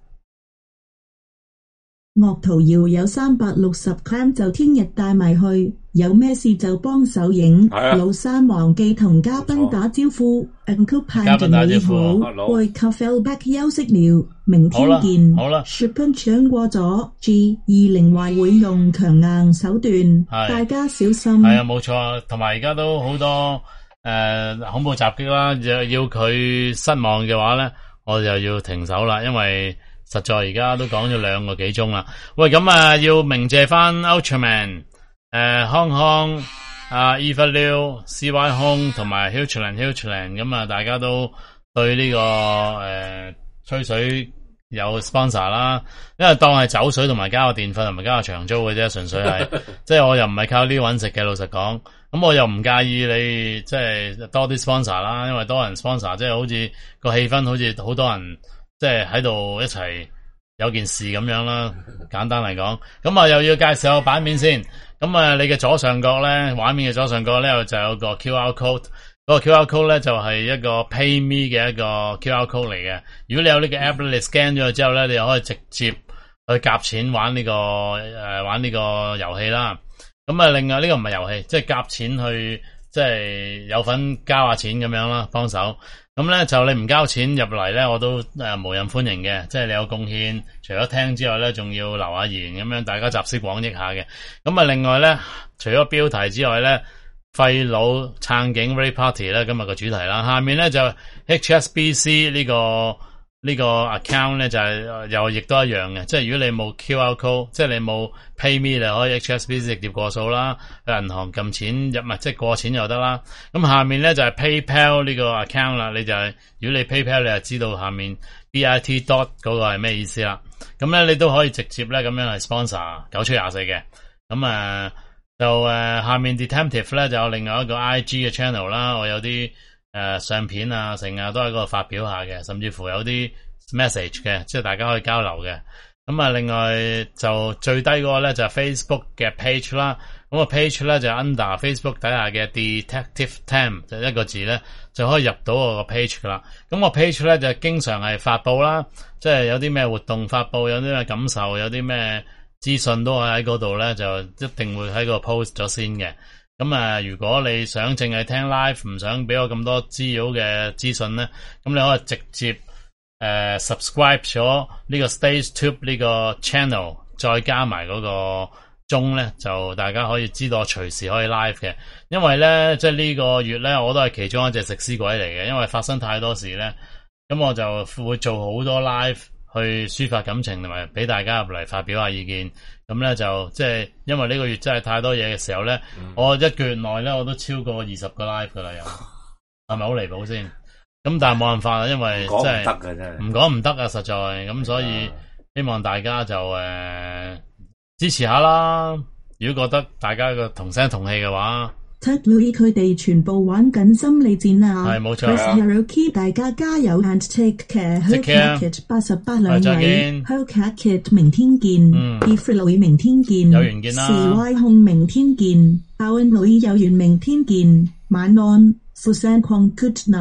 岳圖瑤有三百六十 gram 就聽日帶埋去，有咩事就幫手影。老三忘記同嘉賓打招呼 ，Uncle 派定你好，為 Cafe Back 休息了，明天見。 好啦 Shipping 搶過咗 G 二零話會用強硬手段，大家小心。 係啊，冇錯，同埋而家都好多誒、呃、恐怖襲擊啦，要要佢失望嘅話咧，我就要停手啦，因為。實在而家都講咗兩個幾鐘啦，喂咁啊要鳴謝翻 Ultraman、誒康康、啊 Eva Liu、C Y Hong 同埋 Hilchland Hilchland， 咁啊大家都對呢、這個誒、呃、吹水有 sponsor 啦，因為當係酒水同埋交個電費同埋交個長租嘅啫，純粹係即係我又唔係靠呢啲搵食嘅，老實講，咁我又唔介意你即係多啲 sponsor 啦，因為多人 sponsor 即係好似個氣氛好似好多人。即係喺度一齊有件事咁樣啦，簡單嚟講，咁啊又要介紹個版面先。咁啊，你嘅左上角咧，畫面嘅左上角咧就有個 Q R code，嗰個 Q R code 咧就係一個 Pay Me 嘅一個 Q R code 嚟嘅。如果你有呢個 app 咧，你 scan 咗之後咧，你又可以直接去夾錢玩呢個誒玩呢個遊戲啦。咁啊，另外呢個唔係遊戲，即係夾錢去，即係有份交下錢咁樣啦，幫手。咁咧就你唔交錢入嚟咧，我都誒、呃、無任歡迎嘅。即係你有貢獻，除咗聽之外咧，仲要留下言咁樣，大家集思廣益下嘅。咁啊，另外咧，除咗標題之外咧，廢老撐警 Ray Party 咧，今日個主題啦。下面咧就 H S B C 呢、這個呢、這個 account 咧就係、是、又亦都一樣嘅。即係如果你冇 Q R code， 即係你冇 Pay Me， 你可以 H S B C 直接過數啦，去銀行撳錢入，唔係即係過錢就得啦。咁下面咧就係 PayPal 呢個 account 啦，你就係、是、如果你 PayPal 你就知道下面 bit dot 嗰個係咩意思啦。咁咧你都可以直接咧咁樣係 sponsor 九七廿四嘅。咁啊就誒、呃、下面 Detective 咧就有另外一個 I G 嘅 channel 啦，我有啲誒、呃、相片啊成日都喺嗰度發表下嘅，甚至乎有啲 message 嘅，即係大家可以交流嘅。咁啊，另外就最低嗰個咧就係 Facebook 嘅 page 啦。咁個 page 咧就 under Facebook 底下嘅 Detective Tam 就一個字咧就可以入到我個 page 噶啦。咁個 page 咧就經常係發佈啦，即係有啲咩活動發佈，有啲咩感受，有啲咩資訊都係喺嗰度咧，就一定會喺個 post 咗先嘅。咁啊，如果你想淨係聽 live， 唔想俾我咁多滋擾嘅資訊咧，咁你可以直接誒、呃、subscribe 咗呢個 Stage Tube 呢個 channel， 再加埋嗰個鐘咧，就大家可以知道我隨時可以 live 嘅。因為咧，即係呢個月咧，我都係其中一隻食屍鬼嚟嘅，因為發生太多事咧，咁我就會做好多 live 去抒發感情，同埋俾大家入嚟發表下意見。咁咧就即係因為呢個月真係太多嘢嘅時候咧，嗯、我一個月內咧我都超過二十個 live 噶啦，又係咪好離譜先？咁但係冇辦法啦，因為真係唔得嘅真係唔講唔得啊，實在咁，所以希望大家就誒、呃、支持下啦。如果覺得大家個同聲同氣嘅話。 Techly 佢哋全部玩緊心理戰啊！ 係冇錯啊 ！Keep 大家加油 and take care。Hellcat 八十八兩位 ，Hellcat 明天見。嗯 ，Efril 明天見。 有緣見啦。 C Y 控明天見。Owen 女有緣明天見。晚安 ，Susan 礦 Good night。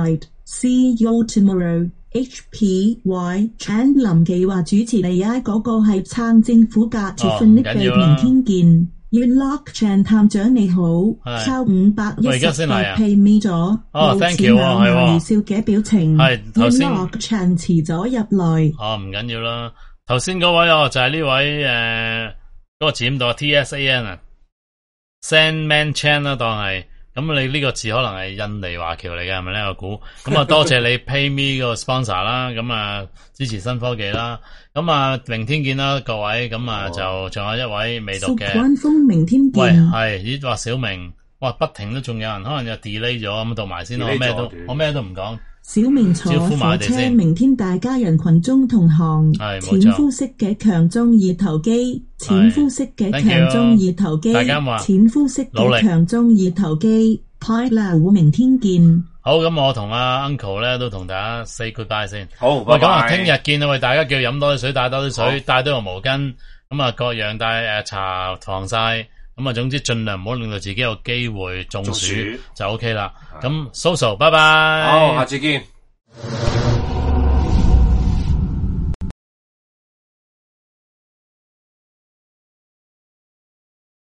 See you tomorrow. H P Y Chan 林記話主持你啊，嗰個係撐政府價值分的地，明天見。Yunlock Chan 探長你好，收五百一十塊 pay me 咗， 哦 thank you 啊，係微笑嘅表情。 係頭先 Yunlock Chan 遲咗入來。 哦，唔緊要啦。頭先嗰位哦就係呢位誒嗰個字點讀 T S A N 啊 ，Sandman Chan 啦當係。咁你呢個字可能係印尼華僑嚟嘅，係咪咧？我估咁啊，多謝你 pay me 個 sponsor 啦，咁啊支持新科技啦，咁啊明天見啦各位，咁啊就仲有一位未讀嘅， 關風明天見。 喂，係咦話小明，哇不停都仲有人，可能又 delay 咗，咁讀埋先，我咩都我咩都唔講。 小明坐火車，明天大家人群中同行。淺膚色嘅強中二頭肌，淺膚色嘅強中二頭肌，淺膚色嘅強中二頭肌。派啦，我明天見。 好，咁我同阿 Uncle 咧都同大家 say goodbye 先。 好， 喂，咁啊，聽日見啊！喂，大家叫飲多啲水，帶多啲水，帶多條毛巾，咁啊各樣帶誒搽防曬。咁啊，總之盡量唔好令到自己有機會中暑，中暑就 OK 啦。咁 So So，拜拜。 好，下次見。